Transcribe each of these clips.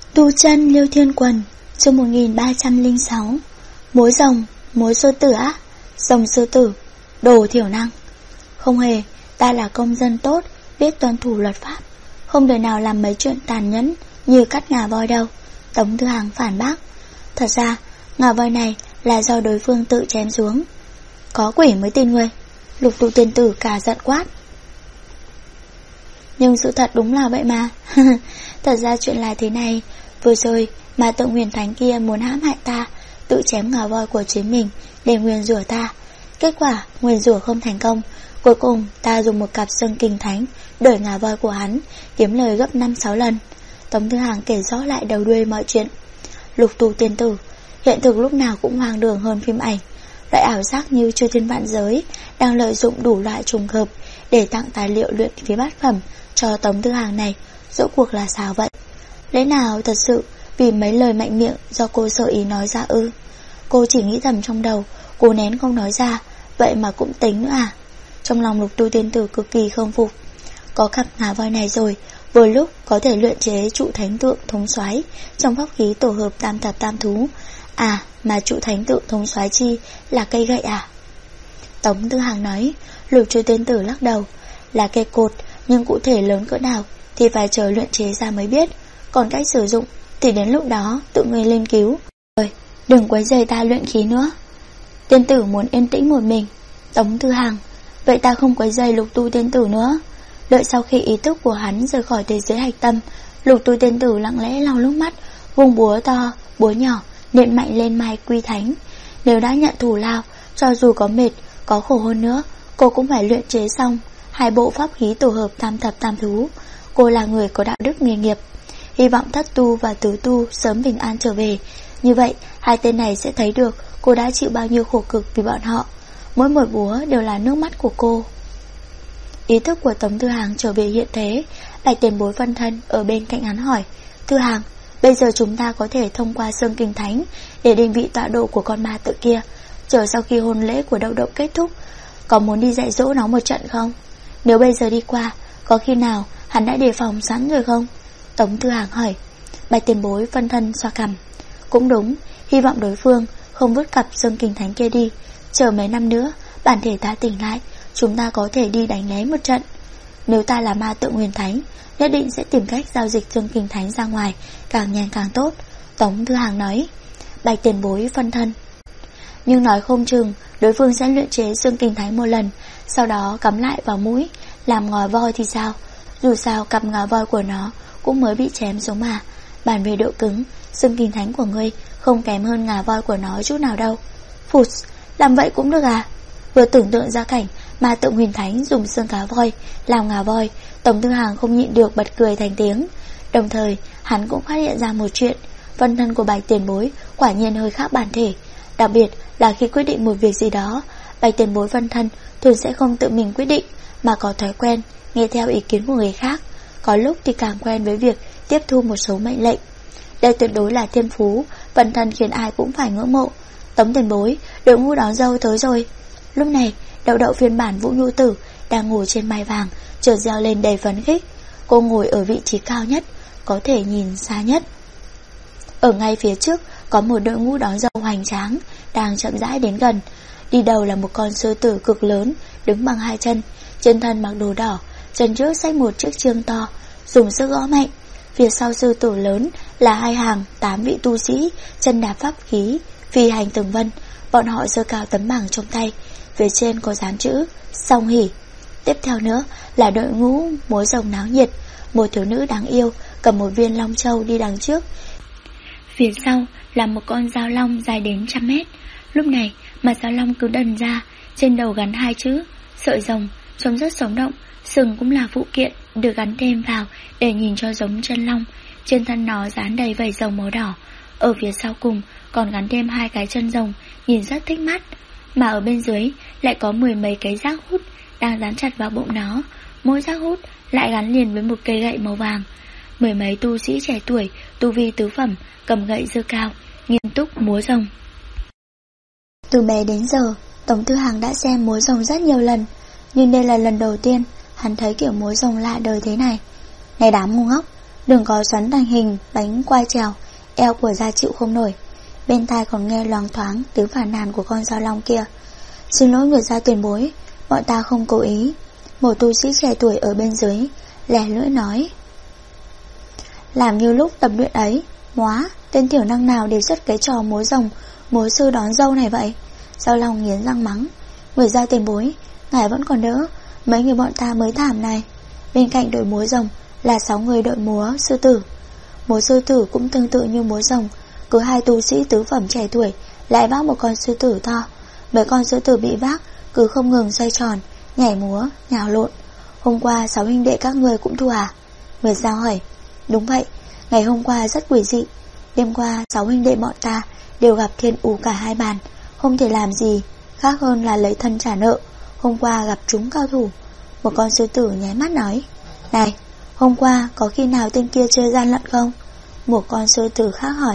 Tu chân Liêu Thiên Quần, chương 1306. Mối rồng, mối sư tử á? Rồng sư tử, đồ thiểu năng. Không hề, ta là công dân tốt, biết tuân thủ luật pháp, không đời nào làm mấy chuyện tàn nhẫn như cắt ngà voi đâu. Tống Thư Hàng phản bác. Thật ra, ngà voi này là do đối phương tự chém xuống. Có quỷ mới tin ngươi. Lục Tu tiên tử cả giận quát. Nhưng sự thật đúng là vậy mà. Thật ra chuyện là thế này. Vừa rồi mà tượng huyền thánh kia muốn hãm hại ta, tự chém ngà voi của chính mình để nguyền rủa ta. Kết quả nguyền rủa không thành công. Cuối cùng ta dùng một cặp xương kình thánh đổi ngà voi của hắn, kiếm lời gấp 5-6 lần. Tống Thư Hàng kể rõ lại đầu đuôi mọi chuyện. Lục Tu tiên tử, hiện thực lúc nào cũng hoang đường hơn phim ảnh. Loại ảo giác như chư thiên vạn giới đang lợi dụng đủ loại trùng hợp để tặng tài liệu luyện khí bát phẩm cho Tống Thư Hàng này, rốt cuộc là sao vậy? Lẽ nào thật sự vì mấy lời mạnh miệng do cô sợ ý nói ra ư? Cô chỉ nghĩ thầm trong đầu, cô nén không nói ra, vậy mà cũng tính nữa à? Trong lòng Lục Tu tiên tử cực kỳ không phục. Có cặp ngà voi này rồi, vừa lúc có thể luyện chế trụ thánh tượng thống soái trong pháp khí tổ hợp tam thập tam thú. À, mà trụ thánh tượng thống soái chi là cây gậy à? Tống Thư Hàng nói. Lục Tu tiên tử lắc đầu. Là cây cột, nhưng cụ thể lớn cỡ nào thì phải chờ luyện chế ra mới biết. Còn cách sử dụng thì đến lúc đó tự ngươi nghiên cứu. Rồi, đừng quấy rầy ta luyện khí nữa. Tiên tử muốn yên tĩnh một mình. Tống Thư Hàng. Vậy ta không quấy rầy Lục Tu tiên tử nữa. Đợi sau khi ý thức của hắn rời khỏi thế giới hạch tâm, Lục Tu tiên tử lặng lẽ lau nước mắt, vùng búa to, búa nhỏ niệm mạnh lên mai quy thánh. Nếu đã nhận thù lao, cho dù có mệt, có khổ hơn nữa, cô cũng phải luyện chế xong 2 bộ pháp khí tổ hợp tam thập tam thú. Cô là người có đạo đức nghề nghiệp, hy vọng thất tu và tứ tu sớm bình an trở về. Như vậy, hai tên này sẽ thấy được cô đã chịu bao nhiêu khổ cực vì bọn họ. Mỗi một búa đều là nước mắt của cô. Ý thức của Tống Thư Hàng trở về hiện thế. Bạch tiền bối phân thân ở bên cạnh hắn hỏi. Thư Hàng, bây giờ chúng ta có thể thông qua xương kinh thánh để định vị tọa độ của con ma tự kia. Chờ sau khi hôn lễ của Đậu Đậu kết thúc, có muốn đi dạy dỗ nó một trận không? Nếu bây giờ đi qua, có khi nào hắn đã đề phòng sẵn rồi không? Tống Thư Hàng hỏi. Bạch tiền bối phân thân xoa cằm. Cũng đúng, hy vọng đối phương không vứt cặp xương kinh thánh kia đi. Chờ mấy năm nữa, bản thể ta tỉnh lại, chúng ta có thể đi đánh lén một trận. Nếu ta là ma tượng huyền thánh, nhất định sẽ tìm cách giao dịch xương kinh thánh ra ngoài, càng nhanh càng tốt. Tống Thư Hàng nói. Bạch tiền bối phân thân. Nhưng nói không chừng đối phương sẽ luyện chế xương kinh thánh một lần, sau đó cắm lại vào mũi làm ngà voi thì sao? Dù sao cặp ngà voi của nó cũng mới bị chém xuống mà. Bàn về độ cứng, xương kinh thánh của ngươi không kém hơn ngà voi của nó chút nào đâu. Phụt, làm vậy cũng được à? Vừa tưởng tượng ra cảnh mà tượng huyền thánh dùng xương cá voi làm ngà voi, Tống Thư Hàng không nhịn được bật cười thành tiếng. Đồng thời hắn cũng phát hiện ra một chuyện, phân thân của Bạch tiền bối quả nhiên hơi khác bản thể. Đặc biệt là khi quyết định một việc gì đó, Bạch tiền bối phân thân thường sẽ không tự mình quyết định, mà có thói quen nghe theo ý kiến của người khác. Có lúc thì càng quen với việc tiếp thu một số mệnh lệnh. Đây tuyệt đối là thiên phú, phân thân khiến ai cũng phải ngưỡng mộ. Tống tiền bối, đội ngũ đón dâu tới rồi. Lúc này Đậu Đậu phiên bản Vũ Nhu Tử đang ngồi trên mai vàng, chợt reo lên đầy phấn khích. Cô ngồi ở vị trí cao nhất, có thể nhìn xa nhất. Ở ngay phía trước có một đội ngũ đón dâu hoành tráng đang chậm rãi đến gần. Đi đầu là một con sư tử cực lớn, đứng bằng 2 chân, trên thân mặc đồ đỏ, chân trước xách một chiếc chương to, dùng sức gõ mạnh. Phía sau sư tử lớn là 2 hàng 8 vị tu sĩ, chân đạp pháp khí, phi hành từng vân. Bọn họ giơ cao tấm bảng trong tay, phía trên có dán chữ Song Hỷ. Tiếp theo nữa là đội ngũ múa rồng náo nhiệt. Một thiếu nữ đáng yêu cầm một viên long châu đi đằng trước, phía sau là một con dao long dài đến 100 mét. Lúc này mà dao long cứ đần ra, trên đầu gắn 2 chữ sợi rồng, trông rất sống động. Sừng cũng là phụ kiện được gắn thêm vào để nhìn cho giống chân long. Trên thân nó dán đầy vảy rồng màu đỏ. Ở phía sau cùng còn gắn thêm 2 cái chân rồng, nhìn rất thích mắt. Mà ở bên dưới lại có 10 mấy cái rác hút đang dán chặt vào bụng nó. Mỗi rác hút lại gắn liền với một cây gậy màu vàng. 10 mấy tu sĩ trẻ tuổi, tu vi tứ phẩm, cầm gậy giơ cao, nghiêm túc múa rồng. Từ bé đến giờ, Tống Thư Hàng đã xem múa rồng rất nhiều lần, nhưng đây là lần đầu tiên hắn thấy kiểu múa rồng lạ đời thế này. Này đám ngu ngốc, Đường có xoắn thành hình bánh quai trèo, eo của Gia chịu không nổi. Bên tai còn nghe loáng thoáng tiếng phàn nàn của con dao long kia. Xin lỗi Nguyệt Gia tiền bối, bọn ta không cố ý. Một tu sĩ trẻ tuổi ở bên dưới lẻ lưỡi nói. Làm như lúc tập luyện ấy, móa, tên tiểu năng nào đề xuất cái trò múa rồng, múa sư đón dâu này vậy? Dao long nghiến răng mắng. Nguyệt Gia tiền bối, ngài vẫn còn đỡ, mấy người bọn ta mới thảm này. Bên cạnh đội múa rồng là 6 người đội múa sư tử. Múa sư tử cũng tương tự như múa rồng, cứ 2 tu sĩ tứ phẩm trẻ tuổi lại vác một con sư tử to. Mấy con sư tử bị vác cứ không ngừng xoay tròn, nhảy múa, nhào lộn. Hôm qua 6 huynh đệ các người cũng thua à? Nguyệt Giao hỏi. Đúng vậy, ngày hôm qua rất quỷ dị. Đêm qua 6 huynh đệ bọn ta đều gặp thiên ú cả 2 bàn, không thể làm gì khác hơn là lấy thân trả nợ. Hôm qua gặp chúng cao thủ. Một con sư tử nháy mắt nói. Này, hôm qua có khi nào tên kia chơi gian lận không? Một con sư tử khác hỏi.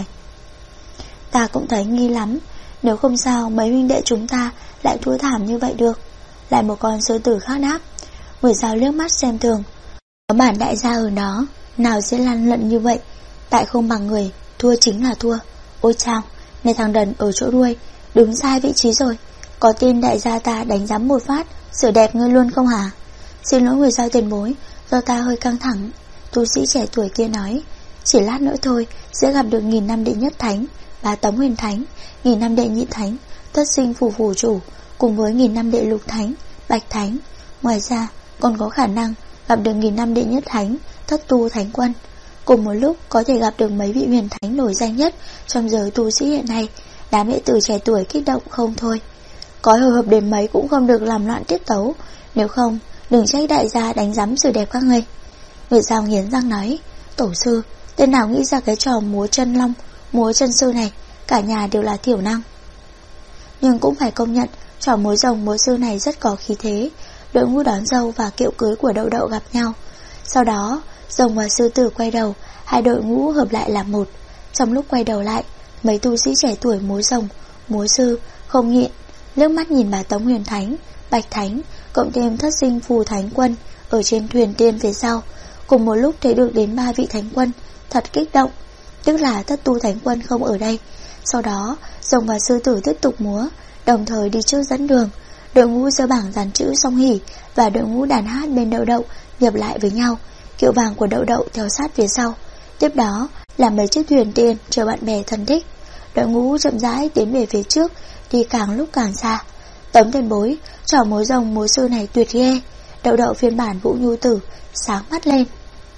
Ta cũng thấy nghi lắm, nếu không sao mấy huynh đệ chúng ta lại thua thảm như vậy được. Lại một con sư tử khác đáp. Nguyệt Giao liếc mắt xem thường. Có bản đại gia ở đó, nào sẽ lăn lận như vậy. Tại không bằng người, thua chính là thua. Ôi chao, này thằng đần ở chỗ đuôi đứng sai vị trí rồi. Có tin đại gia ta đánh giám một phát sửa đẹp ngươi luôn không hả? Xin lỗi Nguyệt Giao tiền bối, do ta hơi căng thẳng. Tu sĩ trẻ tuổi kia nói. Chỉ lát nữa thôi sẽ gặp được 1000 năm đệ nhất thánh, 3 tấm huyền thánh, 1000 năm đệ nhị thánh, thất sinh phủ phủ chủ, cùng với 1000 năm đệ lục thánh, bạch thánh. Ngoài ra còn có khả năng gặp được 1000 năm đệ nhất thánh, thất tu thánh quân. Cùng một lúc có thể gặp được mấy vị huyền thánh nổi danh nhất trong giới tu sĩ hiện nay. Đám đệ tử trẻ tuổi kích động không thôi. Có hồi hộp đến mấy cũng không được làm loạn tiết tấu, nếu không đừng trách đại gia đánh giám sự đẹp các ngươi. Nguyệt Giao nghiến răng nói. Tổ sư, tên nào nghĩ ra cái trò múa chân long, múa chân sư này? Cả nhà đều là thiểu năng. Nhưng cũng phải công nhận trò múa rồng múa sư này rất có khí thế. Đội ngũ đón dâu và kiệu cưới của Đậu Đậu gặp nhau. Sau đó rồng và sư tử quay đầu, hai đội ngũ hợp lại làm một. Trong lúc quay đầu lại, mấy tu sĩ trẻ tuổi múa rồng múa sư không nhịn liếc mắt nhìn bà Tống huyền thánh, bạch thánh, cộng thêm thất sinh phù thánh quân ở trên thuyền tiên phía sau. Cùng một lúc thấy được đến 3 vị thánh quân, thật kích động. Tức là thất tu thánh quân không ở đây. Sau đó rồng và sư tử tiếp tục múa, đồng thời đi trước dẫn đường. Đội ngũ giơ bảng dàn chữ Song Hỷ và đội ngũ đàn hát bên Đậu Đậu nhập lại với nhau. Kiệu vàng của Đậu Đậu theo sát phía sau. Tiếp đó là mấy chiếc thuyền tiên chờ bạn bè thân thích. Đội ngũ chậm rãi tiến về phía trước, đi càng lúc càng xa. Tống tiền bối, trò múa rồng múa sư này tuyệt ghê. Đậu Đậu phiên bản Vũ Nhu Tử sáng mắt lên.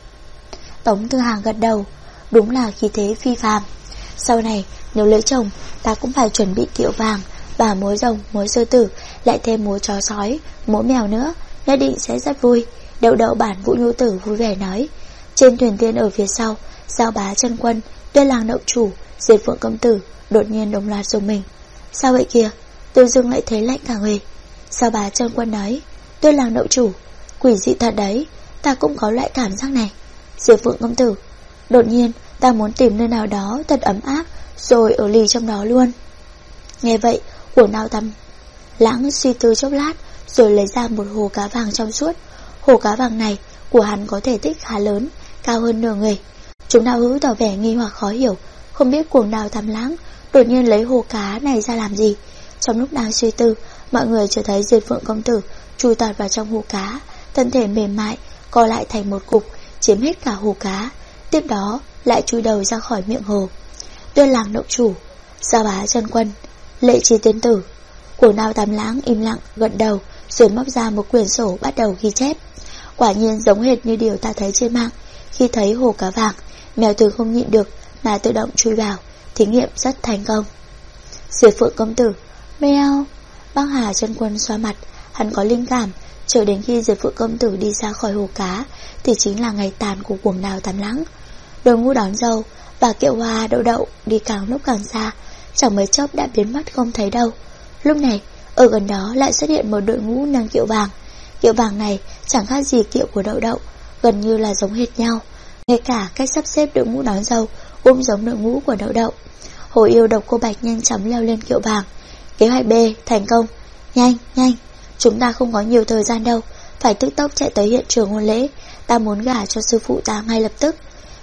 Tống Tư Hàng gật đầu. Đúng là khí thế phi phàm. Sau này nếu lấy chồng, ta cũng phải chuẩn bị kiệu vàng và múa rồng múa sư tử, lại thêm múa chó sói, múa mèo nữa, nhất định sẽ rất vui. Đậu Đậu bản Vũ Nhu Tử vui vẻ nói. Trên thuyền tiên ở phía sau, Giao Bá chân quân, Tuyết Lang động chủ, Diệt Phượng công tử đột nhiên đồng loạt dùng mình. Sao vậy kìa? Tự dưng lại thấy lạnh cả người. Giao Bá chân quân nói. Tuyết Lang động chủ, quỷ dị thật đấy, ta cũng có loại cảm giác này. Diệt Phượng công tử, đột nhiên ta muốn tìm nơi nào đó thật ấm áp, rồi ở lì trong đó luôn. Nghe vậy, Uổng Đao Tâm Lãng suy tư chốc lát, rồi lấy ra một hồ cá vàng trong suốt. Hồ cá vàng này của hắn có thể tích khá lớn, cao hơn nửa người. Chúng đạo hữu tỏ vẻ nghi hoặc khó hiểu, không biết Cuồng Đao Tâm Lãng đột nhiên lấy hồ cá này ra làm gì. Trong lúc đang suy tư, mọi người chỉ thấy Diệt Phượng công tử chui tọt vào trong hồ cá, thân thể mềm mại co lại thành một cục, chiếm hết cả hồ cá. Tiếp đó lại chui đầu ra khỏi miệng hồ. Tuyết Lang động chủ, Giao Bá chân quân, Lệ Trì tiên tử. Cuồng Đao Tâm Lãng im lặng gật đầu, rồi móc ra một quyển sổ bắt đầu ghi chép. Quả nhiên giống hệt như điều ta thấy trên mạng. Khi thấy hồ cá vàng, mèo thường không nhịn được mà tự động chui vào. Thí nghiệm rất thành công. Diệt Phượng công tử, mèo. Bác Hà chân quân xoa mặt. Hắn có linh cảm, chờ đến khi Diệt Phượng công tử đi ra khỏi hồ cá thì chính là ngày tàn của Cuồng Đao Tâm Lãng. Đội ngũ đón dâu và kiệu hoa Đậu Đậu đi càng lúc càng xa, chẳng mấy chốc đã biến mất không thấy đâu. Lúc này ở gần đó lại xuất hiện một đội ngũ nâng kiệu vàng. Kiệu vàng này chẳng khác gì kiệu của Đậu Đậu, gần như là giống hệt nhau. Ngay cả cách sắp xếp đội ngũ đón dâu cũng giống đội ngũ của Đậu Đậu. Hồ Yêu Độc Cô Bạch nhanh chóng leo lên kiệu vàng. Kế hoạch B thành công. Nhanh, nhanh, chúng ta không có nhiều thời gian đâu, phải tức tốc chạy tới hiện trường hôn lễ. Ta muốn gả cho sư phụ ta ngay lập tức.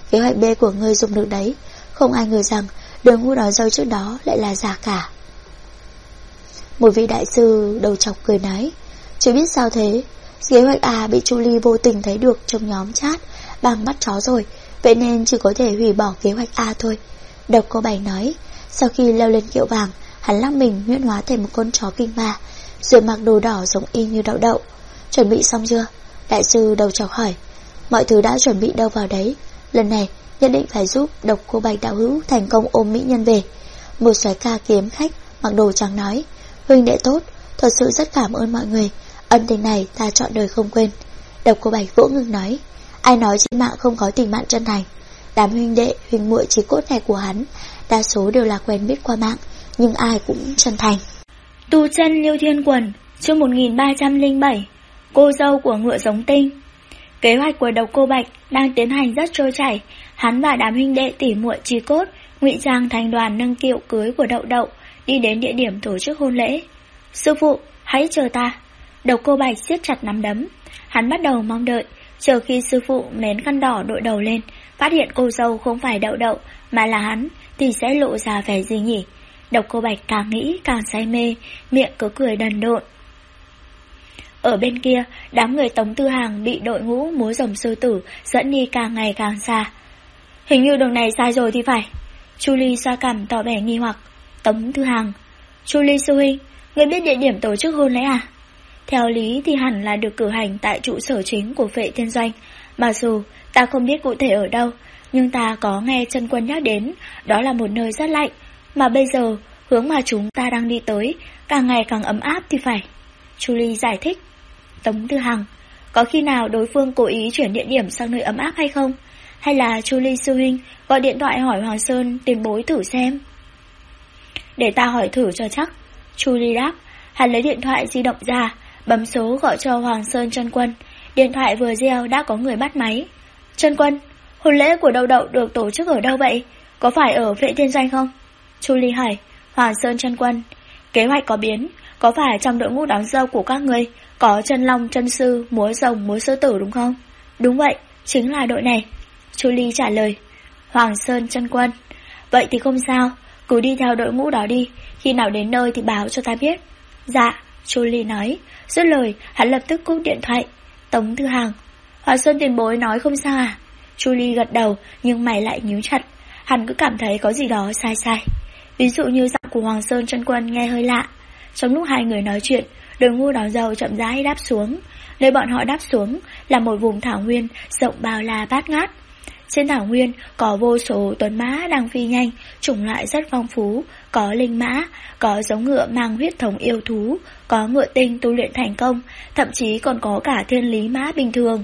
kế hoạch B của ngươi dùng được đấy. Không ai ngờ rằng đội ngũ đón dâu trước đó lại là giả cả. Một vị đại sư đầu chọc cười nói, chưa biết sao thế, kế hoạch A bị Chu Ly vô tình thấy được trong nhóm chat bằng mắt chó rồi, vậy nên chỉ có thể hủy bỏ kế hoạch A thôi. Độc Cô Bạch nói. Sau khi leo lên kiệu vàng, hắn lắc mình huyễn hóa thành một con chó kinh ma, rồi mặc đồ đỏ giống y như Đậu Đậu. Chuẩn bị xong chưa? Đại sư đầu chọc hỏi. Mọi thứ đã chuẩn bị đâu vào đấy. Lần này nhất định phải giúp Độc Cô Bạch đạo hữu thành công ôm mỹ nhân về. Một soái ca kiếm khách mặc đồ trắng nói, huynh đệ tốt, thật sự rất cảm ơn mọi người, ân tình này ta trọn đời không quên. Độc Cô Bạch vỗ ngực nói, ai nói trên mạng không có tình bạn chân thành. Đám huynh đệ huynh muội chí cốt này của hắn đa số đều là quen biết qua mạng, nhưng ai cũng chân thành. Tu chân Liêu Thiên Quần, chương 1307, cô dâu của ngựa giống tinh. Kế hoạch của Độc Cô Bạch đang tiến hành rất trôi chảy. Hắn và đám huynh đệ tỉ muội chí cốt ngụy trang thành đoàn nâng kiệu cưới của Đậu Đậu, đi đến địa điểm tổ chức hôn lễ. Sư phụ, hãy chờ ta. Độc Cô Bạch siết chặt nắm đấm. Hắn bắt đầu mong đợi, chờ khi sư phụ mến khăn đỏ đội đầu lên, phát hiện cô dâu không phải Đậu Đậu mà là hắn, thì sẽ lộ ra vẻ gì nhỉ? Độc Cô Bạch càng nghĩ càng say mê, miệng cứ cười đần độn. Ở bên kia, đám người Tống Tư Hàng bị đội ngũ múa rồng sư tử dẫn đi càng ngày càng xa. Hình như đường này sai rồi thì phải. Chu Ly xoa cằm tỏ vẻ nghi hoặc. Tống Tư Hàng, Chu Ly sư huynh, người biết địa điểm tổ chức hôn lễ à? Theo lý thì hẳn là được cử hành tại trụ sở chính của Phệ Thiên Doanh. Mặc dù ta không biết cụ thể ở đâu, nhưng ta có nghe Chân Quân nhắc đến đó là một nơi rất lạnh, mà bây giờ hướng mà chúng ta đang đi tới càng ngày càng ấm áp thì phải. Chu Ly giải thích. Tống Tư Hằng, có khi nào đối phương cố ý chuyển địa điểm sang nơi ấm áp hay không? Hay là Chu Ly sư huynh gọi điện thoại hỏi Hoàng Sơn tiền bối thử xem? Để ta hỏi thử cho chắc. Chu Ly đáp. Hắn lấy điện thoại di động ra, bấm số gọi cho Hoàng Sơn Chân Quân. Điện thoại vừa reo đã có người bắt máy. Chân Quân, hôn lễ của Đậu Đậu được tổ chức ở đâu vậy? Có phải ở Phệ Thiên Doanh không? Chu Ly hỏi. Hoàng Sơn Chân Quân, kế hoạch có biến. Có phải trong đội ngũ đón dâu của các ngươi có chân long, chân sư, múa rồng, múa sư tử đúng không? Đúng vậy, chính là đội này. Chu Ly trả lời. Hoàng Sơn Chân Quân, vậy thì không sao, cứ đi theo đội ngũ đó đi, khi nào đến nơi thì báo cho ta biết. Dạ, Chu Ly nói. Dứt lời, hắn lập tức cúp điện thoại. Tống Thư Hàng, Hoàng Sơn tiền bối nói không sao à? Chu Ly gật đầu, nhưng mày lại nhíu chặt. Hắn cứ cảm thấy có gì đó sai sai. Ví dụ như giọng của Hoàng Sơn Chân Quân nghe hơi lạ. Trong lúc hai người nói chuyện, đội ngũ đón dâu chậm rãi đáp xuống. Nơi bọn họ đáp xuống là một vùng thảo nguyên rộng bao la bát ngát. Trên thảo nguyên có vô số tuấn mã đang phi nhanh, chủng loại rất phong phú, có linh mã, có giống ngựa mang huyết thống yêu thú, có ngựa tinh tu luyện thành công, thậm chí còn có cả thiên lý mã bình thường.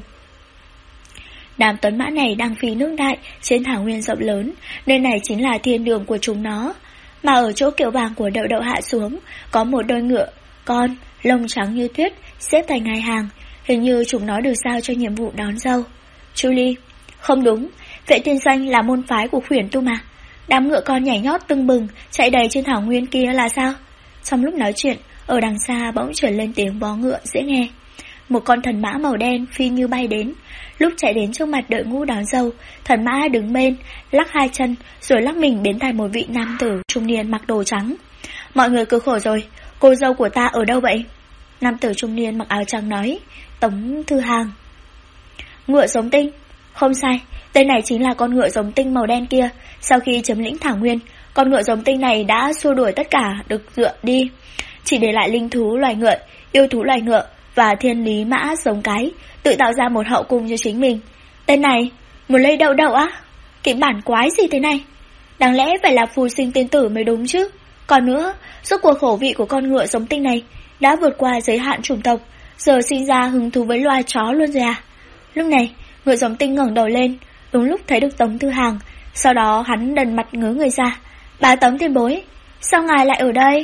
Đám tuấn mã này đang phi nước đại trên thảo nguyên rộng lớn, nơi này chính là thiên đường của chúng nó. Mà ở chỗ kiệu vàng của Đậu Đậu hạ xuống, có một đôi ngựa con, lông trắng như tuyết, xếp thành hai hàng, hình như chúng nó được giao cho nhiệm vụ đón dâu. Chu Ly, không đúng, Phệ Thiên Doanh là môn phái của Khuyển Tu mà. Đám ngựa con nhảy nhót tưng bừng, chạy đầy trên thảo nguyên kia là sao? Trong lúc nói chuyện, ở đằng xa bỗng chuyển lên tiếng vó ngựa dễ nghe. Một con thần mã màu đen phi như bay đến. Lúc chạy đến trước mặt đội ngũ đón dâu, thần mã đứng bên, lắc hai chân, rồi lắc mình biến thành một vị nam tử trung niên mặc đồ trắng. Mọi người cứ khổ rồi, cô dâu của ta ở đâu vậy? Nam tử trung niên mặc áo trắng nói. Tống Thư Hàng. Ngựa giống tinh. Không sai, tên này chính là con ngựa giống tinh màu đen kia. Sau khi chiếm lĩnh thảo nguyên, con ngựa giống tinh này đã xua đuổi tất cả đực dựa đi, chỉ để lại linh thú loài ngựa, yêu thú loài ngựa và thiên lý mã giống cái, tự tạo ra một hậu cung cho chính mình. Tên này, một lây Đậu Đậu á? Cái bản quái gì thế này? Đáng lẽ phải là phù sinh tiên tử mới đúng chứ. Còn nữa, rốt cuộc khẩu vị của con ngựa giống tinh này đã vượt qua giới hạn chủng tộc, giờ sinh ra hứng thú với loài chó luôn rồi à? Lúc này, ngựa giống tinh ngẩng đầu lên, đúng lúc thấy được Tống Thư Hàng. Sau đó hắn đần mặt ngớ người ra. Bà Tống tiền bối, sao ngài lại ở đây?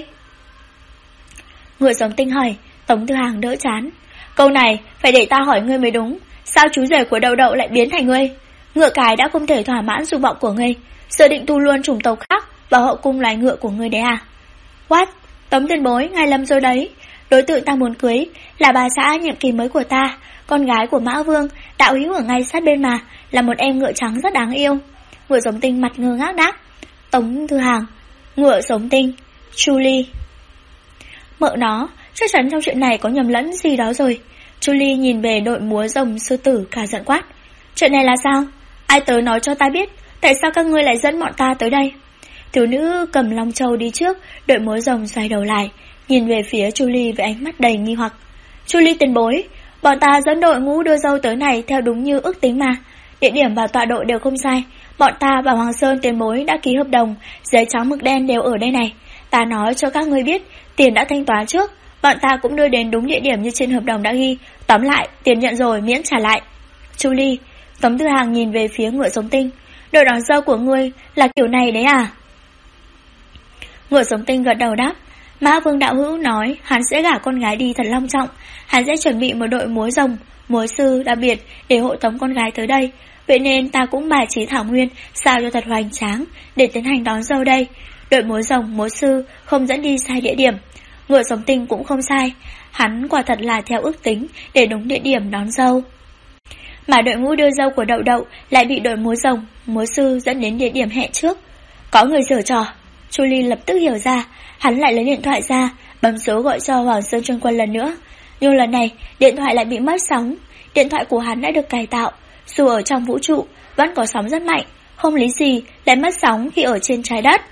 Ngựa giống tinh hỏi. Tống Thư Hàng đỡ chán. Câu này phải để ta hỏi ngươi mới đúng. Sao chú rể của Đậu Đậu lại biến thành ngươi? Ngựa cái đã không thể thỏa mãn dục vọng của ngươi, giờ định tu luôn chủng tộc khác vào hậu cung loài ngựa của ngươi đấy à? What? Tống tiền bối, ngài lầm rồi đấy. Đối tượng ta muốn cưới là bà xã nhiệm kỳ mới của ta, con gái của Mã Vương, đạo hữu ở ngay sát bên mà, là một em ngựa trắng rất đáng yêu. Ngựa Giống Tinh mặt ngơ ngác đáp. Tống Thư Hàng. Ngựa Giống Tinh. Julie. Mợ nó, chắc chắn trong chuyện này có nhầm lẫn gì đó rồi. Julie nhìn về đội múa rồng sư tử cả giận quát. Chuyện này là sao? Ai tới nói cho ta biết, tại sao các ngươi lại dẫn bọn ta tới đây? Thiếu nữ cầm long châu đi trước, đội múa rồng xoay đầu lại, nhìn về phía Julie với ánh mắt đầy nghi hoặc. Julie tiền bối, bọn ta dẫn đội ngũ đưa dâu tới này theo đúng như ước tính mà. Địa điểm và tọa độ đều không sai. Bọn ta và Hoàng Sơn tiền bối đã ký hợp đồng, giấy trắng mực đen đều ở đây này. Ta nói cho các ngươi biết, tiền đã thanh toán trước, bọn ta cũng đưa đến đúng địa điểm như trên hợp đồng đã ghi. Tóm lại, tiền nhận rồi miễn trả lại. Julie. Tống Thư Hàng nhìn về phía Ngựa Giống Tinh. Đội đón dâu của ngươi là kiểu này đấy à? Ngựa Giống Tinh gật đầu đáp. Mã Vương đạo hữu nói hắn sẽ gả con gái đi thật long trọng. Hắn sẽ chuẩn bị một đội múa rồng, múa sư đặc biệt để hộ tống con gái tới đây. Vậy nên ta cũng bài trí thảo nguyên sao cho thật hoành tráng để tiến hành đón dâu đây. Đội múa rồng, múa sư không dẫn đi sai địa điểm. Ngựa Giống Tinh cũng không sai. Hắn quả thật là theo ước tính để đúng địa điểm đón dâu. Mà đội ngũ đưa dâu của Đậu Đậu lại bị đội múa rồng, múa sư dẫn đến địa điểm hẹn trước. Có người giở trò. Julie lập tức hiểu ra. Hắn lại lấy điện thoại ra, bấm số gọi cho Hoàng Sơn Chuyên Quân lần nữa. Nhưng lần này điện thoại lại bị mất sóng. Điện thoại của hắn đã được cải tạo, dù ở trong vũ trụ vẫn có sóng rất mạnh, không lý gì lại mất sóng khi ở trên trái đất.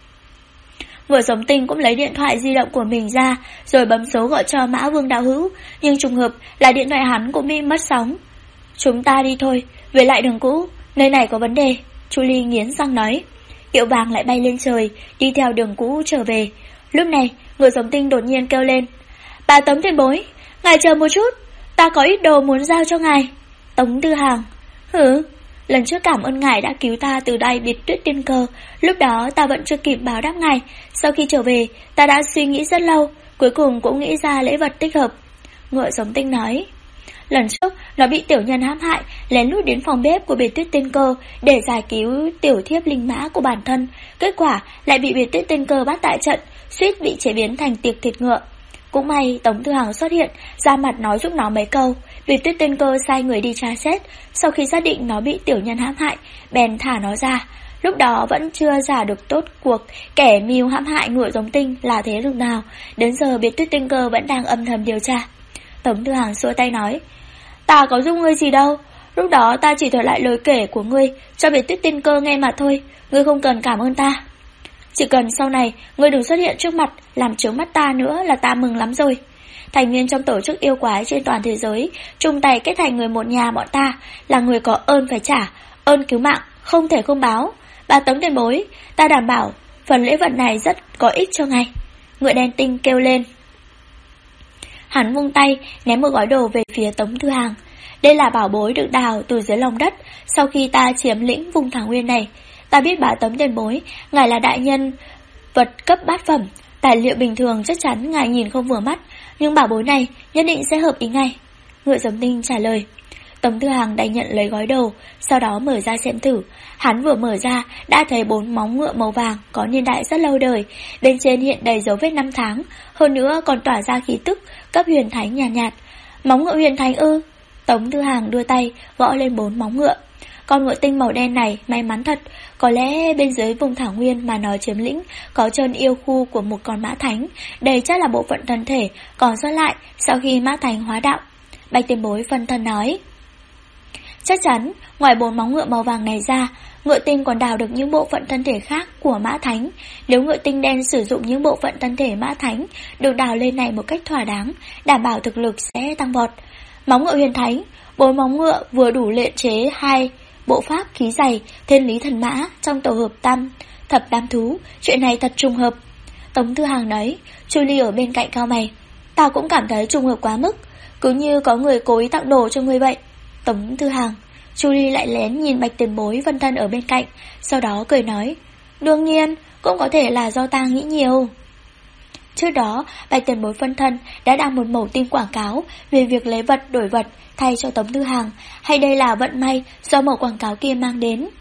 Ngựa Giống Tinh cũng lấy điện thoại di động của mình ra, rồi bấm số gọi cho Mã Vương đạo hữu, nhưng trùng hợp là điện thoại hắn cũng bị mất sóng. Chúng ta đi thôi, về lại đường cũ, nơi này có vấn đề. Julie nghiến răng nói. Kiệu vàng lại bay lên trời, đi theo đường cũ trở về. Lúc này, Ngựa Giống Tinh đột nhiên kêu lên. Bà Tống tiền bối, ngài chờ một chút, ta có ít đồ muốn giao cho ngài. Tống Thư Hàng. Hử? Lần trước cảm ơn ngài đã cứu ta từ đai biệt tuyết tiên cơ. Lúc đó ta vẫn chưa kịp báo đáp ngài. Sau khi trở về, ta đã suy nghĩ rất lâu, cuối cùng cũng nghĩ ra lễ vật thích hợp. Ngựa Giống Tinh nói. Lần trước, nó bị tiểu nhân hãm hại, lén lút đến phòng bếp của biệt tuyết tiên cơ để giải cứu tiểu thiếp linh mã của bản thân. Kết quả lại bị biệt tuyết tiên cơ bắt tại trận, suýt bị chế biến thành tiệc thịt ngựa. Cũng may Tống Thư Hàng xuất hiện, ra mặt nói giúp nó mấy câu. Biệt tuyết tiên cơ sai người đi tra xét. Sau khi xác định nó bị tiểu nhân hãm hại, bèn thả nó ra. Lúc đó vẫn chưa giả được tốt cuộc kẻ mưu hãm hại Ngựa Giống Tinh là thế lực nào. Đến giờ biệt tuyết tiên cơ vẫn đang âm thầm điều tra. Tống Thư Hàng xua tay nói. Ta có giúp ngươi gì đâu. Lúc đó ta chỉ thuật lại lời kể của ngươi cho biệt tuyết tiên cơ nghe mà thôi. Ngươi không cần cảm ơn ta. Chỉ cần sau này ngươi đừng xuất hiện trước mặt làm chướng mắt ta nữa là ta mừng lắm rồi. Thành viên trong tổ chức yêu quái trên toàn thế giới chung tay kết thành người một nhà bọn ta là người có ơn phải trả, ơn cứu mạng không thể không báo. Bà Tống tiền bối, ta đảm bảo phần lễ vật này rất có ích cho ngài. Ngựa Đen Tinh kêu lên. Hắn vung tay ném một gói đồ về phía Tống Thư Hàng. Đây là bảo bối được đào từ dưới lòng đất sau khi ta chiếm lĩnh vùng thảo nguyên này. Ta biết bà Tống tiền bối, ngài là đại nhân vật cấp bát phẩm, tài liệu bình thường chắc chắn ngài nhìn không vừa mắt, nhưng bảo bối này nhất định sẽ hợp ý ngài. Ngựa Giống Tinh trả lời. Tống Thư Hàng đành nhận lấy gói đồ, sau đó mở ra xem thử. Hắn vừa mở ra đã thấy 4 móng ngựa màu vàng có niên đại rất lâu đời, bên trên hiện đầy dấu vết năm tháng, hơn nữa còn tỏa ra khí tức cấp huyền thánh nhàn nhạt. Móng ngựa huyền thánh ư? Tống Thư Hàng đưa tay gõ lên 4 móng ngựa. Con ngựa tinh màu đen này may mắn thật, có lẽ bên dưới vùng thảo nguyên mà nó chiếm lĩnh có chân yêu khu của một con mã thánh, đây chắc là bộ phận thân thể còn sót lại sau khi mã thánh hóa đạo. Bạch tiền bối phân thân nói. Chắc chắn, ngoài 4 móng ngựa màu vàng này ra, ngựa tinh còn đào được những bộ phận thân thể khác của mã thánh. Nếu ngựa tinh đen sử dụng những bộ phận thân thể mã thánh được đào lên này một cách thỏa đáng, đảm bảo thực lực sẽ tăng vọt. Móng ngựa huyền thánh, 4 móng ngựa vừa đủ luyện chế 2 bộ pháp khí dày thiên lý thần mã trong tổ hợp thập tam thú. Chuyện này thật trùng hợp. Tống Thư Hàng nói. Julie ở bên cạnh cao mày. Tao cũng cảm thấy trùng hợp quá mức, cứ như có người cố ý tặng đồ cho ngươi vậy. Tống Thư Hàng. Julie lại lén nhìn Bạch tiền bối phân thân ở bên cạnh, sau đó cười nói. Đương nhiên, cũng có thể là do ta nghĩ nhiều. Trước đó, Bạch tiền bối phân thân đã đăng một mẩu tin quảng cáo về việc lấy vật đổi vật thay cho Tống Thư Hàng, hay đây là vận may do mẩu quảng cáo kia mang đến.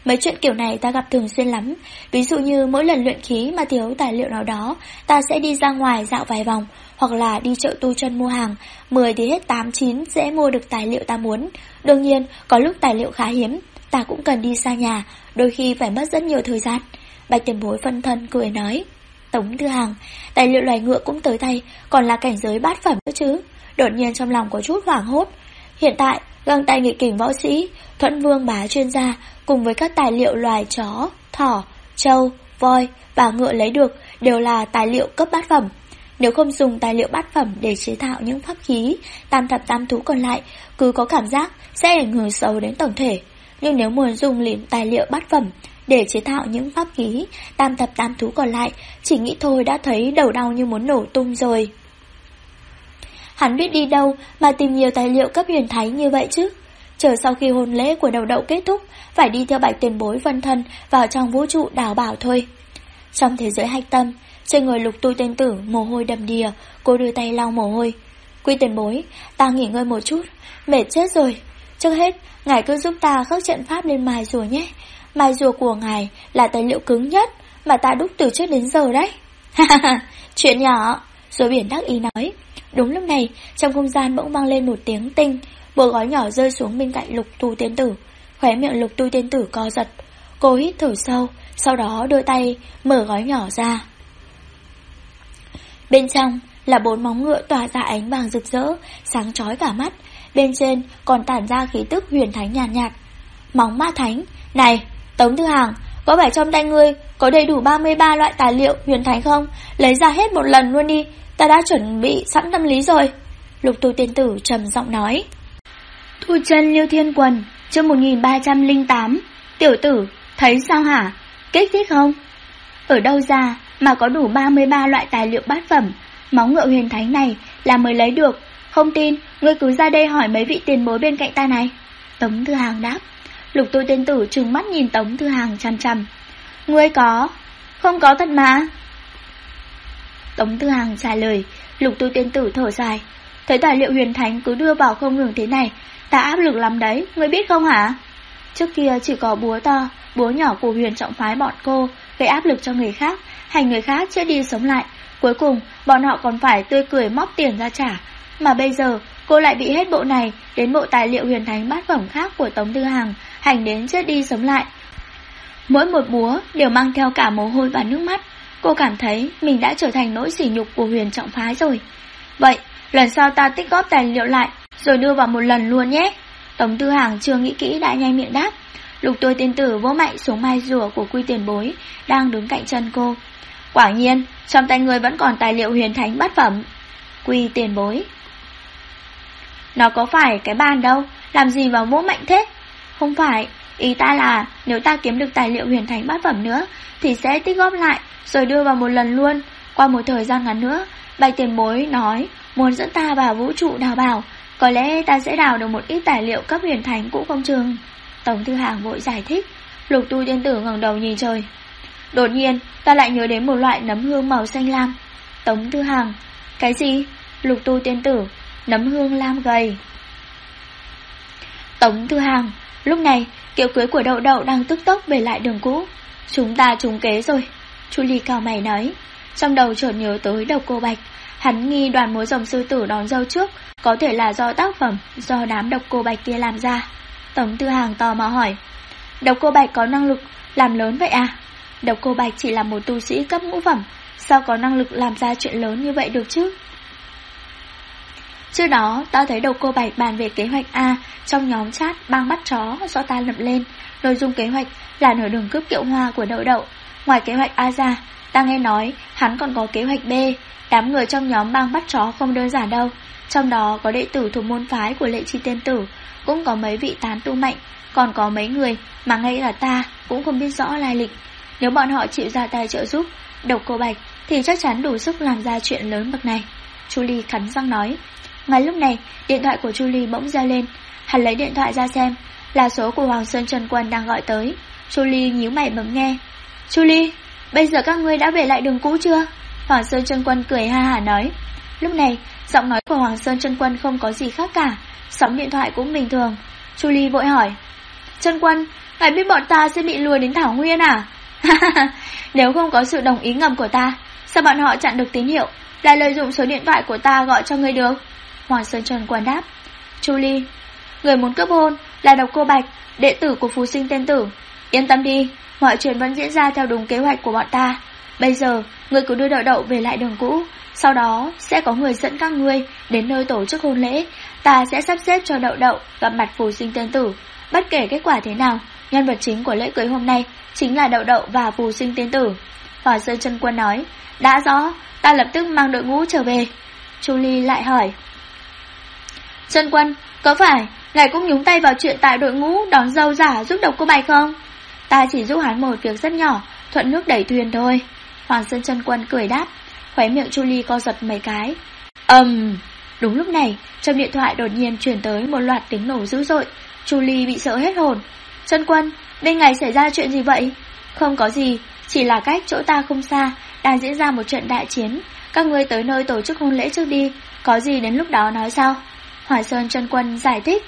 Mấy chuyện kiểu này ta gặp thường xuyên lắm. Ví dụ như mỗi lần luyện khí mà thiếu tài liệu nào đó, ta sẽ đi ra ngoài dạo vài vòng, hoặc là đi chợ tu chân mua hàng. 10 thì hết 8-9 sẽ mua được tài liệu ta muốn. Đương nhiên, có lúc tài liệu khá hiếm, ta cũng cần đi xa nhà, đôi khi phải mất rất nhiều thời gian. Bạch tiền bối phân thân cười nói. Tống Thư Hàng, tài liệu loài ngựa cũng tới tay, còn là cảnh giới bát phẩm nữa chứ. Đột nhiên trong lòng có chút hoảng hốt. Hiện tại, găng tay nghị kình võ sĩ, thuẫn vương bá chuyên gia, cùng với các tài liệu loài chó, thỏ, trâu, voi và ngựa lấy được đều là tài liệu cấp bát phẩm. Nếu không dùng tài liệu bát phẩm để chế tạo những pháp khí, tam thập tam thú còn lại cứ có cảm giác sẽ ảnh hưởng xấu đến tổng thể. Nhưng nếu muốn dùng liền tài liệu bát phẩm để chế tạo những pháp khí, tam thập tam thú còn lại, chỉ nghĩ thôi đã thấy đầu đau như muốn nổ tung rồi. Hắn biết đi đâu mà tìm nhiều tài liệu cấp huyền thánh như vậy chứ? Chờ sau khi hôn lễ của đầu đậu kết thúc, phải đi theo Bạch tiền bối phân thân vào trong vũ trụ đào bảo thôi. Trong thế giới hạch tâm, trên người Lục Tu tên tử mồ hôi đầm đìa, cô đưa tay lau mồ hôi. Quy tiền bối, ta nghỉ ngơi một chút, mệt chết rồi. Trước hết, ngài cứ giúp ta khắc trận pháp lên mài rùa nhé. Mài rùa của ngài là tài liệu cứng nhất mà ta đúc từ trước đến giờ đấy. Chuyện nhỏ, rùa biển đắc ý nói. Đúng lúc này, trong không gian bỗng vang lên một tiếng tinh, bộ gói nhỏ rơi xuống bên cạnh Lục Tu tiên tử. Khóe miệng Lục Tu tiên tử co giật. Cô hít thở sâu, sau đó đưa tay mở gói nhỏ ra. Bên trong là 4 móng ngựa tỏa ra ánh vàng rực rỡ, sáng chói cả mắt. Bên trên còn tản ra khí tức huyền thánh nhàn nhạt. Móng ma thánh. Này, Tống Thư Hàng, có phải trong tay ngươi có đầy đủ 33 loại tài liệu huyền thánh không? Lấy ra hết một lần luôn đi, ta đã chuẩn bị sẵn tâm lý rồi. Lục Tu tiên tử trầm giọng nói. Thu chân Liêu Thiên Quần, chương 1308. Tiểu tử, thấy sao hả? Kích thích không? Ở đâu ra mà có đủ 33 loại tài liệu bát phẩm? Móng ngựa huyền thánh này là mới lấy được. Không tin, ngươi cứ ra đây hỏi mấy vị tiền bối bên cạnh ta này. Tống Thư Hàng đáp. Lục Tu tiên tử trừng mắt nhìn Tống Thư Hàng chằm chằm. Ngươi có? Không có thật mà. Tống Thư Hàng trả lời. Lục Tu tiên tử thở dài. Thấy tài liệu huyền thánh cứ đưa vào không ngừng thế này, ta áp lực lắm đấy, ngươi biết không hả? Trước kia chỉ có búa to, búa nhỏ của huyền trọng phái bọn cô gây áp lực cho người khác, hành người khác chết đi sống lại. Cuối cùng bọn họ còn phải tươi cười móc tiền ra trả. Mà bây giờ cô lại bị hết bộ này đến bộ tài liệu huyền thánh bát phẩm khác của Tống Thư Hàng hành đến chết đi sống lại. Mỗi một búa đều mang theo cả mồ hôi và nước mắt. Cô cảm thấy mình đã trở thành nỗi sỉ nhục của huyền trọng phái rồi. Vậy lần sau ta tích góp tài liệu lại rồi đưa vào một lần luôn nhé. Tống Thư Hàng chưa nghĩ kỹ đã nhanh miệng đáp. Lục Tu tiên tử vỗ mạnh xuống mai rùa của Quy tiền bối đang đứng cạnh chân cô. Quả nhiên trong tay người vẫn còn tài liệu huyền thánh bát phẩm. Quy tiền bối, nó có phải cái bàn đâu, làm gì mà vỗ mạnh thế? Không phải, ý ta là nếu ta kiếm được tài liệu huyền thánh bát phẩm nữa thì sẽ tích góp lại rồi đưa vào một lần luôn. Qua một thời gian ngắn nữa, Bạch tiền bối nói muốn dẫn ta vào vũ trụ đào bảo, có lẽ ta sẽ đào được một ít tài liệu cấp huyền thánh cũng không chừng. Tống Thư Hàng vội giải thích. Lục Tu tiên tử ngẩng đầu nhìn trời. Đột nhiên ta lại nhớ đến một loại nấm hương màu xanh lam. Tống Thư Hàng, cái gì? Lục Tu tiên tử, nấm hương lam gầy. Tống Thư Hàng, lúc này kiệu cưới của Đậu Đậu đang tức tốc về lại đường cũ. Chúng ta trúng kế rồi, Chu Ly cao mày nói. Trong đầu chợt nhớ tới Độc Cô Bạch. Hắn nghi đoàn múa rồng sư tử đón dâu trước có thể là do tác phẩm do đám Độc Cô Bạch kia làm ra. Tống Thư Hàng tò mò hỏi. Độc Cô Bạch có năng lực làm lớn vậy à? Độc Cô Bạch chỉ là một tu sĩ cấp ngũ phẩm, sao có năng lực làm ra chuyện lớn như vậy được chứ? Trước đó tao thấy Độc Cô Bạch bàn về kế hoạch A trong nhóm chat bang bắt chó do ta lập lên. Nội dung kế hoạch là nửa đường cướp kiệu hoa của Đậu Đậu. Ngoài kế hoạch A ra, ta nghe nói hắn còn có kế hoạch B. Đám người trong nhóm bang bắt chó không đơn giản đâu. Trong đó có đệ tử thuộc môn phái của Lệ Chi tiên tử, cũng có mấy vị tán tu mạnh, còn có mấy người mà ngay cả ta cũng không biết rõ lai lịch. Nếu bọn họ chịu ra tay trợ giúp Độc Cô Bạch thì chắc chắn đủ sức làm ra chuyện lớn bậc này. Chu Ly cắn răng nói. Ngay lúc này, điện thoại của Chu Ly bỗng reo lên. Hắn lấy điện thoại ra xem, là số của Hoàng Sơn Trần Quân đang gọi tới. Chu Ly nhíu mày bấm nghe. Chu Ly, bây giờ các ngươi đã về lại đường cũ chưa? Hoàng Sơn Trần Quân cười ha hả nói. Lúc này, giọng nói của Hoàng Sơn Trần Quân không có gì khác cả, sóng điện thoại cũng bình thường. Chu Ly vội hỏi. Trần Quân, Ngài biết bọn ta sẽ bị lừa đến Thảo Nguyên à? Nếu không có sự đồng ý ngầm của ta, sao bọn họ chặn được tín hiệu, lại lợi dụng số điện thoại của ta gọi cho ngươi được? Hoàng Sơn Trần Quân đáp. Chu Ly, người muốn cướp hôn là Độc Cô Bạch, đệ tử của Phù Sinh Tiên Tử. Yên tâm đi, mọi chuyện vẫn diễn ra theo đúng kế hoạch của bọn ta. Bây giờ, ngươi cứ đưa Đậu Đậu về lại đường cũ, sau đó sẽ có người dẫn các ngươi đến nơi tổ chức hôn lễ. Ta sẽ sắp xếp cho Đậu Đậu gặp mặt Phù Sinh Tiên Tử. Bất kể kết quả thế nào, nhân vật chính của lễ cưới hôm nay chính là Đậu Đậu và Phù Sinh Tiên Tử. Hoàng Sơn Chân Quân nói. Đã rõ, ta lập tức mang đội ngũ trở về. Chu Ly lại hỏi. Chân Quân, có phải ngài cũng nhúng tay vào chuyện tại đội ngũ đón dâu giả giúp Độc Cô Bạch không? Ta chỉ giúp hắn một việc rất nhỏ, thuận nước đẩy thuyền thôi. Hoàng Sơn Chân Quân cười đáp. Khóe miệng Chu Ly co giật mấy cái. Đúng lúc này, trong điện thoại đột nhiên truyền tới một loạt tiếng nổ dữ dội. Chu Ly bị sợ hết hồn. Chân Quân, bên ngài xảy ra chuyện gì vậy? Không có gì, chỉ là cách chỗ ta không xa đang diễn ra một trận đại chiến. Các ngươi tới nơi tổ chức hôn lễ trước đi, có gì đến lúc đó nói sau. Hỏa Sơn Chân Quân giải thích.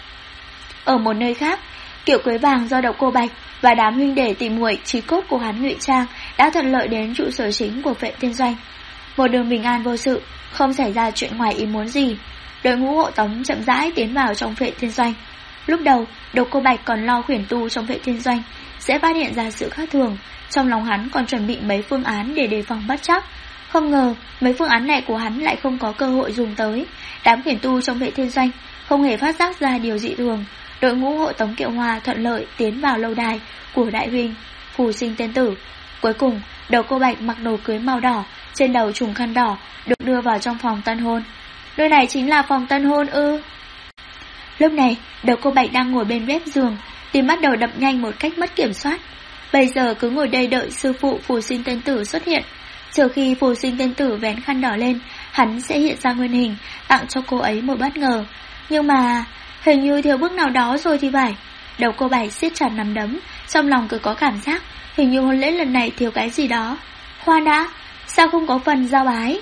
Ở một nơi khác, kiểu cưới vàng do Độc Cô Bạch và đám huynh đệ tìm muội chí cốt của hắn ngụy trang đã thuận lợi đến trụ sở chính của Vệ Thiên Doanh. Một đường bình an vô sự, không xảy ra chuyện ngoài ý muốn gì. Đội ngũ hộ tống chậm rãi tiến vào trong Vệ Thiên Doanh. Lúc đầu, Độc Cô Bạch còn lo khuyển tu trong Vệ Thiên Doanh sẽ phát hiện ra sự khác thường. Trong lòng hắn còn chuẩn bị mấy phương án để đề phòng bất trắc. Không ngờ, mấy phương án này của hắn lại không có cơ hội dùng tới. Đám khuyển tu trong Vệ Thiên Doanh không hề phát giác ra điều dị thường. Đội ngũ hộ tống Kiệu Hoa thuận lợi tiến vào lâu đài của đại huynh Phù Sinh Tiên Tử. Cuối cùng, Độc Cô Bạch mặc đồ cưới màu đỏ, trên đầu trùm khăn đỏ, được đưa vào trong phòng tân hôn. Nơi này chính là phòng tân hôn ư? Lúc này, Độc Cô Bạch đang ngồi bên bếp giường, tim bắt đầu đập nhanh một cách mất kiểm soát. Bây giờ cứ ngồi đây đợi sư phụ Phù Sinh Tiên Tử xuất hiện. Chờ khi Phù Sinh Tiên Tử vén khăn đỏ lên, hắn sẽ hiện ra nguyên hình, tặng cho cô ấy một bất ngờ. Nhưng mà hình như thiếu bước nào đó rồi thì phải. Độc Cô Bạch siết chặt nắm đấm, trong lòng cứ có cảm giác hình như hôn lễ lần này thiếu cái gì đó. Khoan đã, sao không có phần giao bái?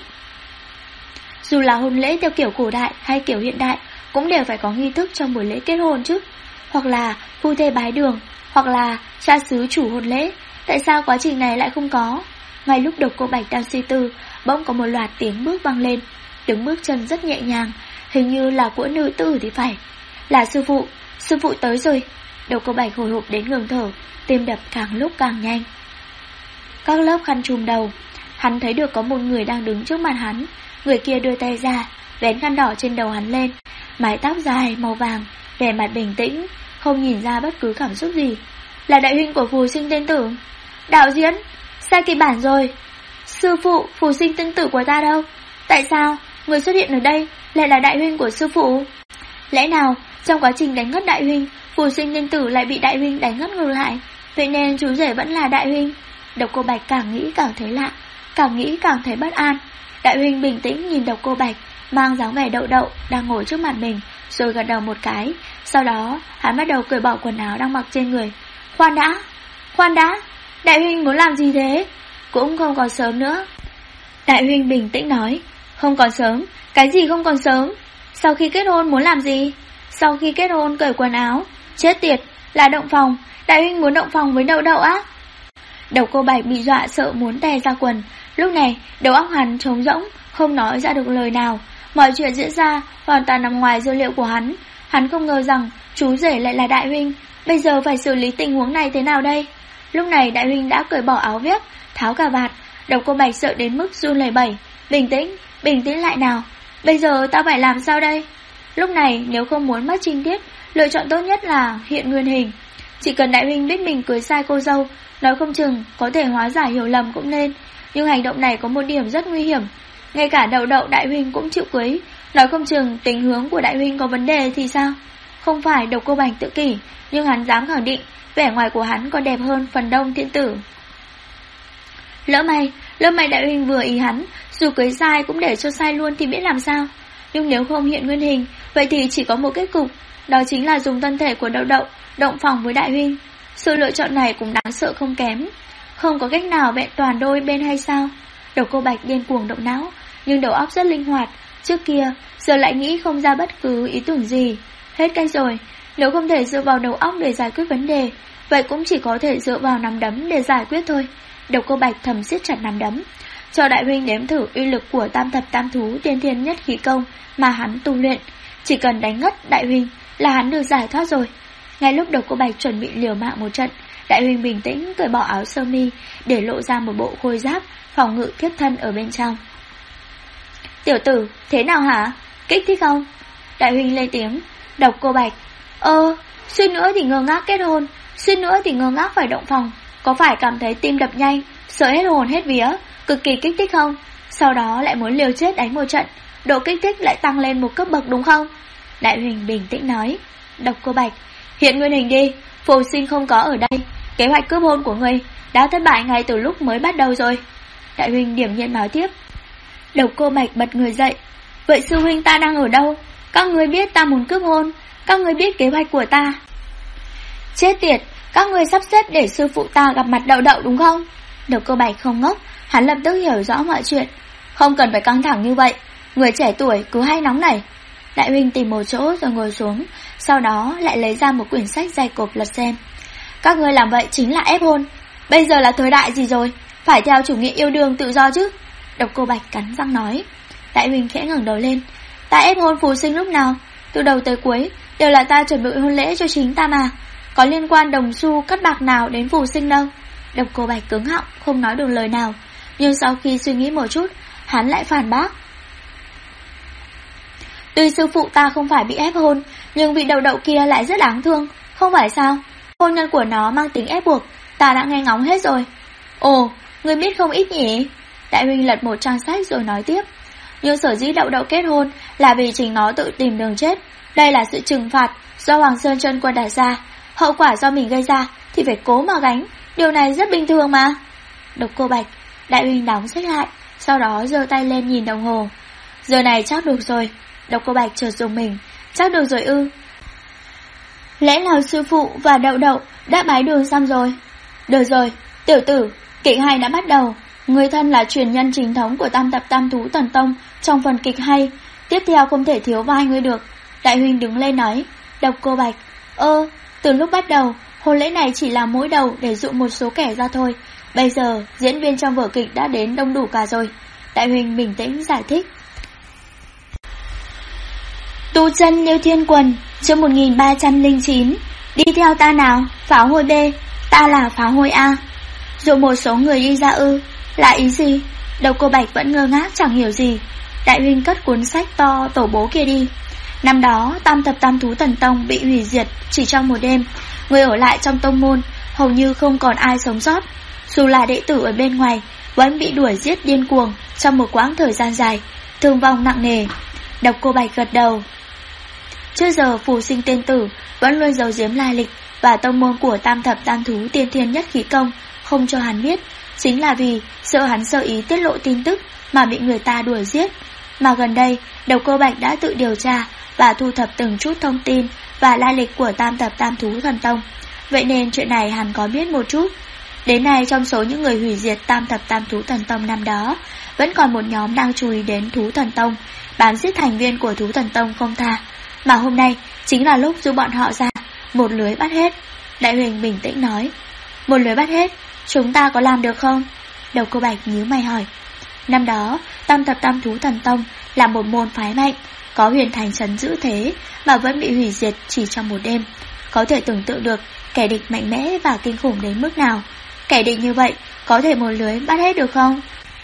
Dù là hôn lễ theo kiểu cổ đại hay kiểu hiện đại, cũng đều phải có nghi thức trong buổi lễ kết hôn chứ. Hoặc là phu thê bái đường, hoặc là cha xứ chủ hôn lễ. Tại sao quá trình này lại không có? Ngay lúc Độc Cô Bạch đang suy tư, bỗng có một loạt tiếng bước vang lên. Tiếng bước chân rất nhẹ nhàng, hình như là của nữ tử thì phải. Là sư phụ tới rồi. Độc Cô Bạch hồi hộp đến ngừng thở, tim đập càng lúc càng nhanh. Các lớp khăn trùm đầu, hắn thấy được có một người đang đứng trước mặt hắn. Người kia đưa tay ra, vén khăn đỏ trên đầu hắn lên. Mái tóc dài màu vàng, vẻ mặt bình tĩnh, không nhìn ra bất cứ cảm xúc gì. Là đại huynh của Phù Sinh Tiên Tử. Đạo diễn, sai kịch bản rồi. Sư phụ Phù Sinh Tiên Tử của ta đâu? Tại sao người xuất hiện ở đây lại là đại huynh của sư phụ? Lẽ nào trong quá trình đánh ngất đại huynh, Phù Sinh Tiên Tử lại bị đại huynh đánh ngất ngược lại, vậy nên chú rể vẫn là đại huynh? Độc Cô Bạch càng nghĩ càng thấy lạ, càng nghĩ càng thấy bất an. Đại huynh bình tĩnh nhìn Độc Cô Bạch mang dáng vẻ đậu đậu đang ngồi trước mặt mình, rồi gật đầu một cái. Sau đó hắn bắt đầu cởi bỏ quần áo đang mặc trên người. Khoan đã, đại huynh muốn làm gì thế? Cũng không còn sớm nữa. Đại huynh bình tĩnh nói. Không còn sớm? Cái gì không còn sớm? Sau khi kết hôn muốn làm gì? Sau khi kết hôn cởi quần áo? Chết tiệt, là động phòng. Đại huynh muốn động phòng với đậu đậu á? Độc Cô Bạch bị dọa sợ muốn tè ra quần. Lúc này đầu óc hắn trống rỗng, không nói ra được lời nào. Mọi chuyện diễn ra hoàn toàn nằm ngoài dữ liệu của hắn. Hắn không ngờ rằng chú rể lại là đại huynh. Bây giờ phải xử lý tình huống này thế nào đây? Lúc này đại huynh đã cởi bỏ áo vest, tháo cà vạt. Độc Cô Bạch sợ đến mức run lẩy bẩy. Bình tĩnh lại nào. Bây giờ ta phải làm sao đây? Lúc này nếu không muốn mất trinh tiết, lựa chọn tốt nhất là hiện nguyên hình. Chỉ cần đại huynh biết mình cưới sai cô dâu, nói không chừng có thể hóa giải hiểu lầm cũng nên. Nhưng hành động này có một điểm rất nguy hiểm. Ngay cả đậu đậu đại huynh cũng chịu cưới, nói không chừng tình hướng của đại huynh có vấn đề thì sao? Không phải Độc Cô Bạch tự kỷ, nhưng hắn dám khẳng định vẻ ngoài của hắn còn đẹp hơn phần đông thiên tử. Lỡ may đại huynh vừa ý hắn, dù cưới sai cũng để cho sai luôn thì biết làm sao. Nhưng nếu không hiện nguyên hình, vậy thì chỉ có một kết cục, đó chính là dùng thân thể của đậu đậu động phòng với đại huynh. Sự lựa chọn này cũng đáng sợ không kém. Không có cách nào vẹn toàn đôi bên hay sao? Độc Cô Bạch điên cuồng động não, nhưng đầu óc rất linh hoạt. Trước kia, giờ lại nghĩ không ra bất cứ ý tưởng gì. Hết cách rồi, nếu không thể dựa vào đầu óc để giải quyết vấn đề, vậy cũng chỉ có thể dựa vào nắm đấm để giải quyết thôi. Độc Cô Bạch thầm siết chặt nắm đấm, cho đại huynh nếm thử uy lực của tam thập tam thú tiên thiên nhất khí công mà hắn tu luyện. Chỉ cần đánh ngất đại huynh là hắn được giải thoát rồi. Ngay lúc Độc Cô Bạch chuẩn bị liều mạng một trận, đại huynh bình tĩnh cởi bỏ áo sơ mi để lộ ra một bộ khôi giáp phòng ngự thiếp thân ở bên trong. Tiểu tử, thế nào hả? Kích thích không? Đại huynh lên tiếng. Độc Cô Bạch: suýt nữa thì ngơ ngác kết hôn, suýt nữa thì ngơ ngác phải động phòng. Có phải cảm thấy tim đập nhanh, sợ hết hồn hết vía, cực kỳ kích thích không? Sau đó lại muốn liều chết đánh một trận, độ kích thích lại tăng lên một cấp bậc đúng không? Đại huynh bình tĩnh nói. Độc Cô Bạch: hiện nguyên hình đi, Phù Sinh không có ở đây, kế hoạch cướp hôn của ngươi đã thất bại ngay từ lúc mới bắt đầu rồi. Đại huynh điểm nhiên nói tiếp. Độc Cô Bạch bật người dậy. Vậy sư huynh ta đang ở đâu? Các ngươi biết ta muốn cướp hôn, các ngươi biết kế hoạch của ta. Chết tiệt, các ngươi sắp xếp để sư phụ ta gặp mặt Đậu Đậu đúng không? Độc Cô Bạch không ngốc, hắn lập tức hiểu rõ mọi chuyện. Không cần phải căng thẳng như vậy, người trẻ tuổi cứ hay nóng nảy. Đại huynh tìm một chỗ rồi ngồi xuống, sau đó lại lấy ra một quyển sách dày cộp lật xem. Các ngươi làm vậy chính là ép hôn. Bây giờ là thời đại gì rồi, phải theo chủ nghĩa yêu đương tự do chứ. Độc Cô Bạch cắn răng nói. Đại huynh khẽ ngẩng đầu lên. Ta ép hôn Phù Sinh lúc nào? Từ đầu tới cuối đều là ta chuẩn bị hôn lễ cho chính ta mà, có liên quan đồng xu cắt bạc nào đến Phù Sinh đâu. Độc Cô Bạch cứng họng không nói được lời nào, nhưng sau khi suy nghĩ một chút, hắn lại phản bác. Tuy sư phụ ta không phải bị ép hôn, nhưng vị Đậu Đậu kia lại rất đáng thương, không phải sao? Hôn nhân của nó mang tính ép buộc, ta đã nghe ngóng hết rồi. Ồ, ngươi biết không ít nhỉ? Đại huynh lật một trang sách rồi nói tiếp. Nhưng sở dĩ Đậu Đậu kết hôn là vì chính nó tự tìm đường chết. Đây là sự trừng phạt do Hoàng Sơn Chân Quân đặt ra, hậu quả do mình gây ra thì phải cố mà gánh, điều này rất bình thường mà. Độc Cô Bạch. Đại huynh đóng sách lại, sau đó giơ tay lên nhìn đồng hồ. Giờ này chắc được rồi. Độc Cô Bạch chợt dùng mình. Chắc được rồi ư? Lẽ nào sư phụ và Đậu Đậu đã bái đường xong rồi? Được rồi, tiểu tử, kịch hay đã bắt đầu. Người thân là truyền nhân chính thống của tam thập tam thú thần tông trong phần kịch hay, tiếp theo không thể thiếu vào hai người được. Đại huynh đứng lên nói. Độc Cô Bạch. Từ lúc bắt đầu, hôn lễ này chỉ là mỗi đầu để dụ một số kẻ ra thôi. Bây giờ diễn viên trong vở kịch đã đến đông đủ cả rồi. Đại huynh bình tĩnh giải thích. Tu chân Liêu Thiên Quần, chương 1309. Đi theo ta nào, pháo hôi B, ta là pháo hôi A. Dụ một số người đi ra ư? Là ý gì? Độc Cô Bạch vẫn ngơ ngác chẳng hiểu gì. Đại huynh cất cuốn sách to tổ bố kia đi. Năm đó tam thập tam thú thần tông bị hủy diệt chỉ trong một đêm. Người ở lại trong tông môn hầu như không còn ai sống sót. Dù là đệ tử ở bên ngoài vẫn bị đuổi giết điên cuồng trong một quãng thời gian dài, thương vong nặng nề. Độc Cô Bạch gật đầu. Trước giờ Phù Sinh tên tử vẫn luôn giấu giếm lai lịch và tông môn của tam thập tam thú tiên thiên nhất khí công, không cho hắn biết, chính là vì sợ hắn sơ ý tiết lộ tin tức mà bị người ta đuổi giết. Mà gần đây Độc Cô Bạch đã tự điều tra và thu thập từng chút thông tin và lai lịch của tam thập tam thú thần tông, vậy nên chuyện này hắn có biết một chút. Đến nay trong số những người hủy diệt tam thập tam thú thần tông năm đó, vẫn còn một nhóm đang chú ý đến thú thần tông, bám giết thành viên của thú thần tông không tha. Mà hôm nay chính là lúc giúp bọn họ ra, một lưới bắt hết. Đại huynh bình tĩnh nói. Một lưới bắt hết, chúng ta có làm được không? Độc Cô Bạch nhíu mày hỏi. Năm đó tam thập tam thú thần tông là một môn phái mạnh, có huyền thành trấn giữ thế mà vẫn bị hủy diệt chỉ trong một đêm. Có thể tưởng tượng được kẻ địch mạnh mẽ và kinh khủng đến mức nào. Kẻ địch như vậy có thể một lưới bắt hết được không?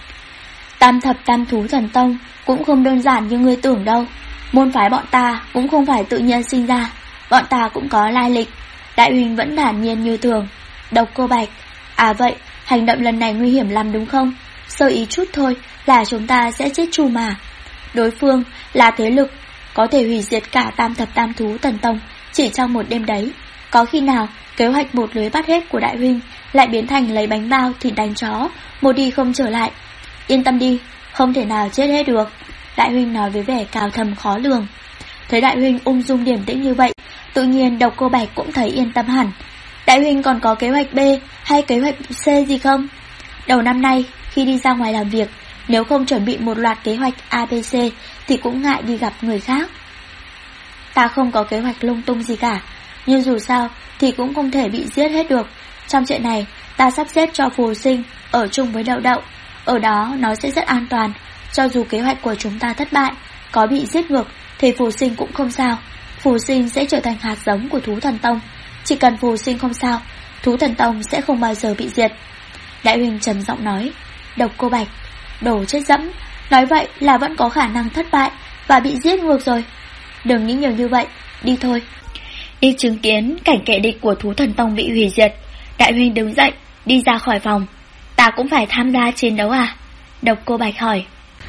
Tam thập tam thú thần tông cũng không đơn giản như ngươi tưởng đâu. Môn phái bọn ta cũng không phải tự nhiên sinh ra, bọn ta cũng có lai lịch. Đại huynh vẫn thản nhiên như thường. Độc Cô Bạch. À vậy, hành động lần này nguy hiểm lắm đúng không? Sơ ý chút thôi là chúng ta sẽ chết chu mà. Đối phương là thế lực có thể hủy diệt cả tam thập tam thú thần tông chỉ trong một đêm đấy. Có khi nào kế hoạch một lưới bắt hết của đại huynh lại biến thành lấy bánh bao thịt đánh chó, một đi không trở lại? Yên tâm đi, không thể nào chết hết được. Đại huynh nói với vẻ cao thầm khó lường. Thấy đại huynh ung dung điềm tĩnh như vậy, tự nhiên Độc Cô Bạch cũng thấy yên tâm hẳn. Đại huynh còn có kế hoạch B hay kế hoạch C gì không? Đầu năm nay khi đi ra ngoài làm việc, nếu không chuẩn bị một loạt kế hoạch ABC thì cũng ngại đi gặp người khác. Ta không có kế hoạch lung tung gì cả. nhưng dù sao thì cũng không thể bị giết hết được. Trong chuyện này, ta sắp xếp cho Phù Sinh ở chung với Đậu Đậu, ở đó nó sẽ rất an toàn. Cho dù kế hoạch của chúng ta thất bại, có bị giết ngược thì Phù Sinh cũng không sao. Phù Sinh sẽ trở thành hạt giống của Thú Thần Tông. Chỉ cần Phù Sinh không sao, Thú Thần Tông sẽ không bao giờ bị diệt. Đại huynh trầm giọng nói. Độc Cô Bạch, đồ chết dẫm, nói vậy là vẫn có khả năng thất bại và bị giết ngược rồi. Đừng nghĩ nhiều như vậy, đi thôi. Đi chứng kiến cảnh kẻ địch của Thú Thần Tông bị hủy diệt, Đại huynh đứng dậy, đi ra khỏi phòng. Ta cũng phải tham gia chiến đấu à? Độc Cô Bạch hỏi.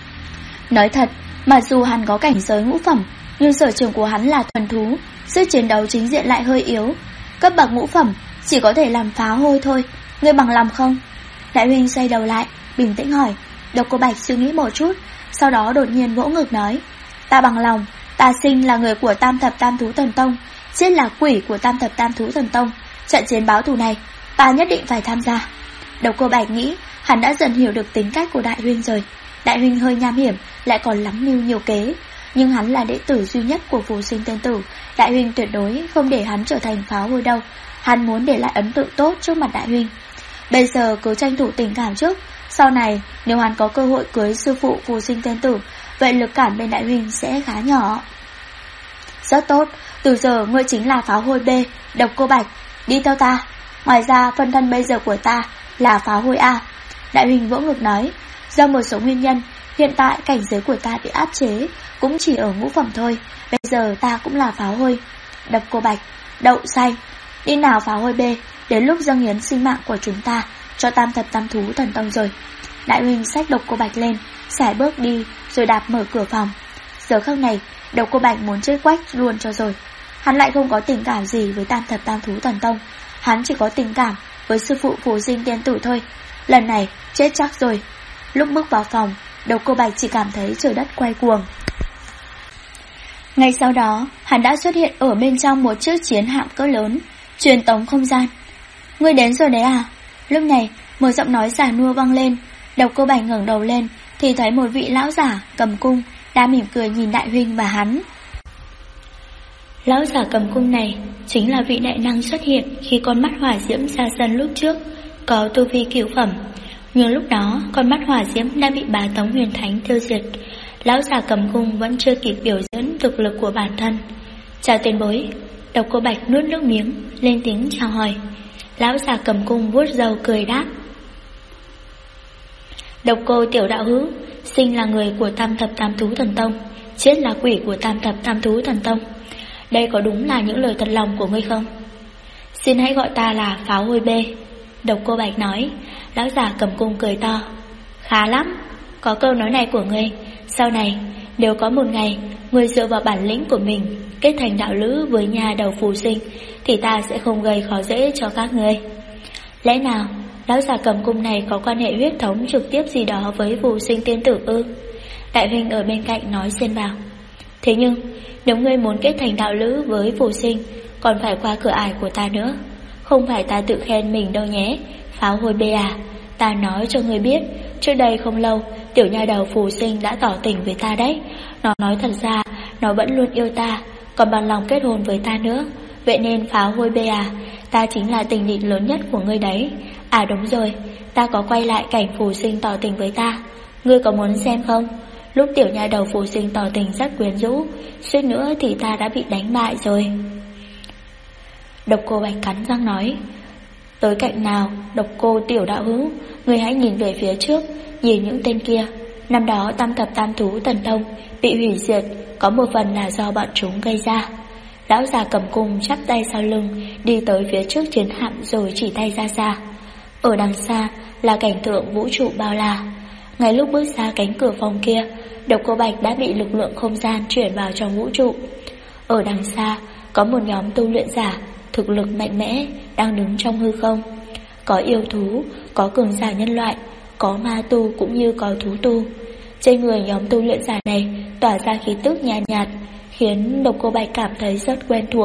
Nói thật, mặc dù hắn có cảnh giới ngũ phẩm, nhưng sở trường của hắn là thuần thú, sức chiến đấu chính diện lại hơi yếu. Cấp bậc ngũ phẩm chỉ có thể làm phá hôi thôi. Ngươi bằng lòng không? Đại huynh xoay đầu lại, bình tĩnh hỏi. Độc Cô Bạch suy nghĩ một chút, sau đó đột nhiên vỗ ngực nói. Ta bằng lòng. Ta sinh là người của Tam Thập Tam Thú Thần Tông, chết là quỷ của Tam Thập Tam Thú Thần Tông. Trận chiến báo thù này ta nhất định phải tham gia. Độc Cô Bạch nghĩ hắn đã dần hiểu được tính cách của Đại huynh rồi. Đại huynh hơi nham hiểm, lại còn lắm mưu nhiều kế, nhưng hắn là đệ tử duy nhất của Phù Sinh Tiên Tử. Đại huynh tuyệt đối không để hắn trở thành pháo hôi đâu. Hắn muốn để lại ấn tượng tốt trước mặt Đại huynh. Bây giờ cứ tranh thủ tình cảm trước, sau này nếu hắn có cơ hội cưới sư phụ Phù Sinh Tiên Tử, vậy lực cản bên Đại huynh sẽ khá nhỏ. Rất tốt, từ giờ ngươi chính là pháo hôi B. Độc Cô Bạch, đi theo ta. Ngoài ra phân thân bây giờ của ta là pháo hôi A. Đại huynh vỗ ngực nói. Do một số nguyên nhân, hiện tại cảnh giới của ta bị áp chế, cũng chỉ ở ngũ phẩm thôi. Bây giờ ta cũng là pháo hôi. Độc Cô Bạch, đậu xanh. Đi nào pháo hôi B, đến lúc dâng hiến sinh mạng của chúng ta cho Tam Thập Tam Thú Thần Tông rồi. Đại huynh xách Độc Cô Bạch lên, sải bước đi rồi đạp mở cửa phòng. Giờ khắc này, Độc Cô Bạch muốn chết quách luôn cho rồi. Hắn lại không có tình cảm gì với Tam Thập Tam Thú Thần Tông, hắn chỉ có tình cảm với sư phụ Phù Sinh Tiên Tử thôi. Lần này chết chắc rồi. Lúc bước vào phòng, Độc Cô Bạch chỉ cảm thấy trời đất quay cuồng. Ngay sau đó, hắn đã xuất hiện ở bên trong một chiếc chiến hạm cỡ lớn, truyền tống không gian. Ngươi đến rồi đấy à? Lúc này, một giọng nói già nua vang lên. Độc Cô Bạch ngẩng đầu lên thì thấy một vị lão giả cầm cung đang mỉm cười nhìn Đại huynh và hắn. Lão giả cầm cung này chính là vị đại năng xuất hiện khi con mắt hỏa diễm ra sân lúc trước, có tu vi cửu phẩm. Nhưng lúc đó con mắt hỏa diễm đã bị Bá Tống Huyền Thánh tiêu diệt. Lão già cầm cung vẫn chưa kịp biểu diễn thực lực của bản thân. Chào tiền bối. Độc Cô Bạch nuốt nước miếng, lên tiếng chào hỏi. Lão già cầm cung vuốt râu cười đáp. Độc Cô tiểu đạo hữu, sinh là người của Tam Thập Tam Thú Thần Tông, chết là quỷ của Tam Thập Tam Thú Thần Tông. Đây có đúng là những lời thật lòng của ngươi không? Xin hãy gọi ta là pháo hôi B. Độc Cô Bạch nói. Lão già cầm cung cười to. Khá lắm, có câu nói này của ngươi, sau này nếu có một ngày ngươi dựa vào bản lĩnh của mình kết thành đạo lữ với nhà đầu Phù Sinh, thì ta sẽ không gây khó dễ cho các ngươi. Lẽ nào lão già cầm cung này có quan hệ huyết thống trực tiếp gì đó với Phù Sinh Tiên Tử ư? Đại huynh ở bên cạnh nói xen vào. Thế nhưng nếu ngươi muốn kết thành đạo lữ với Phù Sinh, còn phải qua cửa ải của ta nữa. Không phải ta tự khen mình đâu nhé, pháo hôi B à. Ta nói cho ngươi biết, trước đây không lâu tiểu nha đầu Phù Sinh đã tỏ tình với ta đấy. Nó nói thật ra nó vẫn luôn yêu ta, còn bằng lòng kết hôn với ta nữa. Vậy nên pháo hôi B à, ta chính là tình địch lớn nhất của ngươi đấy. À đúng rồi, ta có quay lại cảnh Phù Sinh tỏ tình với ta. Ngươi có muốn xem không? Lúc tiểu nha đầu Phù Sinh tỏ tình rất quyến rũ, suýt nữa thì ta đã bị đánh bại rồi. Độc Cô Bạch cắn răng nói. Tới cạnh nào, Độc Cô tiểu đạo hữu, ngươi hãy nhìn về phía trước, nhìn những tên kia. Năm đó Tam Thập Tam Thú Thần Tông bị hủy diệt, có một phần là do bọn chúng gây ra. Lão già cầm cung chắp tay sau lưng, đi tới phía trước chiến hạm rồi chỉ tay ra xa. Ở đằng xa là cảnh tượng vũ trụ bao la. Ngay lúc bước ra cánh cửa phòng kia, Độc Cô Bạch đã bị lực lượng không gian chuyển vào trong vũ trụ. Ở đằng xa có một nhóm tu luyện giả thực lực mạnh mẽ đang đứng trong hư không. Có yêu thú, có cường giả nhân loại, có ma tu cũng như có thú tu. Trên người nhóm tu luyện giả này tỏa ra khí tức nhàn nhạt, khiến Độc Cô Bạch cảm thấy rất quen thuộc.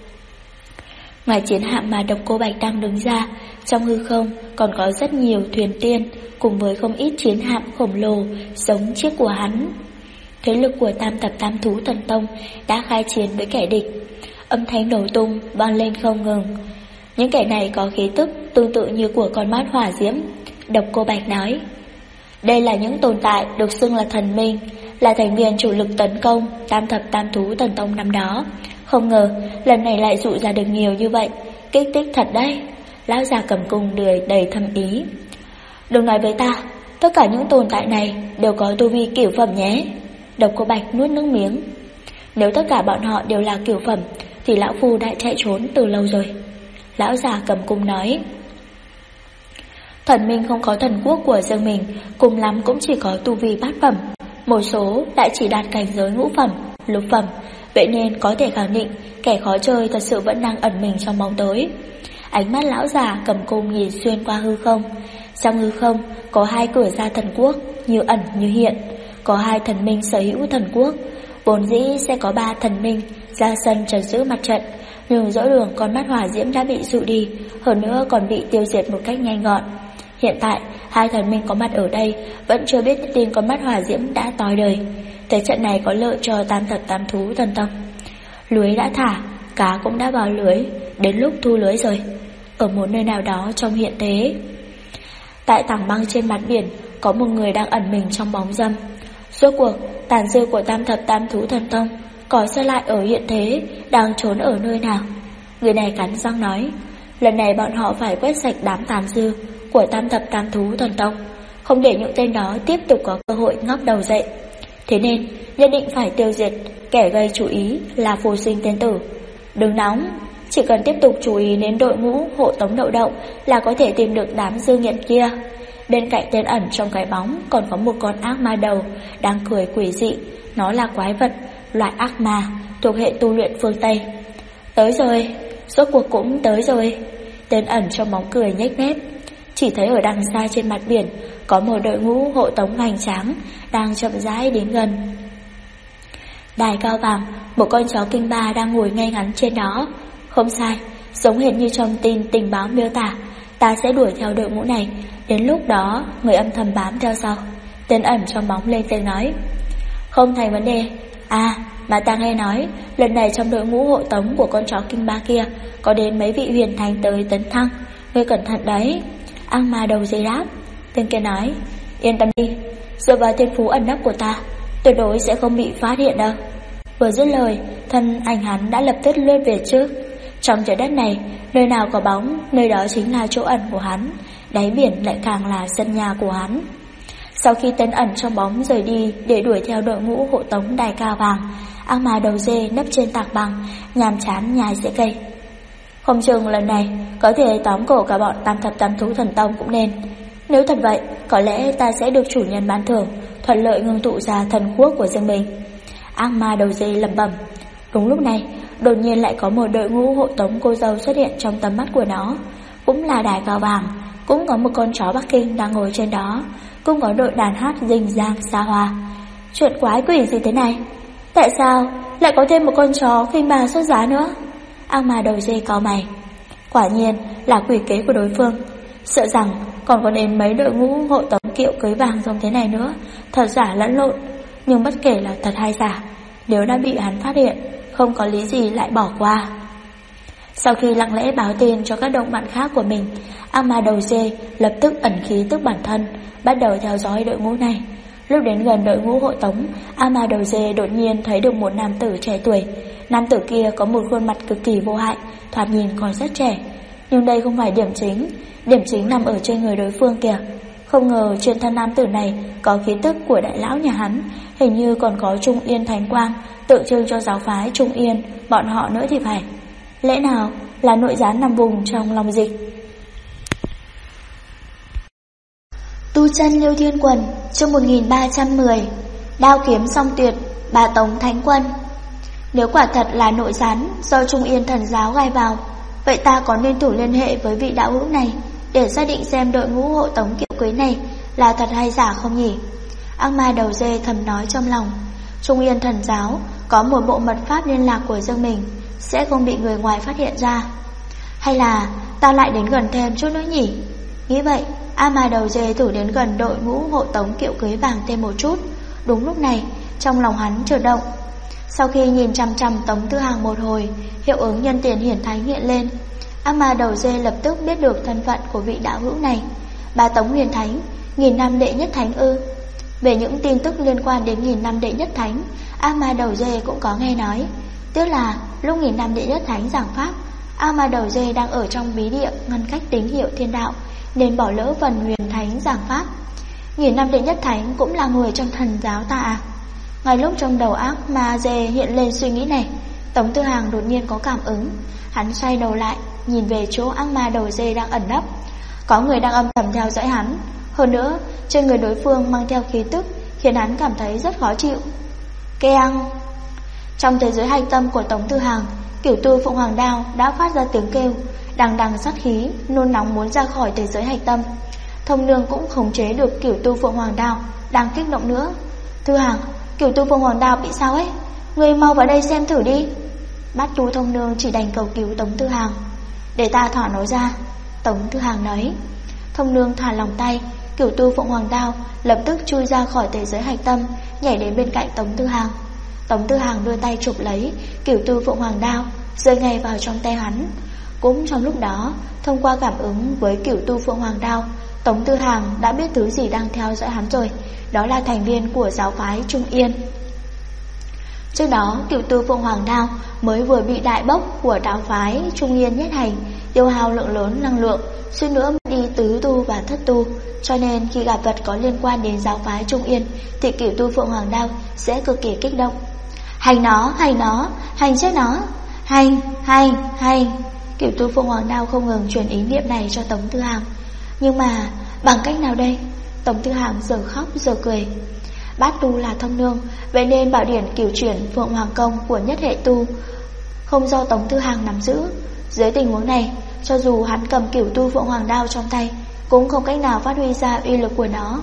Ngoài chiến hạm mà Độc Cô Bạch đang đứng ra, trong hư không còn có rất nhiều thuyền tiên cùng với không ít chiến hạm khổng lồ giống chiếc của hắn. Thế lực của Tam Thập Tam Thú Thần Tông đã khai chiến với kẻ địch. Âm thanh nổ tung vang lên không ngừng. Những kẻ này có khí tức tương tự như của con mắt hỏa diễm. Độc Cô Bạch nói, đây là những tồn tại được xưng là thần minh, là thành viên chủ lực tấn công Tam Thập Tam Thú Thần Tông năm đó. Không ngờ lần này lại dụ ra được nhiều như vậy, kích thích thật đấy. Lão già cầm cung đầy thâm ý. Đừng nói với ta, tất cả những tồn tại này đều có tu vi cửu phẩm nhé. Độc Cô Bạch nuốt nước miếng. Nếu tất cả bọn họ đều là cửu phẩm thì lão phu đã chạy trốn từ lâu rồi. Lão già cầm cung nói, thần minh không có thần quốc của riêng mình, cùng lắm cũng chỉ có tu vi bát phẩm, một số lại chỉ đạt cảnh giới ngũ phẩm, lục phẩm. Vậy nên có thể khẳng định kẻ khó chơi thật sự vẫn đang ẩn mình trong bóng tối. Ánh mắt lão già cầm cung nhìn xuyên qua hư không. Trong hư không có hai cửa ra thần quốc, như ẩn như hiện. Có hai thần minh sở hữu thần quốc. Vốn dĩ sẽ có 3 thần minh ra sân trấn giữ mặt trận, nhưng dỗ đường con mắt hỏa diễm đã bị dụ đi, hơn nữa còn bị tiêu diệt một cách nhanh gọn. Hiện tại hai thần minh có mặt ở đây vẫn chưa biết tin con mắt hỏa diễm đã toi đời. Thế trận này có lợi cho Tam Thập Tam Thú Thần Tông. Lưới đã thả, cá cũng đã vào lưới, đến lúc thu lưới rồi. Ở một nơi nào đó trong hiện thế, tại tảng băng trên mặt biển, có một người đang ẩn mình trong bóng râm. Rốt cuộc tàn dư của Tam Thập Tam Thú Thần Tông có sẽ lại ở hiện thế, đang trốn ở nơi nào? Người này cắn răng nói, lần này bọn họ phải quét sạch đám tàn dư của Tam Thập Tam Thú Thần Tông, không để những tên đó tiếp tục có cơ hội ngóc đầu dậy. Thế nên nhất định phải tiêu diệt kẻ gây chú ý là Phù Sinh Tiên Tử. Đừng nóng, chỉ cần tiếp tục chú ý đến đội ngũ hộ tống đậu đậu là có thể tìm được đám dư nghiệt kia. Bên cạnh tên ẩn trong cái bóng còn có một con ác ma đầu đang cười quỷ dị. Nó là quái vật, loại ác ma thuộc hệ tu luyện phương Tây. Tới rồi, rốt cuộc cũng tới rồi. Tên ẩn trong bóng cười nhếch mép. Chỉ thấy ở đằng xa trên mặt biển có một đội ngũ hộ tống hoành tráng đang chậm rãi đến gần. Đài cao vàng, một con chó kinh ba đang ngồi ngay ngắn trên đó. Không sai, giống hệt như trong tin tình báo miêu tả. Ta sẽ đuổi theo đội ngũ này, đến lúc đó người âm thầm bám theo sau. Tên ẩn trong bóng lên tiếng nói, không thành vấn đề. À, mà ta nghe nói lần này trong đội ngũ hộ tống của con chó kinh ba kia có đến mấy vị huyền thành tới tấn thăng, ngươi cẩn thận đấy. Ác ma đầu dây đáp. Tên kia nói, yên tâm đi, dựa vào thiên phú ẩn nấp của ta, tuyệt đối sẽ không bị phát hiện đâu. Vừa dứt lời, thân ảnh hắn đã lập tức lướt về trước. Trong trái đất này, nơi nào có bóng, nơi đó chính là chỗ ẩn của hắn. Đáy biển lại càng là sân nhà của hắn. Sau khi tên ẩn trong bóng rời đi để đuổi theo đội ngũ hộ tống đài cao vàng, ác ma đầu dê nấp trên tảng băng, nhàm chán nhai rễ cây. Không chừng lần này có thể tóm cổ cả bọn Tam Thập Tam Thú Thần Tông cũng nên. Nếu thật vậy, có lẽ ta sẽ được chủ nhân ban thưởng, thuận lợi ngưng tụ ra thần quốc của riêng mình. Ác ma đầu dê lẩm bẩm. Đúng lúc này, đột nhiên lại có một đội ngũ hộ tống cô dâu xuất hiện trong tầm mắt của nó. Cũng là đài cao vàng, cũng có một con chó Bắc Kinh đang ngồi trên đó, cũng có đội đàn hát rình rang xa hoa. Chuyện quái quỷ gì thế này? Tại sao lại có thêm một con chó khinh bà xuất giá nữa? Ác ma đầu dê cau mày. Quả nhiên là quỷ kế của đối phương. Sợ rằng còn có đến mấy đội ngũ hộ tống kiệu cưới vàng giống thế này nữa, thật giả lẫn lộn. Nhưng bất kể là thật hay giả, nếu đã bị hắn phát hiện, không có lý gì lại bỏ qua. Sau khi lặng lẽ báo tin cho các đồng bạn khác của mình, ác ma đầu dê lập tức ẩn khí tức bản thân, bắt đầu theo dõi đội ngũ này. Lúc đến gần đội ngũ hộ tống, ác ma đầu dê đột nhiên thấy được một nam tử trẻ tuổi. Nam tử kia có một khuôn mặt cực kỳ vô hại, thoạt nhìn còn rất trẻ. Nhưng đây không phải điểm chính nằm ở trên người đối phương kìa. Không ngờ trên thân nam tử này có khí tức của đại lão nhà hắn, hình như còn có Trung Yên Thánh Quang, tượng trưng cho giáo phái Trung Yên bọn họ nữa thì phải. Lẽ nào là nội gián nằm vùng trong lòng dịch? Tu chân Liêu Thiên Quần, chương 1310. Đao kiếm song tuyệt, Bà Tống Thánh Quân. Nếu quả thật là nội gián do Trung Yên Thần Giáo gai vào, vậy ta có nên thử liên hệ với vị đạo hữu này để xác định xem đội ngũ hộ tống kiệu cưới này là thật hay giả không nhỉ? Ác ma đầu dê thầm nói trong lòng. Trung Yên Thần Giáo có một bộ mật pháp liên lạc của riêng mình, sẽ không bị người ngoài phát hiện ra. Hay là ta lại đến gần thêm chút nữa nhỉ? Nghĩ vậy, ác ma đầu dê thử đến gần đội ngũ hộ tống kiệu cưới vàng thêm một chút. Đúng lúc này, trong lòng hắn chợt động. Sau khi nhìn chằm chằm Tống Tư Hàng một hồi, hiệu ứng nhân tiền hiển thánh hiện lên. Ác ma đầu dê lập tức biết được thân phận của vị đạo hữu này. Bà Tống huyền thánh, 1000 năm đệ nhất thánh ư? Về những tin tức liên quan đến 1000 năm đệ nhất thánh, ác ma đầu dê cũng có nghe nói. Tức là lúc 1000 năm đệ nhất thánh giảng pháp, ác ma đầu dê đang ở trong bí địa ngăn cách tín hiệu thiên đạo, nên bỏ lỡ phần huyền thánh giảng pháp. 1000 năm đệ nhất thánh cũng là người trong thần giáo ta à? Ngay lúc trong đầu ác ma dê hiện lên suy nghĩ này, Tống Tư Hàng đột nhiên có cảm ứng. Hắn xoay đầu lại, nhìn về chỗ ác ma đầu dê đang ẩn nấp. Có người đang âm thầm theo dõi hắn. Hơn nữa, trên người đối phương mang theo khí tức khiến hắn cảm thấy rất khó chịu. Keng! Trong thế giới hạch tâm của Tống Tư Hàng, Cửu Tu Phượng Hoàng Đao đã phát ra tiếng kêu, đằng đằng sát khí, nôn nóng muốn ra khỏi thế giới hạch tâm. Thông Nương cũng khống chế được Cửu Tu Phượng Hoàng Đao, đang kích động nữa. Tư Hàng, Cửu Tu Phượng Hoàng Đao bị sao ấy? Ngươi mau vào đây xem thử đi. Bát Tu Thông Nương chỉ đành cầu cứu Tống Tư Hàng. Để ta thả nó ra, Tống Tư Hàng nói. Thông Nương thả lòng tay, Cửu Tu Phượng Hoàng Đao lập tức chui ra khỏi thế giới hạch tâm, nhảy đến bên cạnh Tống Tư Hàng. Tống Tư Hàng đưa tay chụp lấy Cửu Tu Phượng Hoàng Đao, rơi ngay vào trong tay hắn. Cũng trong lúc đó, thông qua cảm ứng với Cửu Tu Phượng Hoàng Đao, Tống Tư Hàng đã biết thứ gì đang theo dõi hắn rồi. Đó là thành viên của giáo phái Trung Yên. Trước đó, Cửu Tu Phượng Hoàng Đao mới vừa bị đại bốc của giáo phái Trung Yên nhất hành, tiêu hao lượng lớn năng lượng, suýt nữa đi tứ tu và thất tu. Cho nên khi gặp vật có liên quan đến giáo phái Trung Yên thì Cửu Tu Phượng Hoàng Đao sẽ cực kỳ kích động. Hành nó, hành chết nó. Hành. Cửu Tu Phượng Hoàng Đao không ngừng truyền ý niệm này cho Tống Tư Hàng. Nhưng mà bằng cách nào đây? Tống Tư Hàng giờ khóc giờ cười. Bát tu là Thông Nương, vậy nên bảo điển cửu chuyển Phượng Hoàng Công của nhất hệ tu không do Tống Tư Hàng nắm giữ. Dưới tình huống này, cho dù hắn cầm Cửu Tu Phượng Hoàng Đao trong tay, cũng không cách nào phát huy ra uy lực của nó.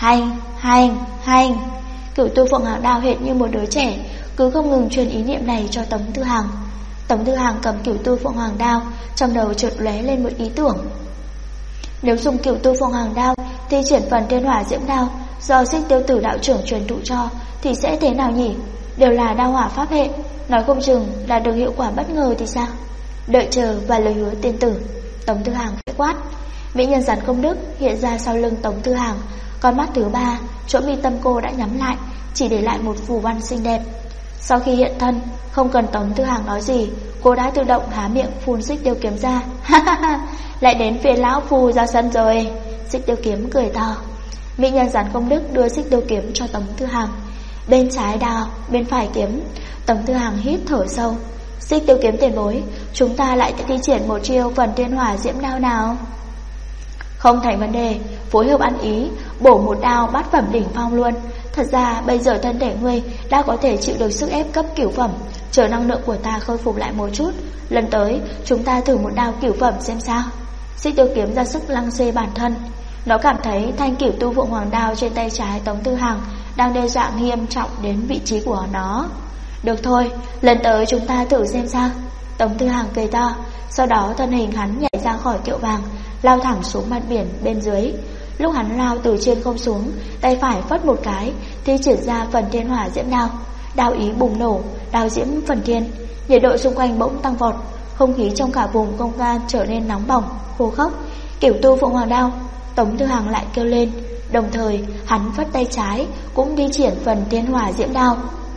Hành. Cửu Tu Phượng Hoàng Đao hệt như một đứa trẻ, cứ không ngừng truyền ý niệm này cho Tống Tư Hàng. Tống Tư Hàng cầm Cửu Tu Phượng Hoàng Đao, trong đầu chợt lóe lên một ý tưởng. Nếu dùng Cửu Tu Phượng Hoàng Đao thi triển phần Thiên Hỏa Diễm Đao do Xích Tiêu Tử đạo trưởng truyền thụ cho thì sẽ thế nào nhỉ? Đều là đao hỏa pháp hệ, nói không chừng là được hiệu quả bất ngờ thì sao? Đợi chờ và lời hứa tiên tử, Tống Tư Hàng phải quát. Mỹ nhân rắn công đức hiện ra sau lưng Tống Tư Hàng, con mắt thứ ba, chỗ mi tâm cô đã nhắm lại, chỉ để lại một phù văn xinh đẹp. Sau khi hiện thân, không cần Tống Tư Hàng nói gì, cô đã tự động há miệng phun Xích Tiêu kiếm ra. Lại đến phiền lão phù ra sân rồi. Xích Tiêu kiếm cười to. Mỹ nhân rắn công đức đưa Xích Tiêu kiếm cho Tống Tư Hàng. Bên trái đao, bên phải kiếm. Tống Tư Hàng hít thở sâu. Xích Tiêu kiếm tiền bối, chúng ta lại thi triển một chiêu phần Thiên Hỏa Diễm Đao nào? Không thành vấn đề, phối hợp ăn ý, bổ một đao bát phẩm đỉnh phong luôn. Thật ra bây giờ thân thể ngươi đã có thể chịu được sức ép cấp cửu phẩm. Chờ năng lượng của ta khôi phục lại một chút, lần tới chúng ta thử một đao cửu phẩm xem sao. Xích Tiêu kiếm ra sức lăng xê bản thân. Nó cảm thấy thanh Cửu Tu Phượng Hoàng Đao trên tay trái Tống Tư Hàng đang đe dọa nghiêm trọng đến vị trí của nó. Được thôi, lần tới chúng ta thử xem sao. Tống Tư Hàng cười to. Sau đó thân hình hắn nhảy ra khỏi kiệu vàng, lao thẳng xuống mặt biển bên dưới. Lúc hắn lao từ trên không xuống, tay phải phất một cái, thi triển ra phần Thiên Hỏa Diễm Đao. Đao ý bùng nổ, đao diễm phần thiên. Nhiệt độ xung quanh bỗng tăng vọt, không khí trong cả vùng không gian trở nên nóng bỏng, khô khốc. Cửu Tu Phượng Hoàng Đao, Tống Tư Hàng lại kêu lên. Đồng thời hắn phất tay trái cũng đi triển phần Thiên Hỏa Diễm Đao.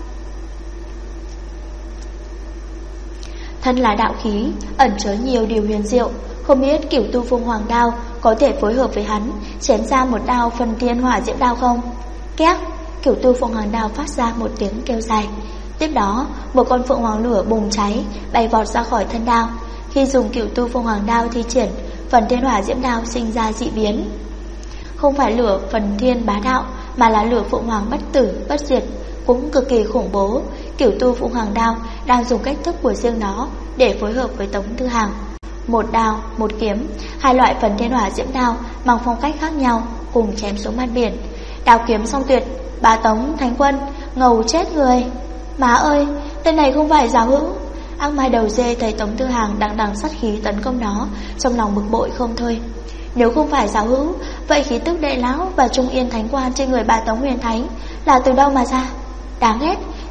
Thân là đạo khí, ẩn chứa nhiều điều huyền diệu. Không biết Cửu Tu Phượng Hoàng Đao có thể phối hợp với hắn chém ra một đao phần Thiên Hỏa Diễm Đao không? Két, Cửu Tu Phượng Hoàng Đao phát ra một tiếng kêu dài. Tiếp đó, một con phượng hoàng lửa bùng cháy, bay vọt ra khỏi thân đao. Khi dùng Cửu Tu Phượng Hoàng Đao thi triển, phần Thiên Hỏa Diễm Đao sinh ra dị biến. Không phải lửa phần thiên bá đạo, mà là lửa phượng hoàng bất tử, bất diệt, cũng cực kỳ khủng bố. Cửu Tu Phượng Hoàng Đao đang dùng cách thức của riêng nó để phối hợp với Tống Tư Hàng. Một đao, một kiếm, hai loại phần Thiên Hỏa Diễm Đao bằng phong cách khác nhau cùng chém xuống mặt biển. Đao kiếm song tuyệt, bá Tống Thánh Quân, ngầu chết người. Má ơi, tên này không phải giáo hữu. Ác ma đầu dê thấy Tống Tư Hàng đằng đằng sát khí tấn công nó, trong lòng bực bội không thôi. Nếu không phải giáo hữu, vậy khí tức đệ lão và Trung Yên Thánh Quan trên người bà Tống Huyền Thánh là từ đâu mà ra? Đáng ghét,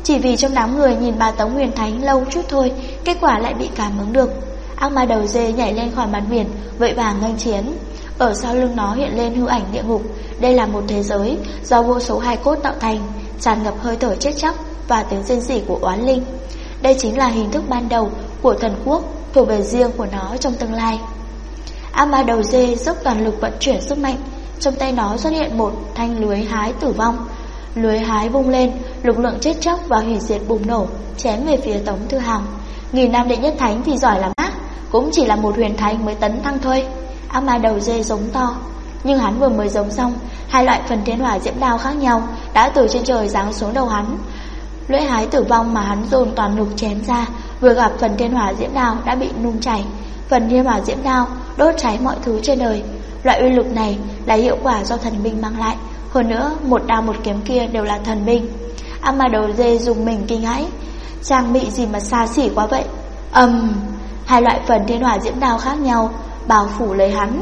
Chỉ vì trong đám người nhìn bà Tống Huyền Thánh lâu chút thôi, kết quả lại bị cảm ứng được. Ác ma đầu dê nhảy lên khỏi mặt biển, vội vàng nghênh chiến. Ở sau lưng nó hiện lên hư ảnh địa ngục. Đây là một thế giới do vô số hài cốt tạo thành, tràn ngập hơi thở chết chóc và tiếng rên rỉ của oán linh. Đây chính là hình thức ban đầu của thần quốc, thuộc về riêng của nó trong tương lai. Ác ma đầu dê dốc toàn lực vận chuyển sức mạnh. Trong tay nó xuất hiện một thanh lưới hái tử vong. Lưới hái bung lên, lực lượng chết chóc và hủy diệt bùng nổ, chém về phía Tống Thư Hằng. Nghìn năm đệ nhất thánh thì giỏi lắm á, cũng chỉ là một huyền thánh mới tấn thăng thôi. Ác ma đầu dê giống to. Nhưng hắn vừa mới giống xong, hai loại phần thiên hỏa diễm đao khác nhau đã từ trên trời giáng xuống đầu hắn. Lưỡi hái tử vong mà hắn dồn toàn lực chém ra, vừa gặp phần thiên hỏa diễm đao đã bị nung chảy. Phần thiên hỏa diễm đao đốt cháy mọi thứ trên đời. Loại uy lực này là hiệu quả do thần binh mang lại. Hơn nữa, một đao một kiếm kia đều là thần binh. Ác ma đầu dê dùng mình kinh hãi. Trang bị gì mà xa xỉ quá vậy. Hai loại phần thiên hỏa diễm đao khác nhau bao phủ lấy hắn.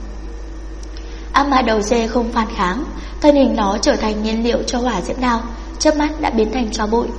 Ác ma đầu dê không phản kháng, thân hình nó trở thành nhiên liệu cho hỏa diễm đao, chớp mắt đã biến thành tro bụi.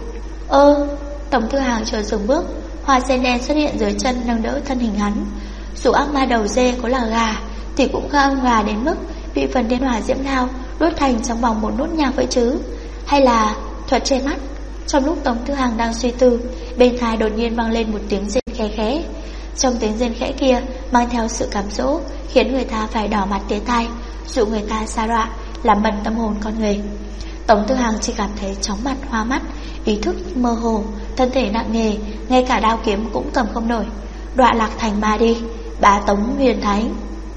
Tống Thư Hằng chợt dừng bước, hoa sen đen xuất hiện dưới chân nâng đỡ thân hình hắn. Dù ác ma đầu dê có là gà thì cũng không gà đến mức bị phần thiên hỏa diễm đao đốt thành trong vòng một nốt nhạc vậy chứ. Hay là thuật che mắt. Trong lúc Tống Thư Hằng đang suy tư, bên tai đột nhiên vang lên một tiếng rên khẽ khẽ. Trong tiếng rên khẽ kia mang theo sự cám dỗ, khiến người ta phải đỏ mặt tía tai, dụ người ta sa đọa, làm bẩn tâm hồn con người. Tống Thư Hằng chỉ cảm thấy chóng mặt hoa mắt, ý thức mơ hồ, thân thể nặng nề, ngay cả đao kiếm cũng cầm không nổi. Đọa lạc thành ma đi, bá Tống Huyền Thánh.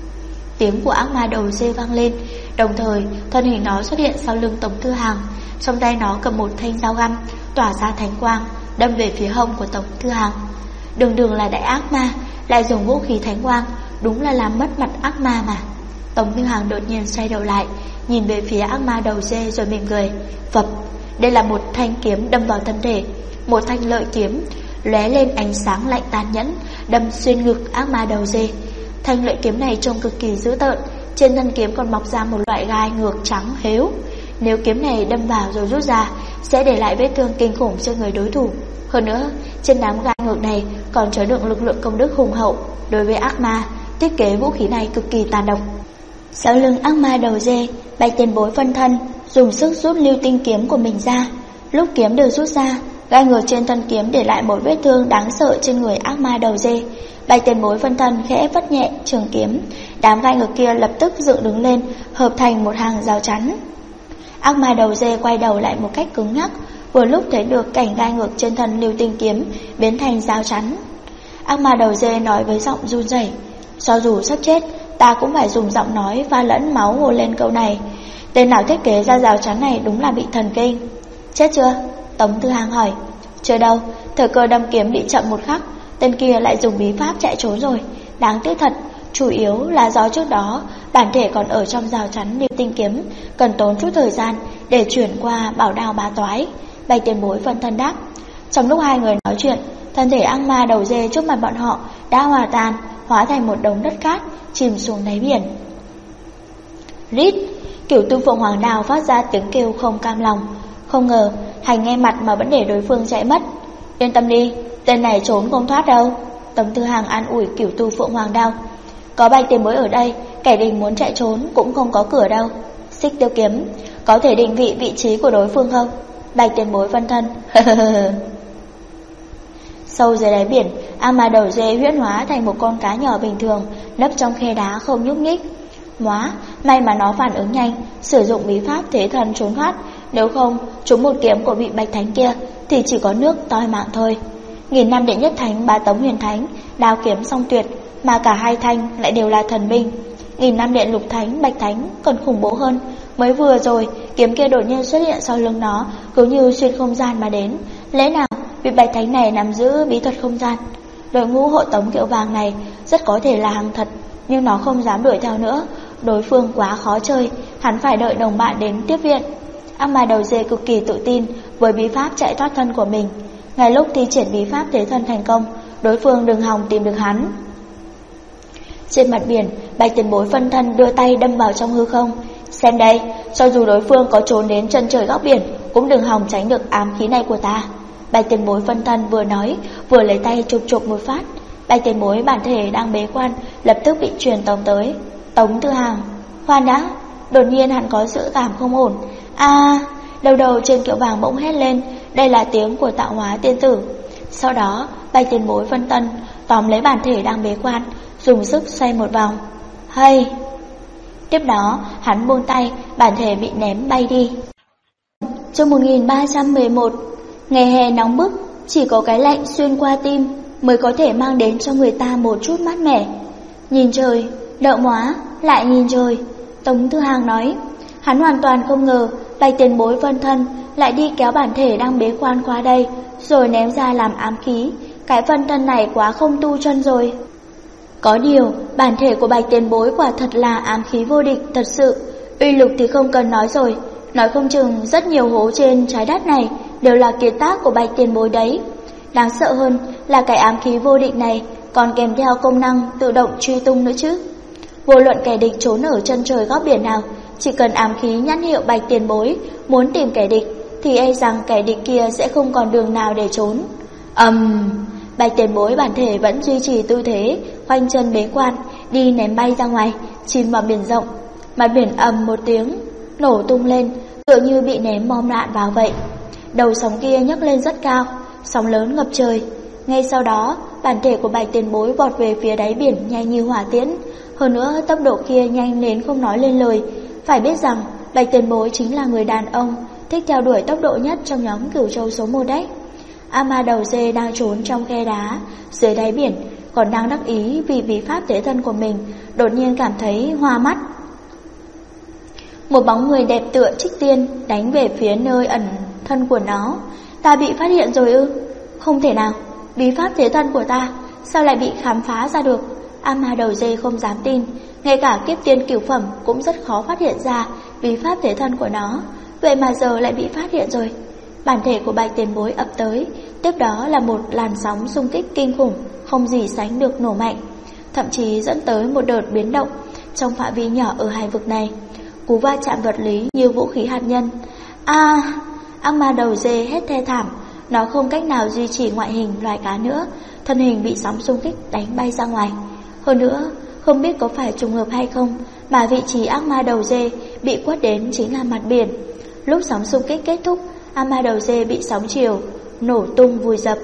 Tiếng của ác ma đầu dê vang lên, đồng thời thân hình nó xuất hiện sau lưng Tống Thư Hằng. Trong tay nó cầm một thanh dao găm tỏa ra thánh quang, đâm về phía hông của Tống Thư Hằng. Đường là đại ác ma, lại dùng vũ khí thánh quang, đúng là làm mất mặt ác ma mà. Tống Thư Hằng đột nhiên xoay đầu lại, nhìn về phía ác ma đầu dê rồi mỉm cười. Phập, đây là một thanh kiếm đâm vào thân thể. Một thanh lợi kiếm lóe lên ánh sáng lạnh tàn nhẫn, đâm xuyên ngực ác ma đầu dê. Thanh lợi kiếm này trông cực kỳ dữ tợn, trên thân kiếm còn mọc ra một loại gai ngược trắng héo. Nếu kiếm này đâm vào rồi rút ra, sẽ để lại vết thương kinh khủng cho người đối thủ. Hơn nữa, trên đám gai ngược này còn chứa đựng lực lượng công đức hùng hậu. Đối với ác ma, thiết kế vũ khí này cực kỳ tàn độc. Sau lưng ác ma đầu dê, Bạch Tiền Bối phân thân dùng sức rút lưu tinh kiếm của mình ra. Lúc kiếm được rút ra, gai ngược trên thân kiếm để lại một vết thương đáng sợ trên người ác ma đầu dê. Bạch Tiền Bối phân thân khẽ vất nhẹ trường kiếm, đám gai ngược kia lập tức dựng đứng lên, hợp thành một hàng rào chắn. Ác ma đầu dê quay đầu lại một cách cứng nhắc, vừa lúc thấy được cảnh gai ngược trên thân lưu tinh kiếm biến thành rào chắn. Ác ma đầu dê nói với giọng run rẩy, cho dù sắp chết, ta cũng phải dùng giọng nói pha lẫn máu hô lên câu này. Tên nào thiết kế ra rào chắn này đúng là bị thần kinh. Chết chưa? Tống Thư Hằng hỏi. Chưa đâu, thời cơ đâm kiếm bị chậm một khắc, tên kia lại dùng bí pháp chạy trốn rồi. Đáng tiếc thật, chủ yếu là do trước đó bản thể còn ở trong rào chắn lưu tinh kiếm, cần tốn chút thời gian để chuyển qua bảo đao bá toái. Bạch Tiền Bối phân thân đáp. Trong lúc hai người nói chuyện, thân thể ác ma đầu dê trước mặt bọn họ đã hòa tan, hóa thành một đống đất cát chìm xuống đáy biển. Rít, Cửu Tư Phượng Hoàng Đao phát ra tiếng kêu không cam lòng. Không ngờ Hành nghe mặt mà vẫn để đối phương chạy mất. Yên tâm đi, tên này trốn không thoát đâu. Tống Thư Hằng an ủi Cửu Tư Phượng Hoàng Đao. Có Bạch Tiền Bối ở đây, kẻ địch muốn chạy trốn cũng không có cửa đâu. Xích Tiêu Kiếm, có thể định vị trí của đối phương không? Bạch Tiền Bối phân thân. Sâu dưới đáy biển, ác ma đầu dê huyễn hóa thành một con cá nhỏ bình thường, nấp trong khe đá không nhúc nhích. May mà nó phản ứng nhanh, sử dụng bí pháp thế thần trốn thoát. Nếu không, trúng một kiếm của vị Bạch Thánh kia thì chỉ có nước toi mạng thôi. Nghìn năm đệ nhất thánh bá Tống Huyền Thánh, đao kiếm song tuyệt, mà cả hai thanh lại đều là thần binh. Nghìn năm đệ lục thánh Bạch Thánh còn khủng bố hơn. Mới vừa rồi, kiếm kia đột nhiên xuất hiện sau lưng nó, cứ như xuyên không gian mà đến. Lẽ nào vị Bạch Thánh này nắm giữ bí thuật không gian? Đội ngũ hộ tống kiệu vàng này rất có thể là hàng thật, nhưng nó không dám đuổi theo nữa. Đối phương quá khó chơi, hắn phải đợi đồng bạn đến tiếp viện. Ác ma đầu dê cực kỳ tự tin với bí pháp chạy thoát thân của mình. Ngay lúc thi triển bí pháp thế thân thành công, đối phương đừng hòng tìm được hắn. Trên mặt biển, Bạch Tiền Bối phân thân đưa tay đâm vào trong hư không. Xem đây, cho dù đối phương có trốn đến chân trời góc biển cũng đừng hòng tránh được ám khí này của ta. Bạch tiền bối phân thân vừa nói, vừa lấy tay chụp một phát. Bạch tiền bối bản thể đang bế quan lập tức bị truyền tống tới. Tống Tư Hàng, khoan đã. Đột nhiên hắn có dự cảm không ổn. Đầu trên kiệu vàng bỗng hét lên, đây là tiếng của tạo hóa tiên tử. Sau đó Bạch tiền bối phân thân tóm lấy bản thể đang bế quan, dùng sức xoay một vòng. Hay! Tiếp đó hắn buông tay, bản thể bị ném bay đi. Chương 1311. Ngày hè nóng bức, chỉ có cái lạnh xuyên qua tim mới có thể mang đến cho người ta một chút mát mẻ. Nhìn trời, đậu móa, lại nhìn trời. Tống Tư Hàng nói. Hắn hoàn toàn không ngờ Bạch tiền bối phân thân lại đi kéo bản thể đang bế quan qua đây, rồi ném ra làm ám khí. Cái phân thân này quá không tu chân rồi. Có điều bản thể của Bạch tiền bối quả thật là ám khí vô địch thật sự. Uy lực thì không cần nói rồi, nói không chừng rất nhiều hố trên trái đất này đều là kiệt tác của Bạch tiền bối đấy. Đáng sợ hơn là cái ám khí vô địch này còn kèm theo công năng tự động truy tung nữa chứ. Vô luận kẻ địch trốn ở chân trời góc biển nào, chỉ cần ám khí nhãn hiệu Bạch tiền bối muốn tìm kẻ địch thì e rằng kẻ địch kia sẽ không còn đường nào để trốn. Bạch tiền bối bản thể vẫn duy trì tư thế khoanh chân bế quan, đi ném bay ra ngoài, chìm vào biển rộng. Mặt biển ầm một tiếng nổ tung lên, tựa như bị ném bom đạn vào vậy. Đầu sóng kia nhấc lên rất cao, sóng lớn ngập trời. Ngay sau đó, bản thể của Bạch tiền bối vọt về phía đáy biển nhanh như hỏa tiễn. Hơn nữa tốc độ kia nhanh đến không nói lên lời. Phải biết rằng Bạch tiền bối chính là người đàn ông thích theo đuổi tốc độ nhất trong nhóm Cửu Châu số 1 đấy. Ác ma đầu dê đang trốn trong khe đá dưới đáy biển, còn đang đắc ý vì bí pháp thế thân của mình, đột nhiên cảm thấy hoa mắt. Một bóng người đẹp tựa trích tiên đánh về phía nơi ẩn thân của nó. Ta bị phát hiện rồi ư? Không thể nào, bí pháp thế thân của ta sao lại bị khám phá ra được? Ác ma đầu dê không dám tin, ngay cả kiếp tiên cửu phẩm cũng rất khó phát hiện ra bí pháp thế thân của nó, vậy mà giờ lại bị phát hiện rồi. Bản thể của Bạch tiền bối ập tới, tiếp đó là một làn sóng xung kích kinh khủng, không gì sánh được nổ mạnh, thậm chí dẫn tới một đợt biến động trong phạm vi nhỏ ở hai vực này. Cú va chạm vật lý như vũ khí hạt nhân. Ác ma đầu dê hét thê thảm, nó không cách nào duy trì ngoại hình loài cá nữa, thân hình bị sóng xung kích đánh bay ra ngoài. Hơn nữa, không biết có phải trùng hợp hay không mà vị trí ác ma đầu dê bị quất đến chính là mặt biển. Lúc sóng xung kích kết thúc, ác ma đầu dê bị sóng chiều nổ tung vùi dập.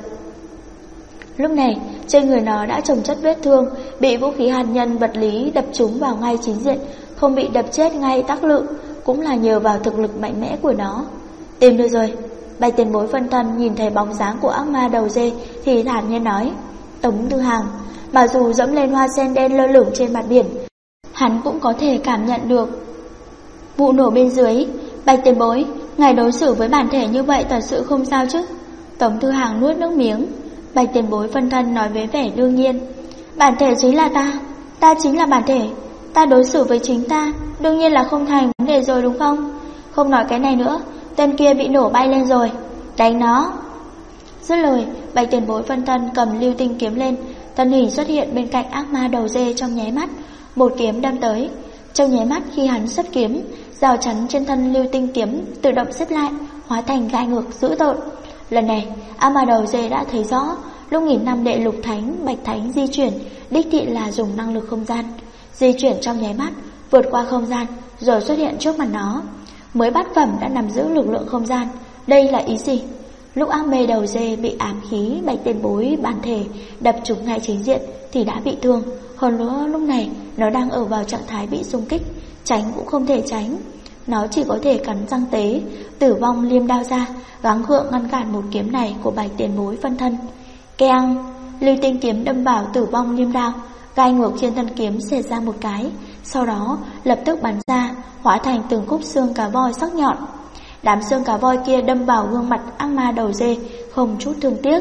Lúc này trên người nó đã chồng chất vết thương, bị vũ khí hạt nhân vật lý đập trúng vào ngay chính diện, không bị đập chết ngay tác lự cũng là nhờ vào thực lực mạnh mẽ của nó. Tìm được rồi. Bạch tiền bối phân thân nhìn thấy bóng dáng của ác ma đầu dê thì thản nhiên nói. Tống Tư Hàng, mà dù dẫm lên hoa sen đen lơ lửng trên mặt biển, hắn cũng có thể cảm nhận được vụ nổ bên dưới. Bạch tiền bối, ngài đối xử với bản thể như vậy thật sự không sao chứ? Tống Tư Hàng nuốt nước miếng. Bạch tiền bối phân thân nói với vẻ đương nhiên. Bản thể chính là ta chính là bản thể. Ta đối xử với chính ta đương nhiên là không thành vấn đề rồi đúng không? Không nói cái này nữa, tên kia bị nổ bay lên rồi, đánh nó. Dứt lời, Bạch tiền bối phân thân cầm lưu tinh kiếm lên, thân hình xuất hiện bên cạnh ác ma đầu dê trong nháy mắt, một kiếm đâm tới. Trong nháy mắt khi hắn xuất kiếm, rào chắn trên thân lưu tinh kiếm tự động xếp lại, hóa thành gai ngược dữ tợn. Lần này, ác ma đầu dê đã thấy rõ, lúc nghìn năm đệ lục thánh, bạch thánh di chuyển, đích thị là dùng năng lực không gian, di chuyển trong nháy mắt, vượt qua không gian, rồi xuất hiện trước mặt nó. Mới bát phẩm đã nắm giữ lực lượng không gian, đây là ý gì? Lúc ác mê đầu dê bị ám khí Bạch tiền bối bản thể đập trúng ngay chính diện thì đã bị thương. Hơn nữa lúc này nó đang ở vào trạng thái bị xung kích, tránh cũng không thể tránh. Nó chỉ có thể cắn răng tế, tử vong liêm đao ra, gắng gượng ngăn cản một kiếm này của Bạch tiền bối phân thân. Keng, lưu tinh kiếm đâm vào tử vong liêm đao, gai ngược trên thân kiếm xẹt ra một cái, sau đó lập tức bắn ra, hóa thành từng khúc xương cá voi sắc nhọn. Đám xương cá voi kia đâm vào gương mặt ác ma đầu dê, không chút thương tiếc.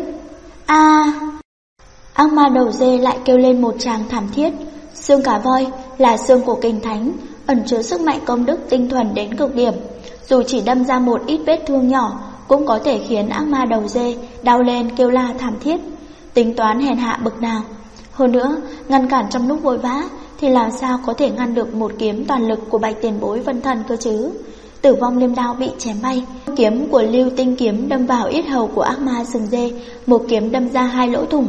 Ác ma đầu dê lại kêu lên một tràng thảm thiết. Xương cá voi là xương của kinh thánh, ẩn chứa sức mạnh công đức tinh thuần đến cực điểm. Dù chỉ đâm ra một ít vết thương nhỏ, cũng có thể khiến ác ma đầu dê đau lên kêu la thảm thiết. Tính toán hèn hạ bực nào. Hơn nữa, ngăn cản trong lúc vội vã thì làm sao có thể ngăn được một kiếm toàn lực của Bạch tiền bối phân thân cơ chứ? Tử vong liêm đao bị chém bay. Kiếm của Lưu Tinh kiếm đâm vào yết hầu của ác ma sừng dê, một kiếm đâm ra 2 lỗ thủng.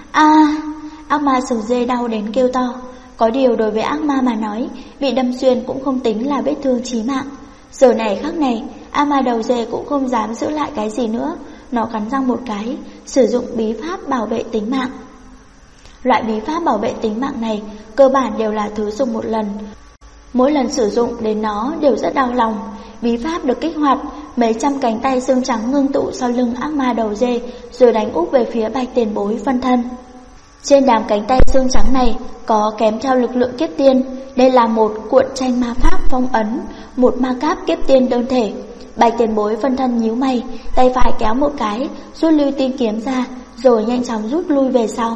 Ác ma sừng dê đau đến kêu to. Có điều đối với ác ma mà nói, bị đâm xuyên cũng không tính là vết thương chí mạng. Giờ này khắc này, ác ma đầu dê cũng không dám giữ lại cái gì nữa. Nó cắn răng một cái, sử dụng bí pháp bảo vệ tính mạng. Loại bí pháp bảo vệ tính mạng này cơ bản đều là thứ dùng một lần. Mỗi lần sử dụng đến nó đều rất đau lòng. Bí pháp được kích hoạt, mấy trăm cánh tay xương trắng ngưng tụ sau lưng ác ma đầu dê, rồi đánh úp về phía Bạch Tiền Bối phân thân. Trên đám cánh tay xương trắng này có kèm theo lực lượng kiếp tiên. Đây là một cuộn tranh ma pháp phong ấn, một ma cáp kiếp tiên đơn thể. Bạch Tiền Bối phân thân nhíu mày, tay phải kéo một cái, rút Lưu Tinh kiếm ra, rồi nhanh chóng rút lui về sau.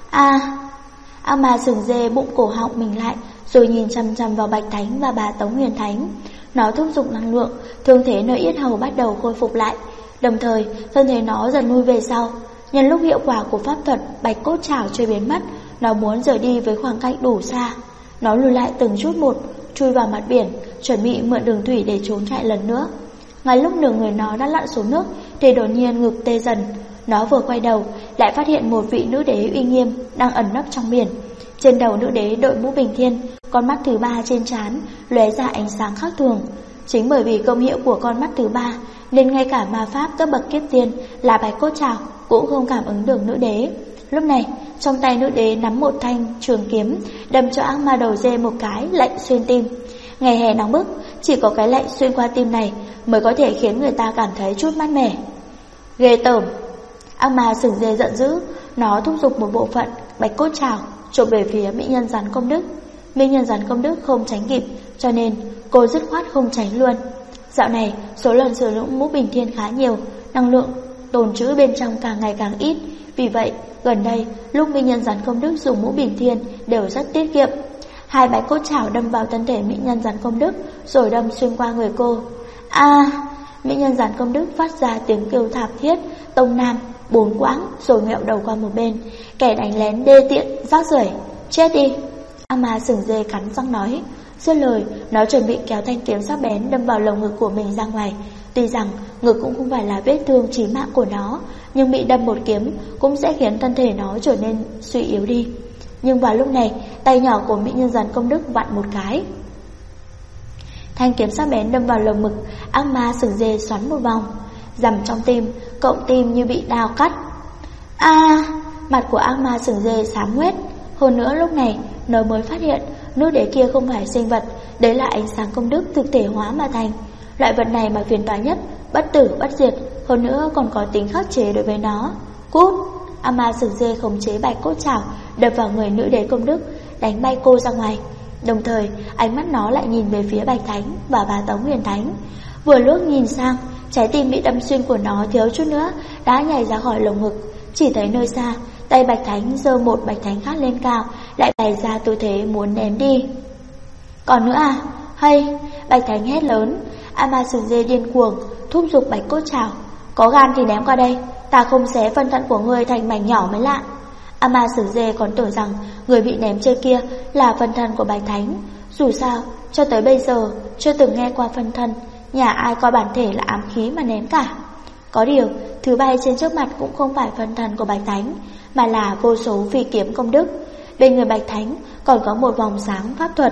Ác ma sừng dê bụng cổ họng mình lại, rồi nhìn chằm chằm vào Bạch Thánh và bà Tống Huyền Thánh. Nó thúc giục năng lượng, thương thế nơi yết hầu bắt đầu khôi phục lại. Đồng thời, thân thể nó dần lui về sau. Nhân lúc hiệu quả của pháp thuật Bạch Cốt Trảo chưa biến mất, nó muốn rời đi với khoảng cách đủ xa. Nó lùi lại từng chút một, chui vào mặt biển, chuẩn bị mượn đường thủy để trốn chạy lần nữa. Ngay lúc nửa người nó đã lặn xuống nước thì đột nhiên ngực tê dần. Nó vừa quay đầu lại phát hiện một vị nữ đế uy nghiêm đang ẩn nấp trong biển. Trên đầu nữ đế đội mũ bình thiên, con mắt thứ 3 trên trán lóe ra ánh sáng khác thường. Chính bởi vì công hiệu của con mắt thứ 3 nên ngay cả ma pháp cấp bậc kiếp tiên là Bạch Cốt Trảo cũng không cảm ứng được nữ đế. Lúc này, trong tay nữ đế nắm một thanh trường kiếm, đâm cho ác ma đầu dê một cái lạnh xuyên tim. Ngày hè nóng bức, chỉ có cái lạnh xuyên qua tim này mới có thể khiến người ta cảm thấy chút mát mẻ. Ghê tởm! Ác ma sừng dê giận dữ, nó thúc giục một bộ phận Bạch Cốt Trảo chộp về phía mỹ nhân rắn công đức. Mỹ nhân rắn công đức không tránh kịp, cho nên cô dứt khoát không tránh luôn. Dạo này, số lần sử dụng mũ bình thiên khá nhiều, năng lượng tồn trữ bên trong càng ngày càng ít. Vì vậy, gần đây, lúc mỹ nhân rắn công đức dùng mũ bình thiên đều rất tiết kiệm. 2 Bạch Cốt Trảo đâm vào thân thể mỹ nhân rắn công đức, rồi đâm xuyên qua người cô. Mỹ nhân rắn công đức phát ra tiếng kêu thảm thiết, tông nam, 4 quãng, rồi ngẹo đầu qua một bên. Kẻ đánh lén đê tiện, rác rưởi, chết đi! Ác ma sừng dê cắn răng nói. Dứt lời, nó chuẩn bị kéo thanh kiếm sắc bén đâm vào lồng ngực của mình ra ngoài. Tuy rằng ngực cũng không phải là vết thương chí mạng của nó, nhưng bị đâm một kiếm cũng sẽ khiến thân thể nó trở nên suy yếu đi. Nhưng vào lúc này, tay nhỏ của mỹ nhân rắn công đức vặn một cái. Thanh kiếm sắc bén đâm vào lồng ngực, ác ma sừng dê xoắn một vòng, dằm trong tim, cộng tim như bị đao cắt. Mặt của ác ma sừng dê xám ngoét. Hơn nữa lúc này, nó mới phát hiện nữ đế kia không phải sinh vật, đấy là ánh sáng công đức thực thể hóa mà thành. Loại vật này mà phiền toái nhất, bất tử bất diệt, hơn nữa còn có tính khắc chế đối với nó. Cút! Ác ma sừng dê khống chế Bạch Cốt Trảo đập vào người nữ đế công đức, đánh bay cô ra ngoài. Đồng thời, ánh mắt nó lại nhìn về phía Bạch Thánh và bà Tống Huyền Thánh. Vừa lúc nhìn sang, trái tim bị đâm xuyên của nó thiếu chút nữa đã nhảy ra khỏi lồng ngực. Chỉ thấy nơi xa, tay Bạch Thánh giơ một Bạch Thánh khác lên cao, lại bày ra tư thế muốn ném đi. Còn nữa à? Hay! Bạch Thánh hét lớn. Ác ma sừng dê điên cuồng thúc giục Bạch Cốt Trảo. Có gan thì ném qua đây, ta không xé phân thân của ngươi thành mảnh nhỏ mới lạ. Ác ma sừng dê còn tưởng rằng người bị ném trên kia là phân thân của Bạch Thánh. Dù sao, cho tới bây giờ chưa từng nghe qua phân thân, nhà ai coi bản thể là ám khí mà ném cả. Có điều, thứ bay trên trước mặt cũng không phải phân thân của Bạch Thánh, mà là vô số phi kiếm công đức. Bên người Bạch Thánh còn có một vòng sáng pháp thuật.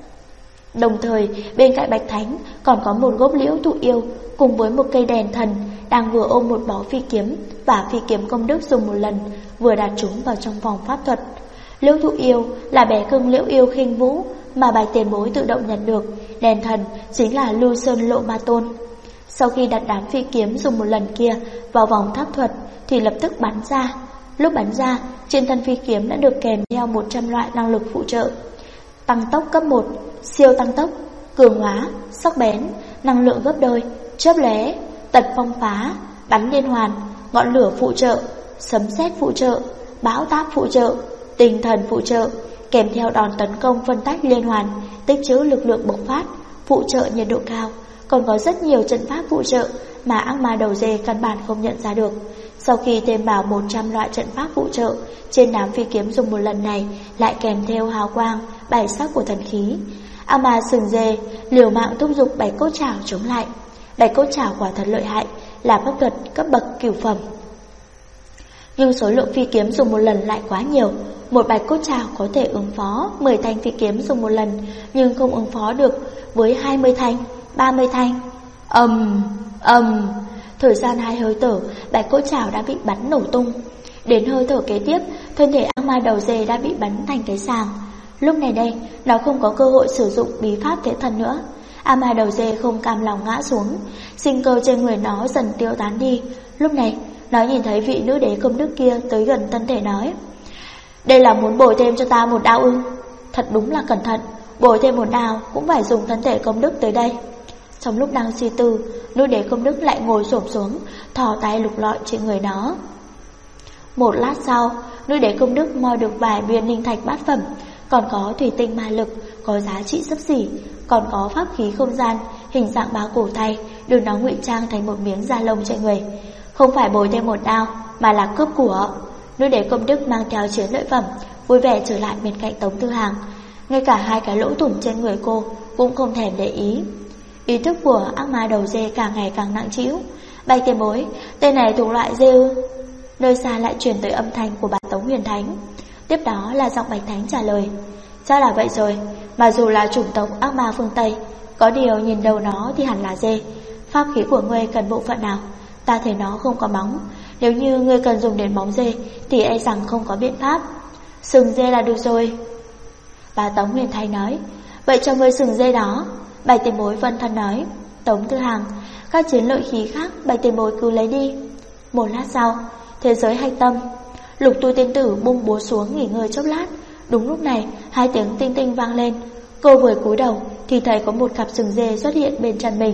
Đồng thời, bên cạnh Bạch Thánh còn có một gốc liễu thụ yêu cùng với một cây đèn thần đang vừa ôm một bó phi kiếm và phi kiếm công đức dùng một lần, vừa đặt chúng vào trong vòng pháp thuật. Liễu thụ yêu là bé cưng liễu yêu khinh vũ mà Bạch Tiền Bối tự động nhận được. Đèn thần chính là Lưu Sơn Lộ Ma Tôn. Sau khi đặt đám phi kiếm dùng một lần kia vào vòng pháp thuật thì lập tức bắn ra. Lúc bắn ra, trên thân phi kiếm đã được kèm theo 100 loại năng lực phụ trợ. Tăng tốc cấp 1, siêu tăng tốc, cường hóa, sắc bén, năng lượng gấp đôi, chớp lóe, tật phong phá, bắn liên hoàn, ngọn lửa phụ trợ, sấm sét phụ trợ, bão táp phụ trợ, tinh thần phụ trợ, kèm theo đòn tấn công phân tách liên hoàn, tích trữ lực lượng bộc phát, phụ trợ nhiệt độ cao. Còn có rất nhiều trận pháp phụ trợ mà ác ma đầu dê căn bản không nhận ra được. Sau khi thêm vào 100 loại trận pháp phụ trợ, trên đám phi kiếm dùng một lần này lại kèm theo hào quang, 7 sắc của thần khí. Ác ma sừng dê liều mạng thúc giục Bạch Cốt Trảo chống lại. Bạch Cốt Trảo quả thật lợi hại, là pháp thuật cấp bậc cửu phẩm. Nhưng số lượng phi kiếm dùng một lần lại quá nhiều. Một Bạch Cốt Trảo có thể ứng phó 10 thanh phi kiếm dùng một lần, nhưng không ứng phó được với 20 thanh, 30 thanh. Thời gian 2 hơi thở, Bạch Cốt Trảo đã bị bắn nổ tung. Đến hơi thở kế tiếp, thân thể ác ma đầu dê đã bị bắn thành cái sàng. Lúc này đây, nó không có cơ hội sử dụng bí pháp thế thần nữa. Ác ma đầu dê không cam lòng ngã xuống, sinh cơ trên người nó dần tiêu tán đi. Lúc này, nó nhìn thấy vị nữ đế công đức kia tới gần thân thể nói: đây là muốn bồi thêm cho ta một đao ư? Thật đúng là cẩn thận, bồi thêm một đao cũng phải dùng thân thể công đức tới đây. Trong lúc đang suy tư, nữ đế công đức lại ngồi xổm xuống, thò tay lục lọi trên người nó. Một lát sau, nữ đế công đức moi được vài viên linh thạch bát phẩm, còn có thủy tinh ma lực có giá trị xấp xỉ, còn có pháp khí không gian hình dạng bá cổ tay, được nó ngụy trang thành một miếng da lông trên người. Không phải bồi thêm một đao, mà là cướp của. Nữ đế công đức mang theo chiến lợi phẩm, vui vẻ trở lại bên cạnh Tống Tư Hàng. Ngay cả 2 cái lỗ thủng trên người cô cũng không thèm để ý. Ý thức của ác ma đầu dê càng ngày càng nặng trĩu. Bạch tiền bối, tên này thuộc loại dê ư? Nơi xa lại truyền tới âm thanh của bà Tống Huyền Thánh. Tiếp đó là giọng Bạch Thánh trả lời: chắc là vậy rồi, mà dù là chủng tộc ác ma phương Tây, có điều nhìn đầu nó thì hẳn là dê. Pháp khí của ngươi cần bộ phận nào? Ta thấy nó không có móng. Nếu như ngươi cần dùng đến móng dê thì e rằng không có biện pháp. Sừng dê là được rồi, bà Tống Huyền Thánh nói. Vậy cho ngươi sừng dê đó, Bạch tiền bối vân thân nói. Tống Tư Hàng: các chiến lợi khí khác Bạch tiền bối cứ lấy đi. Một lát sau, thế giới hạch tâm, Lục Tu tiên tử bung búa xuống nghỉ ngơi chốc lát. Đúng lúc này, 2 tiếng tinh tinh vang lên. Cô vừa cúi đầu thì thấy có một cặp sừng dê xuất hiện bên chân mình.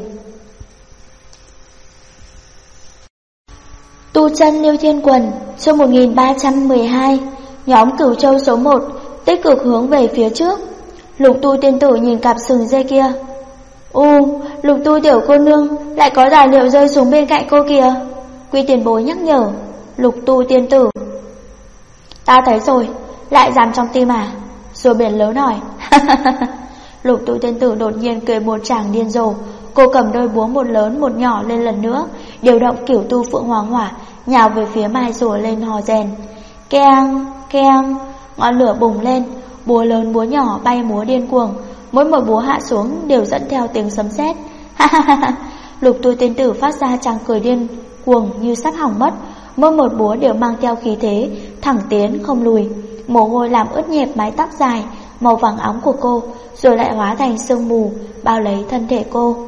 Tu chân Liêu Thiên Quần, chương 1312. Nhóm Cửu Châu số 1 tích cực hướng về phía trước. Lục Tu tiên tử nhìn cặp sừng dê kia. Lục Tu tiểu cô nương, lại có tài liệu rơi xuống bên cạnh cô kìa. Quy tiền bối nhắc nhở. Lục Tu tiên tử: ta thấy rồi, lại dám trong tim à? Rồi biển lớn hỏi. Lục Tu tiên tử đột nhiên cười một tràng điên rồ. Cô cầm đôi búa một lớn một nhỏ lên lần nữa, điều động kiểu tu phượng hoàng hỏa, nhào về phía mai rùa lên hò rèn. Keng, keng, ngọn lửa bùng lên, búa lớn búa nhỏ bay múa điên cuồng, mỗi một búa hạ xuống đều dẫn theo tiếng sấm sét. Lục Tu tiên tử phát ra tràng cười điên cuồng như sắp hỏng mất, mỗi một búa đều mang theo khí thế thẳng tiến không lùi. Mồ hôi làm ướt nhẹp mái tóc dài màu vàng óng của cô, rồi lại hóa thành sương mù bao lấy thân thể cô.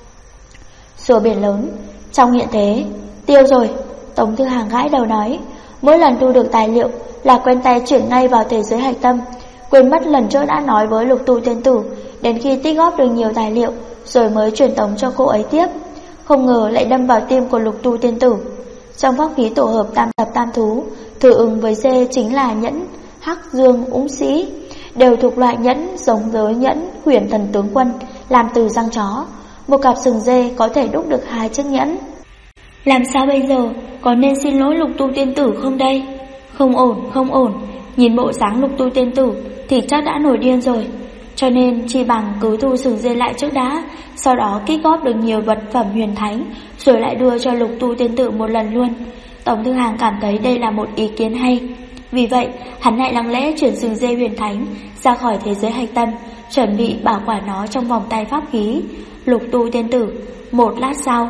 Rùa biển lớn trong hiện thế tiêu rồi. Tống Tư Hàng gãi đầu nói: mỗi lần thu được tài liệu là quen tay chuyển ngay vào thế giới hạch tâm. Quên mất lần trước đã nói với Lục Tu tiên tử, đến khi tích góp được nhiều tài liệu rồi mới truyền tống cho cô ấy tiếp. Không ngờ lại đâm vào tim của Lục Tu tiên tử. Trong pháp khí tổ hợp tam tập tam thú, thử ứng với dê chính là nhẫn Hắc Dương Úng Sĩ, đều thuộc loại nhẫn giống với nhẫn Huyền Thần Tướng Quân, làm từ răng chó. Một cặp sừng dê có thể đúc được 2 chiếc nhẫn. Làm sao bây giờ? Có nên xin lỗi Lục Tu tiên tử không đây? Không ổn, không ổn. Nhìn bộ dáng Lục Tu tiên tử thì chắc đã nổi điên rồi. Cho nên chỉ bằng cứ thu sừng dê lại trước đã, sau đó tích góp được nhiều vật phẩm huyền thánh, rồi lại đưa cho Lục Tu tiên tử một lần luôn. Tống Tư Hàng cảm thấy đây là một ý kiến hay. Vì vậy, hắn lại lặng lẽ chuyển sừng dê huyền thánh ra khỏi thế giới hạch tâm, chuẩn bị bảo quản nó trong vòng tay pháp khí. Lục Tu tiên tử một lát sau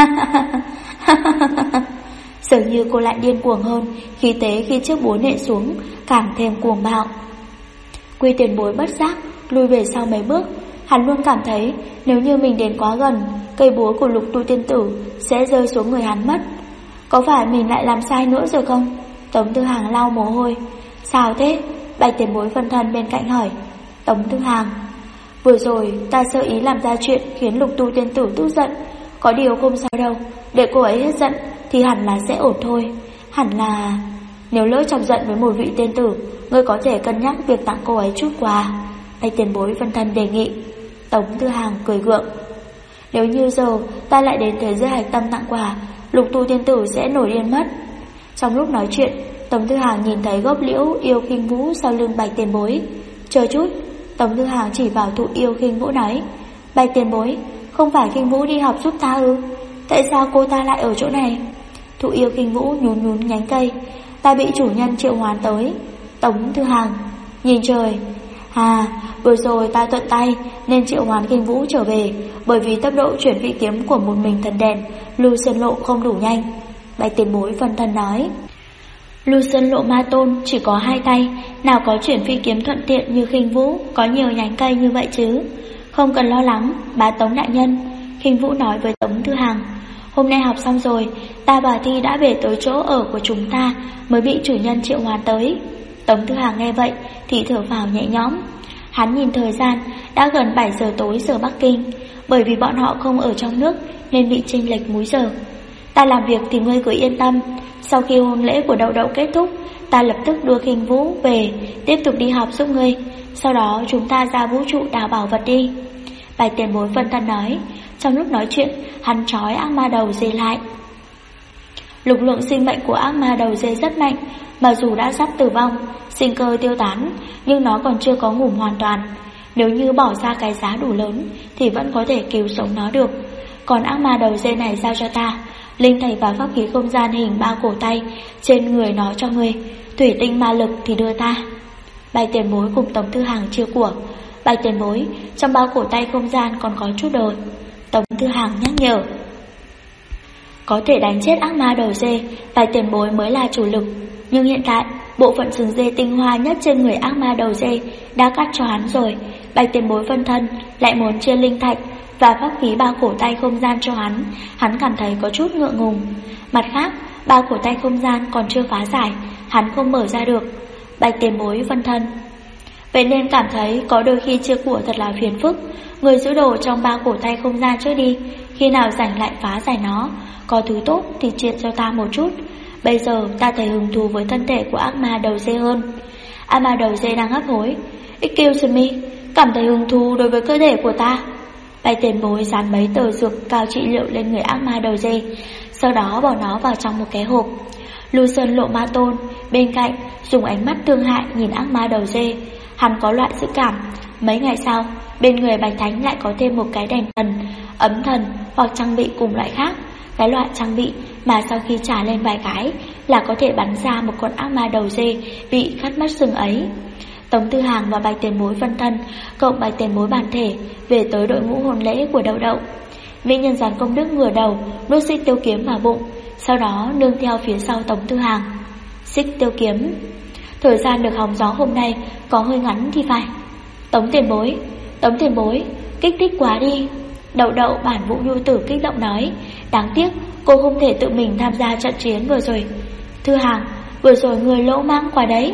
dường như cô lại điên cuồng hơn, khí thế khi chiếc búa nện xuống càng thêm cuồng bạo. Quy tiền bối bất giác lùi về sau mấy bước. Hắn luôn cảm thấy nếu như mình đến quá gần, cây búa của Lục Tu tiên tử sẽ rơi xuống người hắn mất. Có phải mình lại làm sai nữa rồi không? Tống Tư Hàng lau mồ hôi. Sao thế? Bạch tiền bối phân thân bên cạnh hỏi. Tống Tư Hàng: vừa rồi ta sơ ý làm ra chuyện khiến Lục Tu tiên tử tức giận. Có điều không sao đâu, để cô ấy hết giận thì hẳn là sẽ ổn thôi. Hẳn là nếu lỡ chọc giận với một vị tiên tử, ngươi có thể cân nhắc việc tặng cô ấy chút quà. Bạch tiền bối phân thân đề nghị. Tống Tư Hàng cười gượng: nếu như giờ ta lại đến thế giới hạch tâm tặng quà, Lục Tu tiên tử sẽ nổi điên mất. Trong lúc nói chuyện, Tống Tư Hàng nhìn thấy gốc liễu yêu khinh vũ sau lưng Bạch tiền bối. Chờ chút, Tống Thư Hàng chỉ vào Thụ Yêu Khinh Vũ nói: Bạch tiền bối, không phải Khinh Vũ đi học giúp ta ư? Tại sao cô ta lại ở chỗ này? Thụ Yêu Khinh Vũ nhún nhún nhánh cây: Ta bị chủ nhân triệu hoán tới. Tống Thư Hàng: Nhìn trời. Vừa rồi ta thuận tay nên triệu hoán Khinh Vũ trở về, bởi vì tốc độ chuyển phi kiếm của một mình thần đèn Lưu Sơn Lộ không đủ nhanh. Bạch tiền bối phân thân nói: Lưu Sơn Lộ ma tôn chỉ có 2 tay, nào có chuyển phi kiếm thuận tiện như Khinh Vũ có nhiều nhánh cây như vậy chứ. Không cần lo lắng, bá Tống đại nhân. Khinh Vũ nói với Tống Thư Hàng: Hôm nay học xong rồi, ta và Thi đã về tới chỗ ở của chúng ta, mới bị chủ nhân triệu hoán tới. Tống Thư Hàng nghe vậy thì thở phào nhẹ nhõm. Hắn nhìn thời gian, đã gần 7 giờ tối giờ Bắc Kinh. Bởi vì bọn họ không ở trong nước nên bị chênh lệch múi giờ. Ta làm việc thì ngươi cứ yên tâm. Sau khi hôn lễ của Đậu Đậu kết thúc, ta lập tức đưa Khinh Vũ về, tiếp tục đi học giúp ngươi. Sau đó chúng ta ra vũ trụ đào bảo vật đi. Bạch tiền bối phân thân nói. Trong lúc nói chuyện, hắn trói ác ma đầu dê lại. Lực lượng sinh mệnh của ác ma đầu dê rất mạnh, mặc dù đã sắp tử vong, sinh cơ tiêu tán, nhưng nó còn chưa có ngủm hoàn toàn. Nếu như bỏ ra cái giá đủ lớn thì vẫn có thể cứu sống nó được. Còn ác ma đầu dê này giao cho ta, linh thạch và pháp khí không gian hình 3 cổ tay trên người nó cho ngươi, thủy tinh ma lực thì đưa ta. Bạch tiền bối cùng Tống Thư Hàng chia của. Bạch tiền bối, trong 3 cổ tay không gian còn có chút đồ. Tống Thư Hàng nhắc nhở. Có thể đánh chết ác ma đầu dê, Bạch tiền bối mới là chủ lực. Nhưng hiện tại, bộ phận sừng dê tinh hoa nhất trên người ác ma đầu dê đã cắt cho hắn rồi. Bạch tiền bối phân thân lại muốn chia linh thạch và pháp khí 3 cổ tay không gian cho hắn cảm thấy có chút ngượng ngùng. Mặt khác, 3 cổ tay không gian còn chưa phá giải, hắn không mở ra được. Bạch tiền bối phân thân: Vậy nên cảm thấy có đôi khi chia của thật là phiền phức. Người giữ đồ trong 3 cổ tay không gian trước đi, khi nào rảnh lại phá giải nó. Có thứ tốt thì chia cho ta một chút. Bây giờ ta thấy hứng thú với thân thể của ác ma đầu dê hơn. Ác ma đầu dê đang hấp hối: Excuse me, cảm thấy hứng thú đối với cơ thể của ta. Bạch tiền bối dán mấy tờ dược cao trị liệu lên người ác ma đầu dê, sau đó bỏ nó vào trong một cái hộp. Lưu Sơn Lộ ma tôn bên cạnh dùng ánh mắt thương hại nhìn ác ma đầu dê. Hắn có loại dự cảm mấy ngày sau bên người Bạch Thánh lại có thêm một cái đèn thần, ấm thần hoặc trang bị cùng loại khác. Cái loại trang bị mà sau khi trả lên vài cái là có thể bắn ra một con ác ma đầu dê bị cắt mất sừng ấy. Tống Thư Hàng và Bạch tiền bối phân thân cộng Bạch tiền bối bản thể về tới đội ngũ hôn lễ của Đậu Đậu. Mỹ nhân giàn công đức ngửa đầu nuốt xích tiêu kiếm vào bụng, sau đó nương theo phía sau Tống Thư Hàng. Xích tiêu kiếm. Thời gian được hóng gió hôm nay có hơi ngắn thì phải. Tống tiền bối, kích thích quá đi. Đậu Đậu bản Vũ Nhu Tử kích động nói. Đáng tiếc cô không thể tự mình tham gia trận chiến vừa rồi. Thư Hàng, vừa rồi người lỗ mãng quá đấy.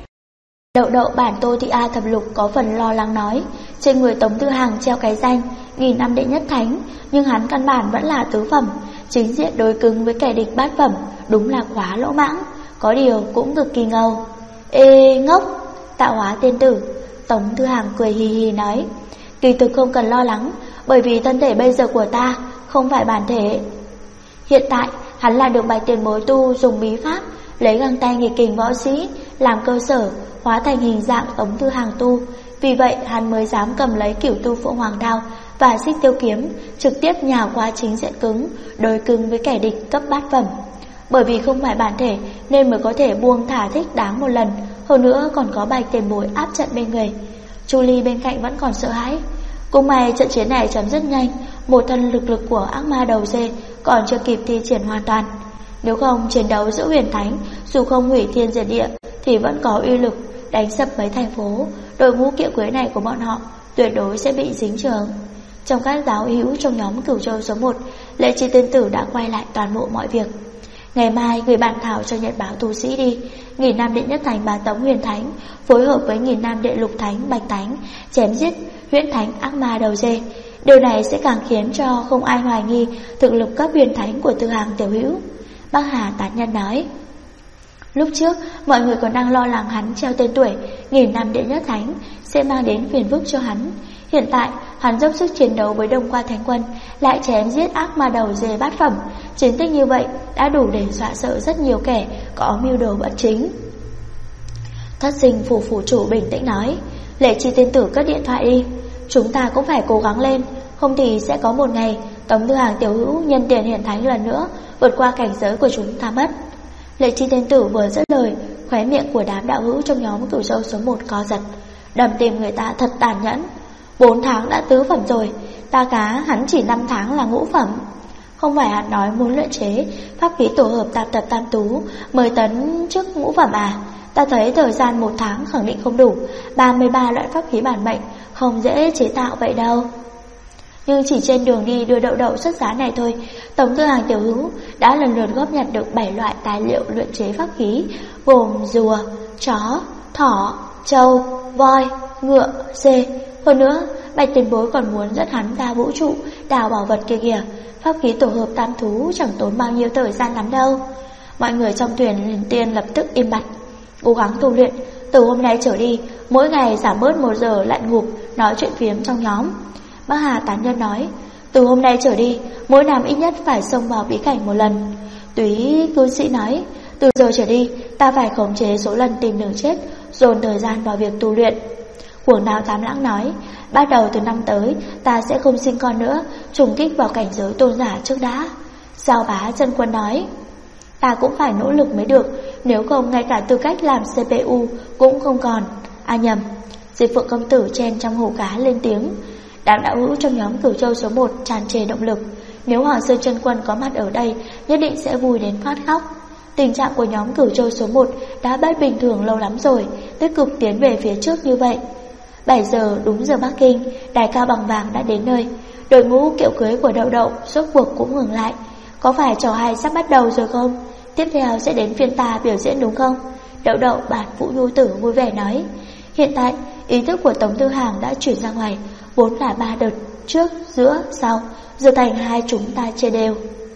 Đậu Đậu bản Tô Thị A Thập Lục có phần lo lắng nói. Trên người Tống Thư Hàng treo cái danh 1000 năm đệ nhất thánh, nhưng hắn căn bản vẫn là tứ phẩm, chính diện đối cứng với kẻ địch bát phẩm, đúng là quá lỗ mãng. Có điều cũng cực kỳ ngầu. Ê ngốc, tạo hóa tiên tử. Tống Thư Hàng cười hì hì nói. Kỳ thực không cần lo lắng, bởi vì thân thể bây giờ của ta không phải bản thể. Hiện tại hắn là được Bạch tiền bối tu dùng bí pháp lấy găng tay nghịch kình võ sĩ làm cơ sở hóa thành hình dạng Tống Thư Hàng tu. Vì vậy hắn mới dám cầm lấy Cửu Tu Phượng Hoàng đao và xích tiêu kiếm trực tiếp nhào qua chính diện cứng, đối cứng với kẻ địch cấp bát phẩm. Bởi vì không phải bản thể nên mới có thể buông thả thích đáng một lần. Hơn nữa còn có Bạch tiền bối áp trận bên người. Chu Ly bên cạnh vẫn còn sợ hãi. Cũng may trận chiến này chấm dứt nhanh, một thân lực của ác ma đầu dê còn chưa kịp thi triển hoàn toàn. Nếu không chiến đấu giữa huyền thánh dù không hủy thiên diệt địa thì vẫn có uy lực đánh sập mấy thành phố. Đội ngũ kiệu quế này của bọn họ tuyệt đối sẽ bị dính chưởng. Trong các giáo hữu trong nhóm Cửu Châu số 1, Lệ Chi tiên tử đã quay lại toàn bộ mọi việc. Ngày mai gửi bản thảo cho nhật báo tu sĩ đi. 1000 năm đệ nhất thánh Bá Tống huyền thánh phối hợp với 1000 năm đệ lục thánh Bạch Thánh chém giết huyễn thánh ác ma đầu dê. Điều này sẽ càng khiến cho không ai hoài nghi thực lực cấp huyền thánh của Thư Hàng tiểu hữu. Bác Hà tán nhân nói. Lúc trước mọi người còn đang lo lắng hắn treo tên tuổi 1000 năm đệ nhất thánh sẽ mang đến phiền phức cho hắn. Hiện tại hắn dốc sức chiến đấu với Đông Qua Thánh Quân, lại chém giết ác ma đầu dê bát phẩm. Chiến tích như vậy đã đủ để dọa sợ rất nhiều kẻ có mưu đồ bất chính. Thất Sinh phủ chủ bình tĩnh nói. Lệ Chi tiên tử cất điện thoại đi. Chúng ta cũng phải cố gắng lên, không thì sẽ có một ngày Tống Thư Hàng tiểu hữu nhân tiền hiển thánh lần nữa vượt qua cảnh giới của chúng ta mất. Lệ Chi tiên tử vừa dứt lời, khóe miệng của đám đạo hữu trong nhóm Cửu Châu số 1 co giật. Đầm tìm người ta thật tàn nhẫn. 4 tháng đã tứ phẩm rồi, ta cá hắn chỉ 5 tháng là ngũ phẩm. Không phải hắn nói muốn luyện chế pháp khí tổ hợp tam tập tam tú 10 tấn trước ngũ phẩm à? Ta thấy thời gian 1 tháng khẳng định không đủ. 33 loại pháp khí bản mệnh không dễ chế tạo vậy đâu. Nhưng chỉ trên đường đi đưa đậu đậu xuất giá này thôi, Tống Thư Hàng tiểu hữu đã lần lượt góp nhặt được 7 loại tài liệu luyện chế pháp khí, gồm rùa, chó, thỏ, trâu, voi, ngựa, dê. Hơn nữa, Bạch tiền bối còn muốn dẫn hắn ra vũ trụ đào bảo vật kia kìa. Pháp khí tổ hợp tam thú chẳng tốn bao nhiêu thời gian lắm đâu. Mọi người trong thuyền liền tiên lập tức im bặt, cố gắng tu luyện. Từ hôm nay trở đi, mỗi ngày giảm bớt 1 giờ lặn ngục nói chuyện phiếm trong nhóm. Bác Hà tán nhân nói, từ hôm nay trở đi, mỗi năm ít nhất phải xông vào bí cảnh 1 lần. Túy cư sĩ nói, từ giờ trở đi, ta phải khống chế số lần tìm đường chết, dồn thời gian vào việc tu luyện. Cuồng Đao Tám Lãng nói, bắt đầu từ năm tới, ta sẽ không sinh con nữa, trùng kích vào cảnh giới tôn giả trước đã. Giao Bá Chân Quân nói, ta cũng phải nỗ lực mới được, nếu không ngay cả tư cách làm CPU cũng không còn. À nhầm, Diệp Phượng công tử chen trong hồ cá lên tiếng. Đám đạo hữu trong nhóm Cửu Châu số 1 tràn trề động lực. Nếu Hoàng Sơn Chân Quân có mặt ở đây, nhất định sẽ vui đến phát khóc. Tình trạng của nhóm Cửu Châu số 1 đã bất bình thường lâu lắm rồi, tích cực tiến về phía trước như vậy. 7 giờ đúng giờ Bắc Kinh, đài cao bằng vàng đã đến nơi. Đội ngũ kiệu cưới của đậu đậu rốt cuộc cũng ngừng lại. Có phải trò hay sắp bắt đầu rồi không? Tiếp theo sẽ đến phiên ta biểu diễn đúng không? Đậu đậu bản Vũ Nhu Tử vui vẻ nói. Hiện tại, ý thức của Tống Thư Hàng đã chuyển ra ngoài, vốn là 3 đợt, trước, giữa, sau, giờ thành 2 chúng ta chia đều.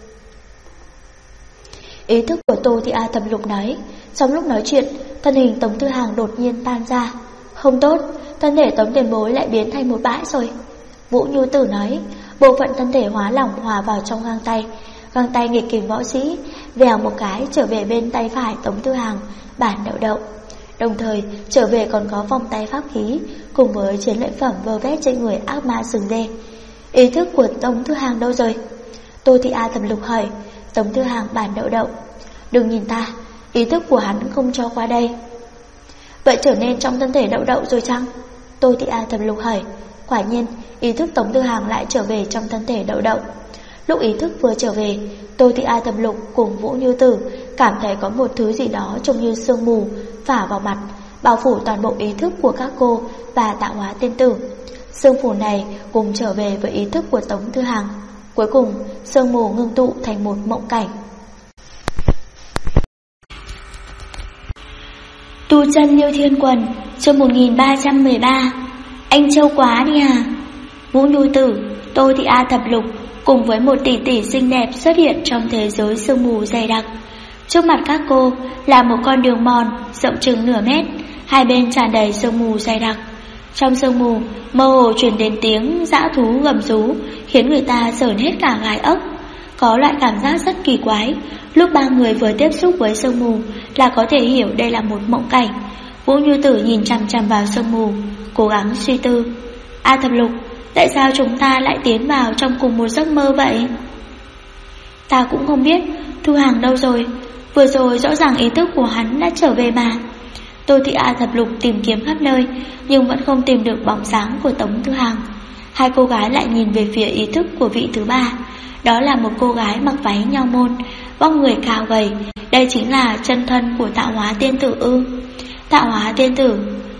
Ý thức của Tô Thị A Thẩm Lục nói. Trong lúc nói chuyện, thân hình Tống Thư Hàng đột nhiên tan ra. Không tốt, thân thể Tống tiền bối lại biến thành một bãi rồi. Vũ Nhu Tử nói. Bộ phận thân thể hóa lỏng hòa vào trong găng tay nghịch kình võ sĩ vèo một cái trở về bên tay phải Tống Thư Hàng, bản đậu đậu. Đồng thời trở về còn có vòng tay pháp khí cùng với chiến lợi phẩm vơ vét trên người ác ma sừng dê. Ý thức của Tống Thư Hàng đâu rồi? Tô Thị A Thẩm Lục hỏi. Tống Thư Hàng bản đậu đậu. Đừng nhìn ta, ý thức của hắn không cho qua đây. Vậy trở nên trong thân thể đậu đậu rồi chăng? Tô Thị A Thẩm Lục hỏi. Quả nhiên, ý thức Tống Thư Hàng lại trở về trong thân thể đậu đậu. Lúc ý thức vừa trở về, Tô Thị A Thẩm Lục cùng Vũ Như Tử cảm thấy có một thứ gì đó trông như sương mù phả vào mặt, bao phủ toàn bộ ý thức của các cô và Tạo Hóa tiên tử. Sương mù này cùng trở về với ý thức của Tống Thư Hàng. Cuối cùng, sương mù ngưng tụ thành một mộng cảnh. Tu chân Liêu Thiên Quần, chương 1313. Anh trâu quá đi à? Vũ Nhu Tử, Tô Thị A Thẩm Lục cùng với một tỷ tỷ xinh đẹp xuất hiện trong thế giới sương mù dày đặc. Trước mặt các cô là một con đường mòn rộng chừng nửa mét, hai bên tràn đầy sương mù dày đặc. Trong sương mù mơ hồ truyền đến tiếng dã thú gầm rú, khiến người ta sởn hết cả gai ốc. Có loại cảm giác rất kỳ quái. Lúc ba người vừa tiếp xúc với sương mù là có thể hiểu đây là một mộng cảnh. Vũ Như Tử nhìn chằm chằm vào sương mù, cố gắng suy tư. A Thẩm Lục, tại sao chúng ta lại tiến vào trong cùng một giấc mơ vậy? Ta cũng không biết. Thư Hàng đâu rồi? Vừa rồi rõ ràng ý thức của hắn đã trở về mà. Tô Thị A Thẩm Lục tìm kiếm khắp nơi nhưng vẫn không tìm được bóng dáng của Tống Thư Hàng. Hai cô gái lại nhìn về phía ý thức của vị thứ ba. Đó là một cô gái mặc váy nho môn, vóc người cao gầy. Đây chính là chân thân của Tạo Hóa tiên tử ư? Tạo Hóa tiên tử.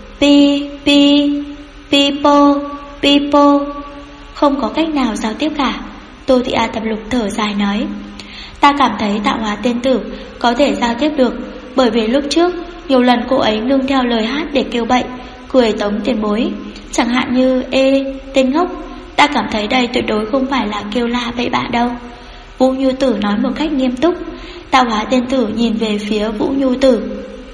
Pipo. Không có cách nào giao tiếp cả. Tô Thị A Thẩm Lục thở dài nói. Ta cảm thấy Tạo Hóa tiên tử có thể giao tiếp được, bởi vì lúc trước nhiều lần cô ấy nương theo lời hát để kêu bậy, cười Tống tiền bối. Chẳng hạn như ê, tên ngốc. Ta cảm thấy đây tuyệt đối không phải là kêu la bậy bạ đâu. Vũ Nhu Tử nói một cách nghiêm túc. Tạo Hóa tiên tử nhìn về phía Vũ Nhu Tử.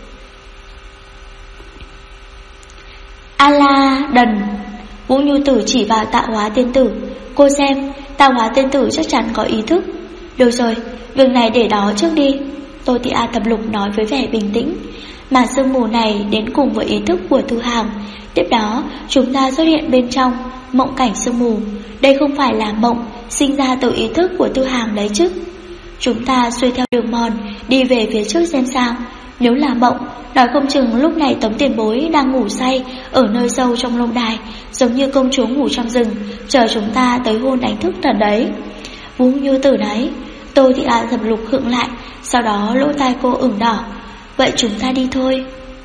A-la đần. Vũ Nhu Tử chỉ vào Tạo Hóa tiên tử. Cô xem, Tạo Hóa tiên tử chắc chắn có ý thức. Được rồi, việc này để đó trước đi. Tô Thị A Thẩm Lục nói với vẻ bình tĩnh. mà sương mù này đến cùng với ý thức của Thư Hàng. Tiếp đó chúng ta xuất hiện bên trong mộng cảnh sương mù. Đây không phải là mộng sinh ra từ ý thức của Thư Hàng đấy chứ. Chúng ta xuôi theo đường mòn đi về phía trước xem sao. Nếu là mộng, nói không chừng lúc này Tống Tiền Bối đang ngủ say ở nơi sâu trong lâu đài, giống như công chúa ngủ trong rừng, chờ chúng ta tới hôn đánh thức thật đấy. Vũ Như Tử nói. Tô Thị A Thập Lục khựng lại, sau đó lỗ tai cô ửng đỏ. Vậy chúng ta đi thôi.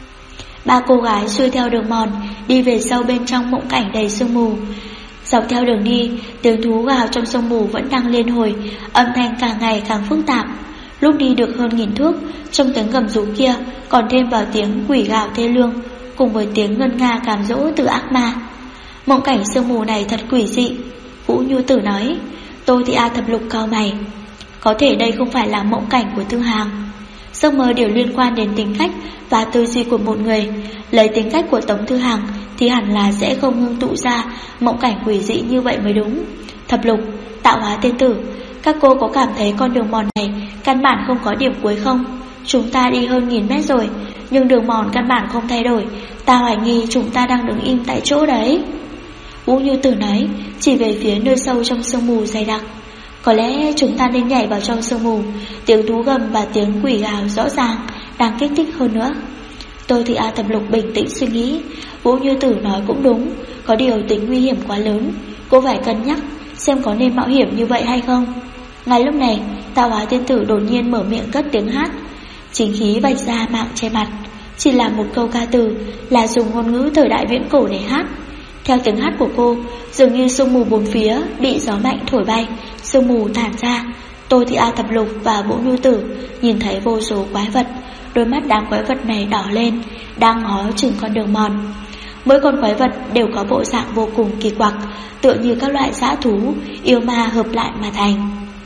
Ba cô gái xuôi theo đường mòn đi về sâu bên trong mộng cảnh đầy sương mù. Dọc theo đường đi, tiếng thú gào trong sương mù vẫn đang liên hồi, âm thanh càng ngày càng phức tạp. Lúc đi được hơn 1000 thước, trong tiếng gầm rú kia còn thêm vào tiếng quỷ gào thê lương, cùng với tiếng ngân nga cám dỗ từ ác ma. Mộng cảnh sương mù này thật quỷ dị, Vũ Nhu Tử nói. Tô Thị A Thập Lục cau mày. Có thể đây không phải là mộng cảnh của Thư Hàng. Giấc mơ đều liên quan đến tính cách và tư duy của một người. Lấy tính cách của Tống Thư Hàng thì hẳn là sẽ không ngưng tụ ra mộng cảnh quỷ dị như vậy mới đúng. Thập Lục, Tạo Hóa Tiên Tử, các cô có cảm thấy con đường mòn này căn bản không có điểm cuối không? Chúng ta đi hơn 1000 mét rồi, nhưng đường mòn căn bản không thay đổi. Ta hoài nghi chúng ta đang đứng im tại chỗ đấy. Vũ Như Tử nói, chỉ về phía nơi sâu trong sương mù dày đặc. Có lẽ chúng ta nên nhảy vào trong sương mù. Tiếng thú gầm và tiếng quỷ gào rõ ràng đang kích thích hơn nữa. Tô Thị A Thập Lục bình tĩnh suy nghĩ. Vũ Như Tử nói cũng đúng, có điều tính nguy hiểm quá lớn. Cô phải cân nhắc xem có nên mạo hiểm như vậy hay không. Ngay lúc này, Tạo Hóa Tiên Tử đột nhiên mở miệng cất tiếng hát. Chính khí vạch ra mạng che mặt. Chỉ là một câu ca từ, là dùng ngôn ngữ thời đại viễn cổ để hát. Theo tiếng hát của cô, dường như sương mù bốn phía bị gió mạnh thổi bay, sương mù tản ra. Tô Thị A Thập Lục và Vũ Nhu Tử nhìn thấy vô số quái vật. Đôi mắt đám quái vật này đỏ lên, đang ngó chừng con đường mòn. Mỗi con quái vật đều có bộ dạng vô cùng kỳ quặc, tựa như các loại dã thú, yêu ma hợp lại mà thành.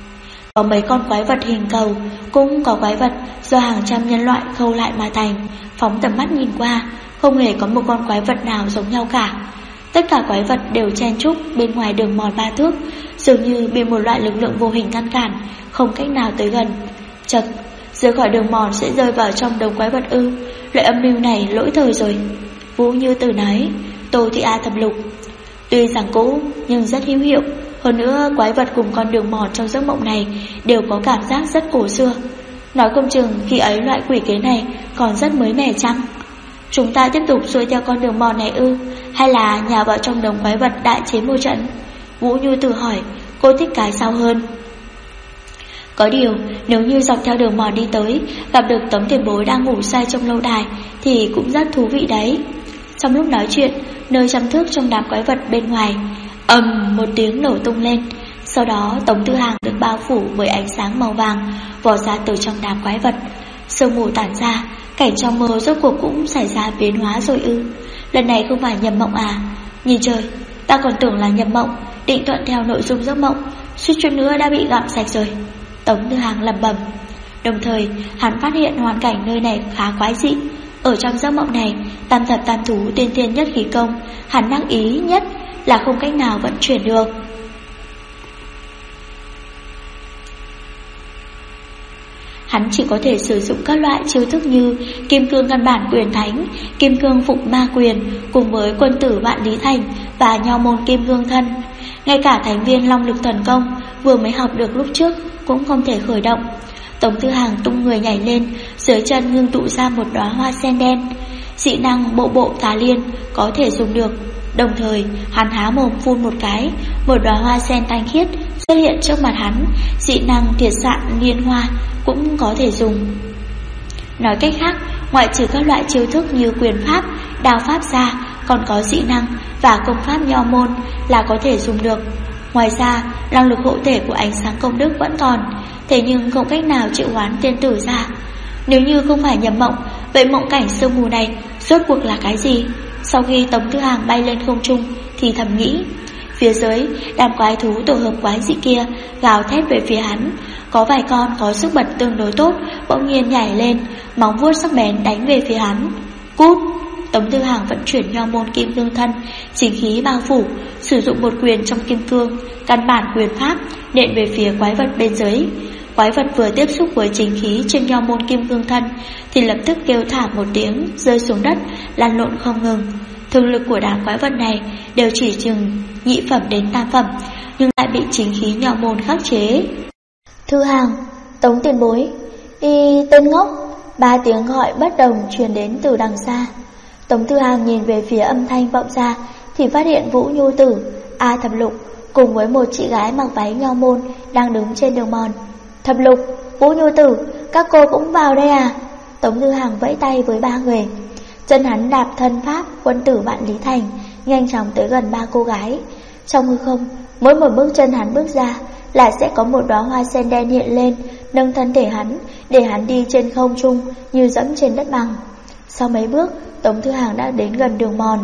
Có mấy con quái vật hình cầu, cũng có quái vật do hàng trăm nhân loại khâu lại mà thành. Phóng tầm mắt nhìn qua, không hề có một con quái vật nào giống nhau cả. Tất cả quái vật đều chen chúc bên ngoài đường mòn 3 thước, dường như bị một loại lực lượng vô hình ngăn cản, không cách nào tới gần. Chật, rời khỏi đường mòn sẽ rơi vào trong đống quái vật ư? Loại âm mưu này lỗi thời rồi. Vũ Như Tử nói. Tô Thị A Thập Lục, tuy rằng cũ nhưng rất hữu hiệu. Hơn nữa quái vật cùng con đường mòn trong giấc mộng này đều có cảm giác rất cổ xưa. Nói không chừng khi ấy loại quỷ kế này còn rất mới mẻ chăng? Chúng ta tiếp tục xuôi theo con đường mòn này ư, hay là nhào vào trong đống quái vật đại chiến một trận? Vũ Như Tử hỏi. Cô thích cái sau hơn. Có điều nếu như dọc theo đường mòn đi tới, gặp được Tống Tiền Bối đang ngủ say trong lâu đài thì cũng rất thú vị đấy. Trong lúc nói chuyện, nơi trăm thước trong đám quái vật bên ngoài, ầm một tiếng nổ tung lên. Sau đó Tống Thư Hàng được bao phủ với ánh sáng màu vàng vò ra từ trong đám quái vật. Sương mù tản ra, cảnh trong mơ rốt cuộc cũng xảy ra biến hóa rồi ư? Lần này không phải nhầm mộng à? Nhìn trời, ta còn tưởng là nhầm mộng, định thuận theo nội dung giấc mộng, suýt chút nữa đã bị gặm sạch rồi. Tống Thư Hàng lẩm bẩm. Đồng thời hắn phát hiện hoàn cảnh nơi này khá quái dị. Ở trong giấc mộng này, tam thập tam thú tiên tiên nhất khí công, hắn đắc ý nhất là không cách nào vận chuyển được. Hắn chỉ có thể sử dụng các loại chiêu thức như kim cương căn bản quyền thánh, kim cương phục ma quyền, cùng với quân tử vạn lý thành và nho môn kim cương thân. Ngay cả thành viên long lực thần công vừa mới học được lúc trước cũng không thể khởi động. Tống Thư Hàng tung người nhảy lên, dưới chân ngưng tụ ra một đóa hoa sen đen. Dị năng bộ bộ tà liên có thể dùng được. Đồng thời hắn há mồm phun một cái, một đóa hoa sen thanh khiết xuất hiện trước mặt hắn. Dị năng thiệt sạn liên hoa cũng có thể dùng. Nói cách khác, ngoại trừ các loại chiêu thức như quyền pháp, đao pháp ra, còn có dị năng và công pháp nho môn là có thể dùng được. Ngoài ra, năng lực hộ thể của ánh sáng công đức vẫn còn, thế nhưng không cách nào triệu hoán tiên tử ra. Nếu như không phải nhầm mộng, vậy mộng cảnh sương mù này rốt cuộc là cái gì? Sau khi Tống Thư Hàng bay lên không trung thì thầm nghĩ. Phía dưới, đám quái thú tổ hợp quái dị kia gào thét về phía hắn. Có vài con có sức bật tương đối tốt bỗng nhiên nhảy lên, móng vuốt sắc bén đánh về phía hắn. Cút! Tống Thư Hàng vận chuyển nho môn kim cương thân, chính khí bao phủ, sử dụng một quyền trong kim cương căn bản quyền pháp nện về phía quái vật bên dưới. Quái vật vừa tiếp xúc với chính khí trên nho môn kim cương thân thì lập tức kêu thảm một tiếng, rơi xuống đất, lăn lộn không ngừng. Thực lực của đám quái vật này đều chỉ chừng nhị phẩm đến tam phẩm, nhưng lại bị chính khí nho môn khắc chế. Thư Hàng, Tống tiền bối, tên ngốc. 3 tiếng gọi bất đồng truyền đến từ đằng xa. Tống Thư Hàng nhìn về phía âm thanh vọng ra thì phát hiện Vũ Nhu Tử, A Thập Lục cùng với một chị gái mặc váy nho môn đang đứng trên đường mòn. Thập Lục, Vũ Nhu Tử, các cô cũng vào đây à? Tống Thư Hàng vẫy tay với 3 người. Chân hắn đạp thân pháp quân tử Vạn Lý Thành, nhanh chóng tới gần 3 cô gái. Trong hư không, mỗi một bước chân hắn bước ra lại sẽ có một đóa hoa sen đen hiện lên, nâng thân thể hắn, để hắn đi trên không trung như dẫm trên đất bằng. Sau mấy bước, Tống Thư Hàng đã đến gần đường mòn.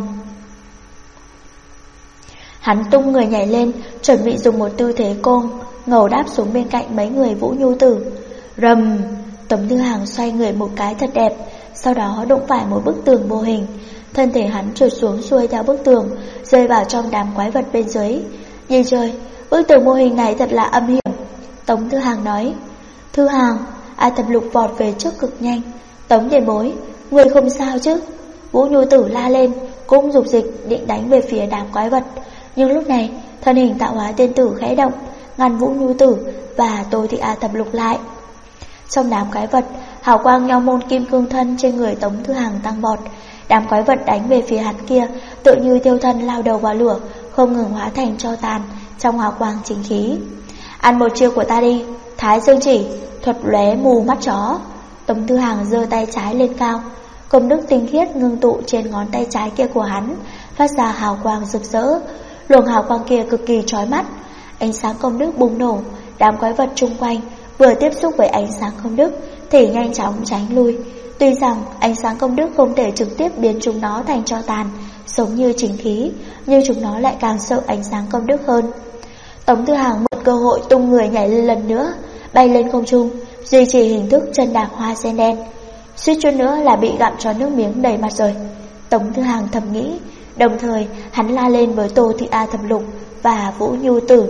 Hắn tung người nhảy lên, chuẩn bị dùng một tư thế côn ngầu đáp xuống bên cạnh mấy người Vũ Nhu Tử. Rầm! Tống Thư Hàng xoay người một cái thật đẹp, sau đó đụng phải một bức tường vô hình. Thân thể hắn trượt xuống xuôi theo bức tường, rơi vào trong đám quái vật bên dưới. Nhìn trời, bức tường vô hình này thật là âm hiểm. Tống Thư Hàng nói. Thư Hàng, A Thập Lục vọt về trước cực nhanh. Tống tiền bối, người không sao chứ? Vũ Nhu Tử la lên, cũng dục dịch định đánh về phía đám quái vật. Nhưng lúc này, thân hình tạo hóa tiên tử khẽ động, ngăn Vũ Nhu Tử và Tô Thị A Thập Lục lại. Trong đám quái vật, hào quang nho môn kim cương thân trên người Tống Thư Hàng tăng vọt. Đám quái vật đánh về phía hắn kia tự như tiêu thân lao đầu vào lửa, không ngừng hóa thành tro tàn trong hào quang chính khí. Ăn một chiêu của ta đi, Thái Dương Chỉ, thuật lóe mù mắt chó. Tống Thư Hàng giơ tay trái lên cao, công đức tinh khiết ngưng tụ trên ngón tay trái kia của hắn, phát ra hào quang rực rỡ. Luồng hào quang kia cực kỳ chói mắt. Ánh sáng công đức bùng nổ, đám quái vật chung quanh vừa tiếp xúc với ánh sáng công đức thì nhanh chóng tránh lui. Tuy rằng ánh sáng công đức không thể trực tiếp biến chúng nó thành tro tàn, giống như chính khí, nhưng chúng nó lại càng sợ ánh sáng công đức hơn. Tống Thư Hàng mượn cơ hội tung người nhảy lên lần nữa, bay lên không trung, duy trì hình thức chân đạp hoa sen đen. Suýt chút nữa là bị gặm cho nước miếng đầy mặt rồi, Tống Thư Hàng thầm nghĩ. Đồng thời hắn la lên với Tô Thị A Thập Lục và Vũ Nhu Tử.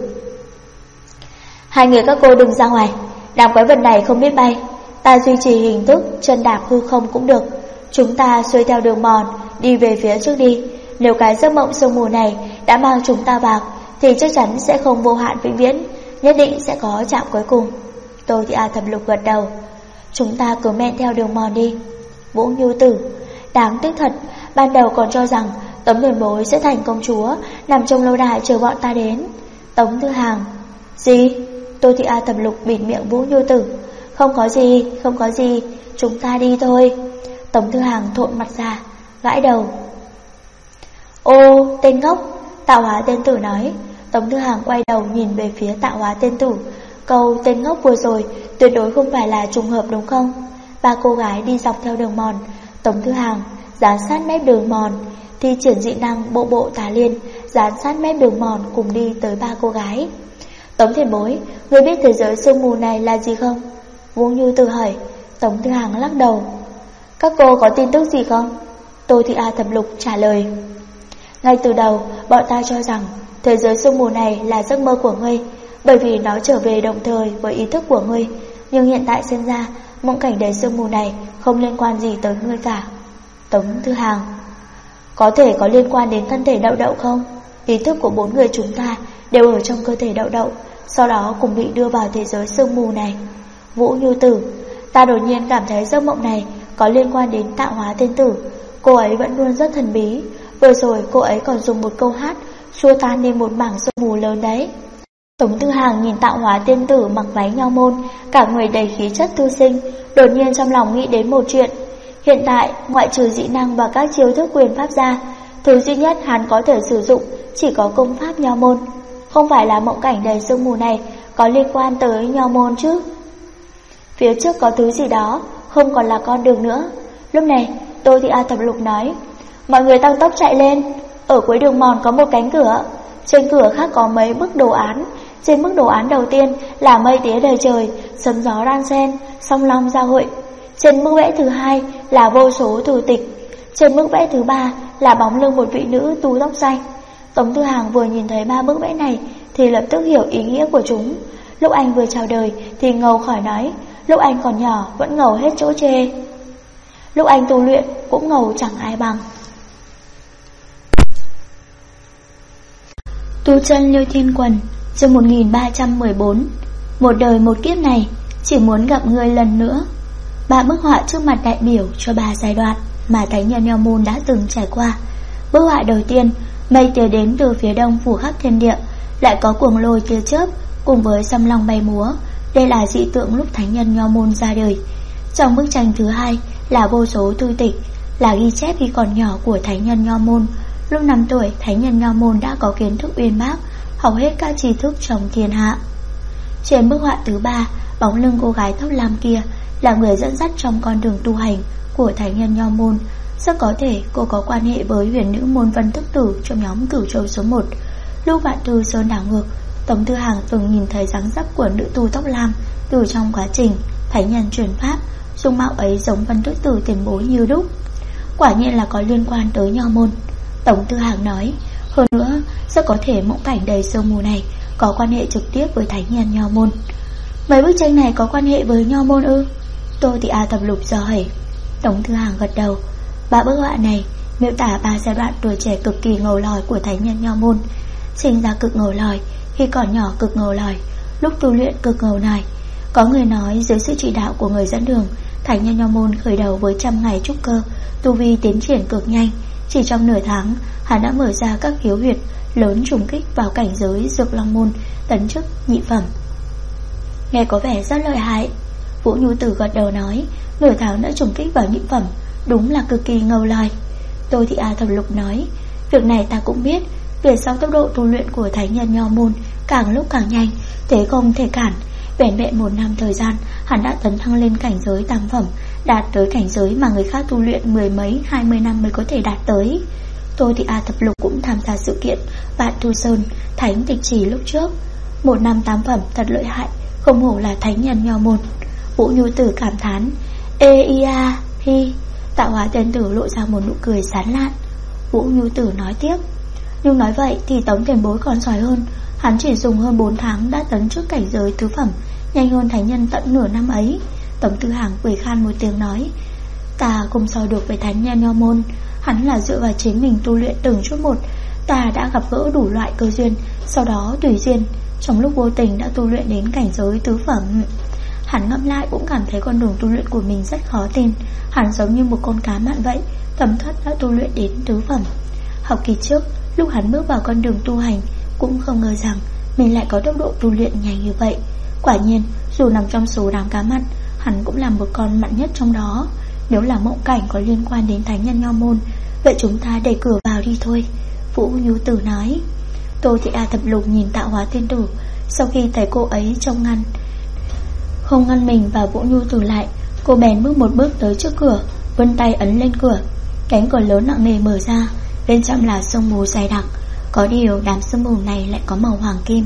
Hai người các cô đừng ra ngoài, đám quái vật này không biết bay. Ta duy trì hình thức chân đạp hư không cũng được. Chúng ta xuôi theo đường mòn đi về phía trước đi. Nếu cái giấc mộng sương mù này đã mang chúng ta vào thì chắc chắn sẽ không vô hạn vĩnh viễn, nhất định sẽ có chạm cuối cùng. Tô Thị A Thập Lục gật đầu. Chúng ta cứ men theo đường mòn đi. Vũ Nhu Tử, đáng tiếc thật, ban đầu còn cho rằng Tống tiền bối sẽ thành công chúa, nằm trong lâu đài chờ bọn ta đến. Tống Thư Hàng. Gì? Tô Thị A Thập Lục bịt miệng Vũ Nhu Tử. Không có gì, chúng ta đi thôi. Tống Thư Hàng thộn mặt ra, gãi đầu. Ô, tên ngốc, Tạo Hóa Tiên Tử nói. Tống Thư Hàng quay đầu nhìn về phía Tạo Hóa Tiên Tử. Câu tên ngốc vừa rồi tuyệt đối không phải là trùng hợp đúng không? 3 cô gái đi dọc theo đường mòn. Tống Thư Hàng dán sát mép đường mòn, thi triển dị năng bộ bộ tà liên, dán sát mép đường mòn cùng đi tới 3 cô gái. Tống tiền bối, người biết thế giới sương mù này là gì không? Vũ Nhu Tử hỏi. Tống Thư Hàng lắc đầu. Các cô có tin tức gì không? Tô Thị A Thập Lục trả lời. Ngay từ đầu, bọn ta cho rằng thế giới sương mù này là giấc mơ của ngươi, bởi vì nó trở về đồng thời với ý thức của ngươi. Nhưng hiện tại xem ra, mộng cảnh đầy sương mù này không liên quan gì tới ngươi cả. Tống Thư Hàng. Có thể có liên quan đến thân thể Đậu Đậu không? Ý thức của 4 người chúng ta đều ở trong cơ thể Đậu Đậu, sau đó cùng bị đưa vào thế giới sương mù này. Vũ Nhu Tử. Ta đột nhiên cảm thấy giấc mộng này có liên quan đến Tạo Hóa Tiên Tử. Cô ấy vẫn luôn rất thần bí. Vừa rồi cô ấy còn dùng một câu hát xua tan đi một mảng sương mù lớn đấy. Tống Thư Hàng nhìn Tạo Hóa Tiên Tử mặc váy nho môn, cả người đầy khí chất thư sinh, đột nhiên trong lòng nghĩ đến một chuyện. Hiện tại, ngoại trừ dị năng và các chiêu thức quyền pháp ra, thứ duy nhất hắn có thể sử dụng chỉ có công pháp nho môn. Không phải là mộng cảnh đầy sương mù này có liên quan tới nho môn chứ? Phía trước có thứ gì đó, không còn là con đường nữa. Lúc này, Tô Thị A Thập Lục nói. Mọi người tăng tốc chạy lên. Ở cuối đường mòn có một cánh cửa. Trên cửa khác có mấy bức đồ án. Trên bức đồ án đầu tiên là mây tía đầy trời, sấm gió đan xen, song long giao hội. Trên bức vẽ thứ 2 là vô số thủ tịch. Trên bức vẽ thứ 3 là bóng lưng một vị nữ tu tóc xanh. Tống Thư Hàng vừa nhìn thấy 3 bức vẽ này thì lập tức hiểu ý nghĩa của chúng. Lúc anh vừa chào đời thì ngầu khỏi nói, lúc anh còn nhỏ vẫn ngầu hết chỗ chê. Lúc anh tu luyện cũng ngầu chẳng ai bằng. Tu chân Liêu Thiên Quần, chương 1314. Một đời một kiếp này, chỉ muốn gặp ngươi lần nữa. 3 bức họa trước mặt đại biểu cho 3 giai đoạn mà thánh nhân Nho Môn đã từng trải qua. Bức họa đầu tiên, mây tia đến từ phía đông phủ khắp thiên địa, lại có cuồng lôi tia chớp cùng với sâm long bay múa. Đây là dị tượng lúc thánh nhân Nho Môn ra đời. Trong bức tranh thứ hai là vô số thư tịch, là ghi chép khi còn nhỏ của thánh nhân Nho Môn. Lúc 5 tuổi, thánh nhân Nho Môn đã có kiến thức uyên bác, học hết các tri thức trong thiên hạ. Trên bức họa thứ 3, bóng lưng cô gái tóc lam kia là người dẫn dắt trong con đường tu hành của thánh nhân Nho Môn. Rất có thể cô có quan hệ với huyền nữ môn Vân Thức Tử trong nhóm Cửu Châu số 1. Lúc Vạn Thư Sơn đảo ngược, Tống Tư Hàng từng nhìn thấy dáng dấp của nữ tu tóc lam từ trong quá trình thánh nhân truyền pháp. Dung mạo ấy giống Vân Thức Tử tiền bối như đúc. Quả nhiên là có liên quan tới Nho Môn, Tống Tư Hàng nói. Hơn nữa, rất có thể mộng cảnh đầy sương mù này có quan hệ trực tiếp với thánh nhân Nho Môn. Mấy bức tranh này có quan hệ với Nho Môn ư? Tô Thị A Thập Lục dò hỏi. Tống Tư Hàng gật đầu. 3 bức họa này miêu tả 3 giai đoạn tuổi trẻ cực kỳ ngầu lòi của thánh nhân Nho Môn. Sinh ra cực ngầu lòi, khi còn nhỏ cực ngầu lòi, lúc tu luyện cực ngầu lòi. Có người nói dưới sự chỉ đạo của người dẫn đường, thánh nhân Nho Môn khởi đầu với 100 ngày trúc cơ, tu vi tiến triển cực nhanh. Chỉ trong nửa tháng, hắn đã mở ra các khiếu huyệt lớn trùng kích vào cảnh giới Dược Long Môn, tấn chức nhị phẩm. Nghe có vẻ rất lợi hại. Vũ Nhu Tử gật đầu nói, nửa tháng đã trùng kích vào nhị phẩm, đúng là cực kỳ ngầu lòi. Tô Thị A Thập Lục nói, việc này ta cũng biết. Về sau tốc độ tu luyện của thánh nhân Nho Môn càng lúc càng nhanh, thế không thể cản. Vẻn vẹn 1 năm thời gian, hắn đã tấn thăng lên cảnh giới tam phẩm, đạt tới cảnh giới mà người khác tu luyện 10 mấy 20 năm mới có thể đạt tới. Tô Thị A Thập Lục cũng tham gia sự kiện Vạn Thu Sơn Thánh Tịch Chỉ lúc trước. 1 năm 8 phẩm thật lợi hại, không hổ là thánh nhân Nho Môn. Vũ Nhu Tử cảm thán. Ê ia hi. Tạo Hóa Tiên Tử lộ ra một nụ cười sán lạn. Vũ Nhu Tử nói tiếp, nhưng nói vậy thì Tống tiền bối còn giỏi hơn. Hắn chỉ dùng hơn 4 tháng đã tấn trước cảnh giới tứ phẩm, nhanh hơn thánh nhân tận nửa năm ấy. Tống Tư Hàng cười khan một tiếng nói, ta không so được với thánh nhân Nho Môn. Hắn là dựa vào chính mình tu luyện từng chút một. Ta đã gặp gỡ đủ loại cơ duyên, sau đó tùy duyên, trong lúc vô tình đã tu luyện đến cảnh giới tứ phẩm. Hắn ngẫm lại cũng cảm thấy con đường tu luyện của mình rất khó tin. Hắn giống như một con cá mặn vậy, thấm thoát đã tu luyện đến tứ phẩm. Học kỳ trước, lúc hắn bước vào con đường tu hành, cũng không ngờ rằng mình lại có tốc độ tu luyện nhanh như vậy. Quả nhiên, dù nằm trong số đám cá mặn, hắn cũng là một con mặn nhất trong đó. Nếu là mộng cảnh có liên quan đến thánh nhân Nho Môn, vậy chúng ta đẩy cửa vào đi thôi, Vũ Nhu Tử nói. Tô Thị A Thập Lục nhìn Tạo Hóa Tiên Tử, sau khi thấy cô ấy trong ngăn không ngăn mình và Vũ Nhu Tử lại, cô bèn bước một bước tới trước cửa, vươn tay ấn lên cửa. Cánh cửa lớn nặng nề mở ra, bên trong là sương mù dày đặc. Có điều đám sương mù này lại có màu hoàng kim.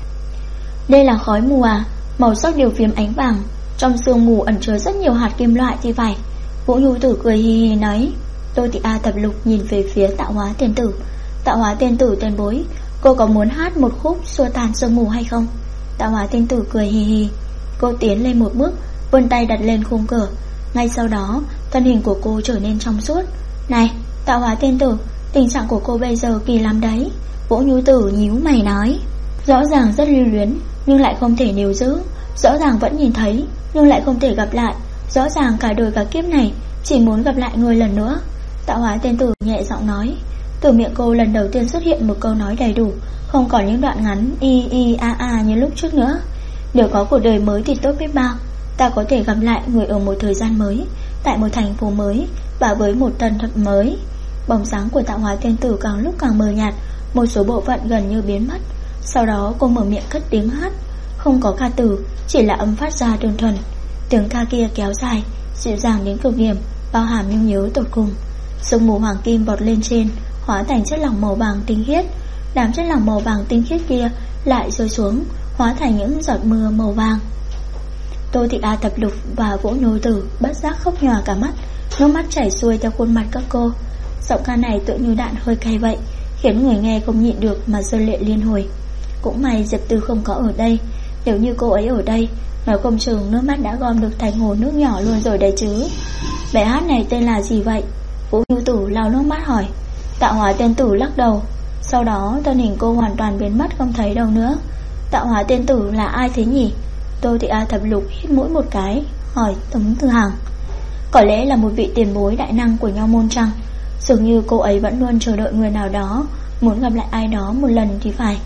Đây là khói mù à? Màu sắc đều phiếm ánh vàng. Trong sương mù ẩn chứa rất nhiều hạt kim loại thì phải. Vũ Nhu Tử cười hi hi nói. Tô Thị A Thập Lục nhìn về phía Tạo Hóa Tiên Tử. Tạo Hóa Tiên Tử tiền bối, cô có muốn hát một khúc xua tan sương mù hay không? Tạo Hóa Tiên Tử cười hi hi. Cô tiến lên một bước, vươn tay đặt lên khung cửa. Ngay sau đó, thân hình của cô trở nên trong suốt. Này, Tạo Hóa Tiên Tử, tình trạng của cô bây giờ kỳ lắm đấy. Vũ Nhu Tử nhíu mày nói. Rõ ràng rất lưu luyến, nhưng lại không thể níu giữ. Rõ ràng vẫn nhìn thấy, nhưng lại không thể gặp lại. Rõ ràng cả đời cả kiếp này chỉ muốn gặp lại người lần nữa. Tạo Hóa Tiên Tử nhẹ giọng nói. Từ miệng cô lần đầu tiên xuất hiện một câu nói đầy đủ, không còn những đoạn ngắn y y a a như lúc trước nữa. Nếu có cuộc đời mới thì tốt biết bao. Ta có thể gặp lại người ở một thời gian mới, tại một thành phố mới, và với một thân phận mới. Bóng dáng của Tạo Hóa Tiên Tử càng lúc càng mờ nhạt, một số bộ phận gần như biến mất. Sau đó cô mở miệng cất tiếng hát. Không có ca từ, chỉ là âm phát ra đơn thuần. Tiếng ca kia kéo dài, dịu dàng đến cực điểm, bao hàm nhung nhớ tột cùng. Sương mù hoàng kim bọt lên trên, hóa thành chất lỏng màu vàng tinh khiết. Đám chất lỏng màu vàng tinh khiết kia lại rơi xuống, hóa thành những giọt mưa màu vàng. Tô Thị A Thập Lục và Vũ Nhu Tử bất giác khóc nhòa cả mắt, nước mắt chảy xuôi theo khuôn mặt các cô. Giọng ca này tựa như đạn hơi cay vậy, khiến người nghe không nhịn được mà rơi lệ liên hồi. Cũng may Diệp Tư không có ở đây, Nếu như cô ấy ở đây, nói không chừng nước mắt đã gom được thành hồ nước nhỏ luôn rồi đấy chứ. Bài hát này tên là gì vậy? Vũ Nhu Tử lau nước mắt hỏi. Tạo Hóa Tiên Tử lắc đầu. Sau đó thân hình cô hoàn toàn biến mất không thấy đâu nữa. Tạo Hóa Tiên Tử là ai thế nhỉ? Tô Thị A Thập Lục hít mũi một cái, hỏi Tống Tư Hằng. Có lẽ là một vị tiền bối đại năng của Nho Môn chăng? Dường như cô ấy vẫn luôn chờ đợi người nào đó, muốn gặp lại ai đó một lần thì phải.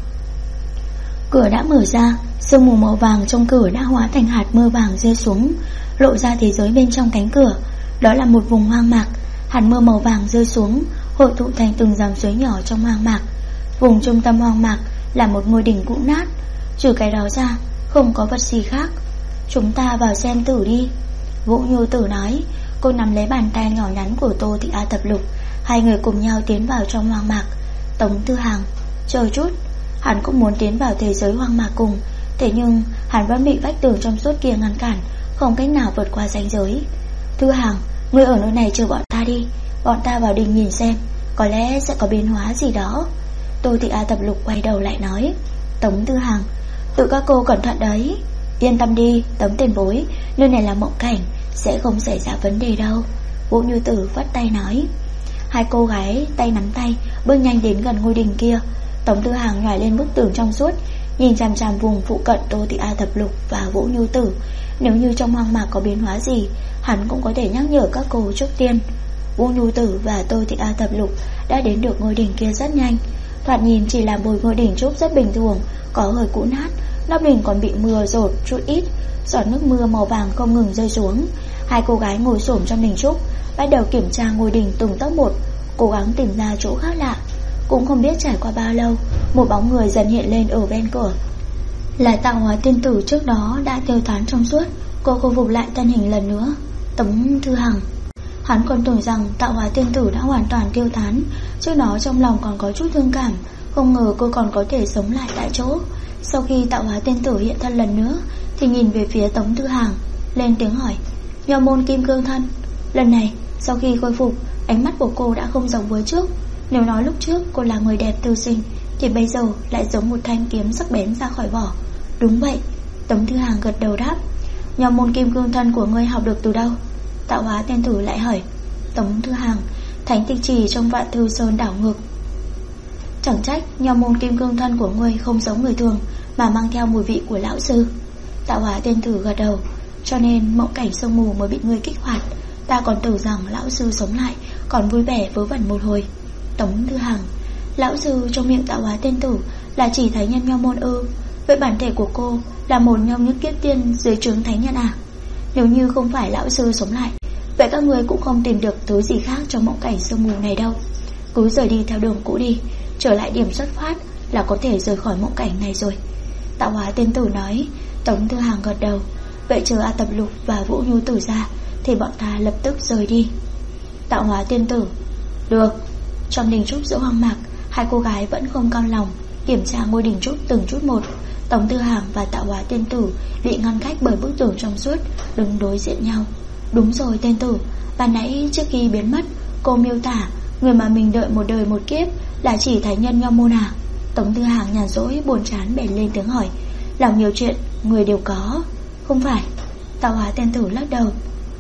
Cửa đã mở ra, sương mù màu vàng trong cửa đã hóa thành hạt mưa vàng rơi xuống, lộ ra thế giới bên trong cánh cửa. Đó là một vùng hoang mạc. Hạt mưa màu vàng rơi xuống, hội tụ thành từng dòng suối nhỏ trong hoang mạc. Vùng trung tâm hoang mạc là một ngôi đỉnh cũ nát. Trừ cái đó ra, không có vật gì khác. Chúng ta vào xem thử đi, Vũ Nhu Tử nói. Cô nắm lấy bàn tay nhỏ nhắn của Tô Thị A Thập Lục. Hai người cùng nhau tiến vào trong hoang mạc. Tống Tư Hằng chờ chút. Hắn cũng muốn tiến vào thế giới hoang mạc cùng, thế nhưng hắn vẫn bị vách tường trong suốt kia ngăn cản, không cách nào vượt qua ranh giới. Tư Hằng, ngươi ở nơi này chờ bọn ta đi. Bọn ta vào đình nhìn xem, có lẽ sẽ có biến hóa gì đó. Tô Thị A Thập Lục quay đầu lại nói. Tống Tư Hằng, tự các cô cẩn thận đấy. Yên tâm đi, Tống tiền bối, nơi này là mộng cảnh, sẽ không xảy ra vấn đề đâu, Vũ Như Tử vắt tay nói. Hai cô gái tay nắm tay bước nhanh đến gần ngôi đình kia. Tống Tư Hằng nhảy lên bức tường trong suốt, nhìn chằm chằm vùng phụ cận Tô Thị A Thập Lục và Vũ Như Tử. Nếu như trong hoang mạc có biến hóa gì, hắn cũng có thể nhắc nhở các cô trước tiên. Vũ Như Tử và Tô Thị A Thập Lục đã đến được ngôi đỉnh kia rất nhanh. Thoạt nhìn chỉ là một ngôi đỉnh trúc rất bình thường, có hơi cũ nát, nắp đỉnh còn bị mưa dột chút ít, giọt nước mưa màu vàng không ngừng rơi xuống. Hai cô gái ngồi xổm trong đỉnh trúc, bắt đầu kiểm tra ngôi đỉnh từng tấc một, cố gắng tìm ra chỗ khác lạ. Cũng không biết trải qua bao lâu, một bóng người dần hiện lên ở bên cửa. Là Tạo Hóa Tiên Tử trước đó đã tiêu tán trong suốt. Cô khôi phục lại thân hình lần nữa. Tống Thư Hằng. Hắn còn tưởng rằng Tạo Hóa Tiên Tử đã hoàn toàn tiêu tán, trước đó trong lòng còn có chút thương cảm, không ngờ cô còn có thể sống lại tại chỗ. Sau khi Tạo Hóa Tiên Tử hiện thân lần nữa thì nhìn về phía Tống Thư Hằng, lên tiếng hỏi. Nho môn kim cương thân. Lần này sau khi khôi phục, ánh mắt của cô đã không giống với trước. Nếu nói lúc trước cô là người đẹp tư sinh, thì bây giờ lại giống một thanh kiếm sắc bén ra khỏi vỏ. Đúng vậy, Tống Thư Hằng gật đầu đáp. Nho môn kim cương thân của ngươi học được từ đâu? Tạo Hóa Tiên Tử lại hỏi. Tống Thư Hằng. Thánh tịch trì trong Vạn Thư Sơn đảo ngược. Chẳng trách nho môn kim cương thân của ngươi không giống người thường, mà mang theo mùi vị của lão sư. Tạo Hóa Tiên Tử gật đầu. Cho nên mộng cảnh sương mù mới bị ngươi kích hoạt. Ta còn tưởng rằng lão sư sống lại, còn vui vẻ vớ vẩn một hồi. Tống Thư Hằng. Lão sư trong miệng Tạo Hóa Tiên Tử là chỉ thánh nhân nho môn ư? Vậy bản thể của cô là một nhông nhất kiếp tiên dưới trướng thánh nhân à? Nếu như không phải lão sư sống lại, vậy các người cũng không tìm được thứ gì khác trong mộng cảnh sương mù này đâu. Cứ rời đi theo đường cũ đi, trở lại điểm xuất phát là có thể rời khỏi mộng cảnh này rồi, Tạo Hóa Tiên Tử nói. Tống Thư Hằng gật đầu. Vậy chờ A Tập Lục và Vũ Nhu Tử ra thì bọn ta lập tức rời đi. Tạo Hóa Tiên Tử. Được. Trong đình trúc giữa hoang mạc, hai cô gái vẫn không cam lòng kiểm tra ngôi đình trúc từng chút một. Tống Tư Hằng và Tạo Hóa Tiên Tử bị ngăn cách bởi bức tường trong suốt, đứng đối diện nhau. Đúng rồi Tiên Tử, ban nãy trước khi biến mất, cô miêu tả người mà mình đợi một đời một kiếp là chỉ thánh nhân nho môn à? Tống Tư Hằng nhàn rỗi buồn chán bèn lên tiếng hỏi. Lòng nhiều chuyện người đều có. Không phải, Tạo Hóa Tiên Tử lắc đầu.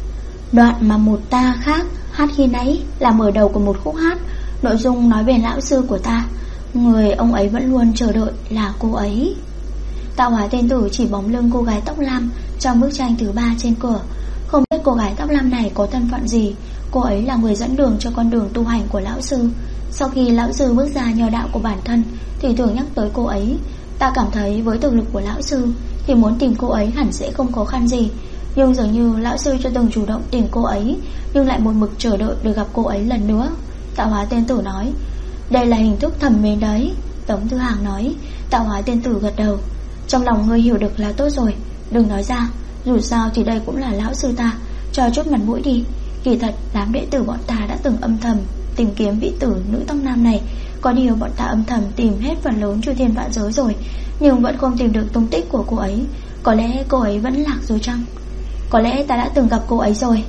Đoạn mà một ta khác hát khi nãy là mở đầu của một khúc hát, nội dung nói về lão sư của ta. Người ông ấy vẫn luôn chờ đợi là cô ấy. Tạo Hóa Tiên Tử chỉ bóng lưng cô gái tóc lam trong bức tranh thứ 3 trên cửa. Không biết cô gái tóc lam này có thân phận gì. Cô ấy là người dẫn đường cho con đường tu hành của lão sư. Sau khi lão sư bước ra nho đạo của bản thân thì thường nhắc tới cô ấy. Ta cảm thấy với thực lực của lão sư thì muốn tìm cô ấy hẳn sẽ không khó khăn gì. Nhưng dường như lão sư chưa từng chủ động tìm cô ấy, nhưng lại một mực chờ đợi được gặp cô ấy lần nữa, Tạo Hóa Tiên Tử nói. Đây là hình thức thầm mến đấy, Tống Thư Hằng nói. Tạo Hóa Tiên Tử gật đầu. Trong lòng ngươi hiểu được là tốt rồi, đừng nói ra. Dù sao thì đây cũng là lão sư ta, cho chút mặt mũi đi. Kỳ thật đám đệ tử bọn ta đã từng âm thầm tìm kiếm vị tử nữ tóc nam này. Có điều bọn ta âm thầm tìm hết phần lớn chư thiên vạn giới rồi, nhưng vẫn không tìm được tung tích của cô ấy. Có lẽ cô ấy vẫn lạc rồi chăng? Có lẽ ta đã từng gặp cô ấy rồi,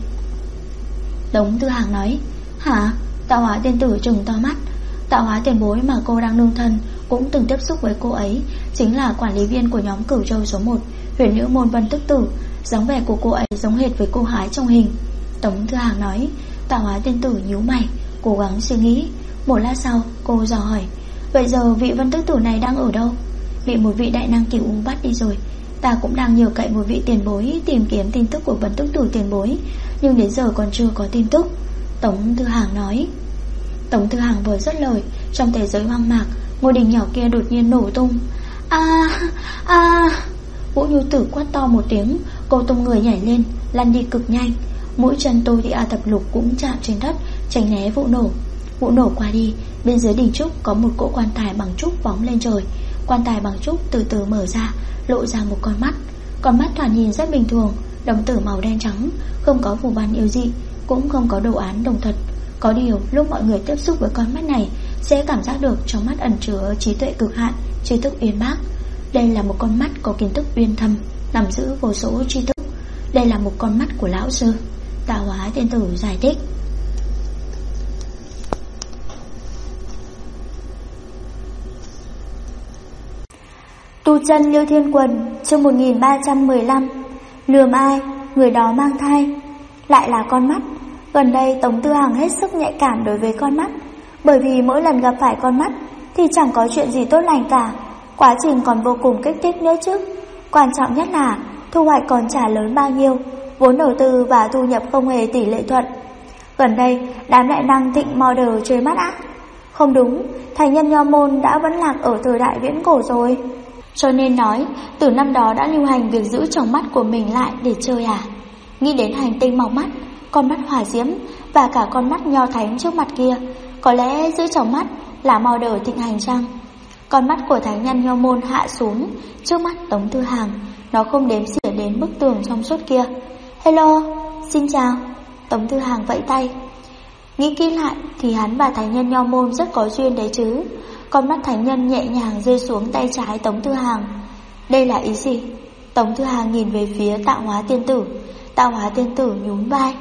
Tống Thư Hằng nói. Hả? Tạo Hóa Tiên Tử trừng to mắt. Tạo Hóa tiền bối mà cô đang nương thân cũng từng tiếp xúc với cô ấy, chính là quản lý viên của nhóm Cửu Châu số 1, huyền nữ môn Vân Tức Tử. Dáng vẻ của cô ấy giống hệt với cô Hái trong hình. Tống Thư Hàng nói. Tạo Hóa tiên tử nhíu mày, cố gắng suy nghĩ. Một lát sau cô dò hỏi, vậy giờ vị Vân Tức Tử này đang ở đâu? Bị một vị đại năng Cửu U bắt đi rồi. Ta cũng đang nhờ cậy một vị tiền bối tìm kiếm tin tức của Vân Tức Tử tiền bối, nhưng đến giờ còn chưa có tin tức. Tống Thư Hàng nói. Tống Thư Hàng vừa dứt lời, trong thế giới hoang mạc, ngôi đình nhỏ kia đột nhiên nổ tung. Vũ Nhu Tử quát to một tiếng, cô tung người nhảy lên, lăn đi cực nhanh. Mũi chân Tô Thị A Thập Lục cũng chạm trên đất, tránh né vụ nổ. Vụ nổ qua đi, bên dưới đỉnh trúc có một cỗ quan tài bằng trúc phóng lên trời. Quan tài bằng trúc từ từ mở ra, lộ ra một con mắt. Con mắt thoạt nhìn rất bình thường, đồng tử màu đen trắng, không có phù văn yêu dị, cũng không có đồ án đồng thật. Có điều lúc mọi người tiếp xúc với con mắt này sẽ cảm giác được trong mắt ẩn chứa trí tuệ cực hạn, tri thức uyên bác. Đây là một con mắt có kiến thức uyên thâm, nắm giữ vô số tri thức. Đây là một con mắt của lão sư. Tạo Hóa tiên tử giải thích. Tu chân Liêu Thiên Quần, chương 1315. Lườm ai, người đó mang thai. Lại là con mắt. Gần đây Tống Tư Hằng hết sức nhạy cảm đối với con mắt, bởi vì mỗi lần gặp phải con mắt thì chẳng có chuyện gì tốt lành cả. Quá trình còn vô cùng kích thích nữa chứ. Quan trọng nhất là thu hoạch còn trả lớn bao nhiêu, vốn đầu tư và thu nhập không hề tỷ lệ thuận. Gần đây đám đại năng thịnh model chơi mắt á? Không đúng, thành nhân Nho môn đã vẫn lạc ở thời đại viễn cổ rồi. Cho nên nói, từ năm đó đã lưu hành việc giữ tròng mắt của mình lại để chơi à? Nghĩ đến hành tinh màu mắt, con mắt hỏa diễm và cả con mắt nho thánh trước mặt kia, có lẽ giữ tròng mắt là model thịnh hành chăng? Con mắt của thánh nhân Nho môn hạ xuống trước mắt Tống Tư Hằng, nó không đếm xỉa đến bức tường trong suốt kia. Hello, xin chào. Tống Tư Hằng vẫy tay. Nghĩ kỹ lại thì hắn và thánh nhân Nho môn rất có duyên đấy chứ. Con mắt thánh nhân nhẹ nhàng rơi xuống tay trái Tống Tư Hằng. Đây là ý gì? Tống Tư Hằng nhìn về phía Tạo Hóa tiên tử. Tạo Hóa tiên tử nhún vai.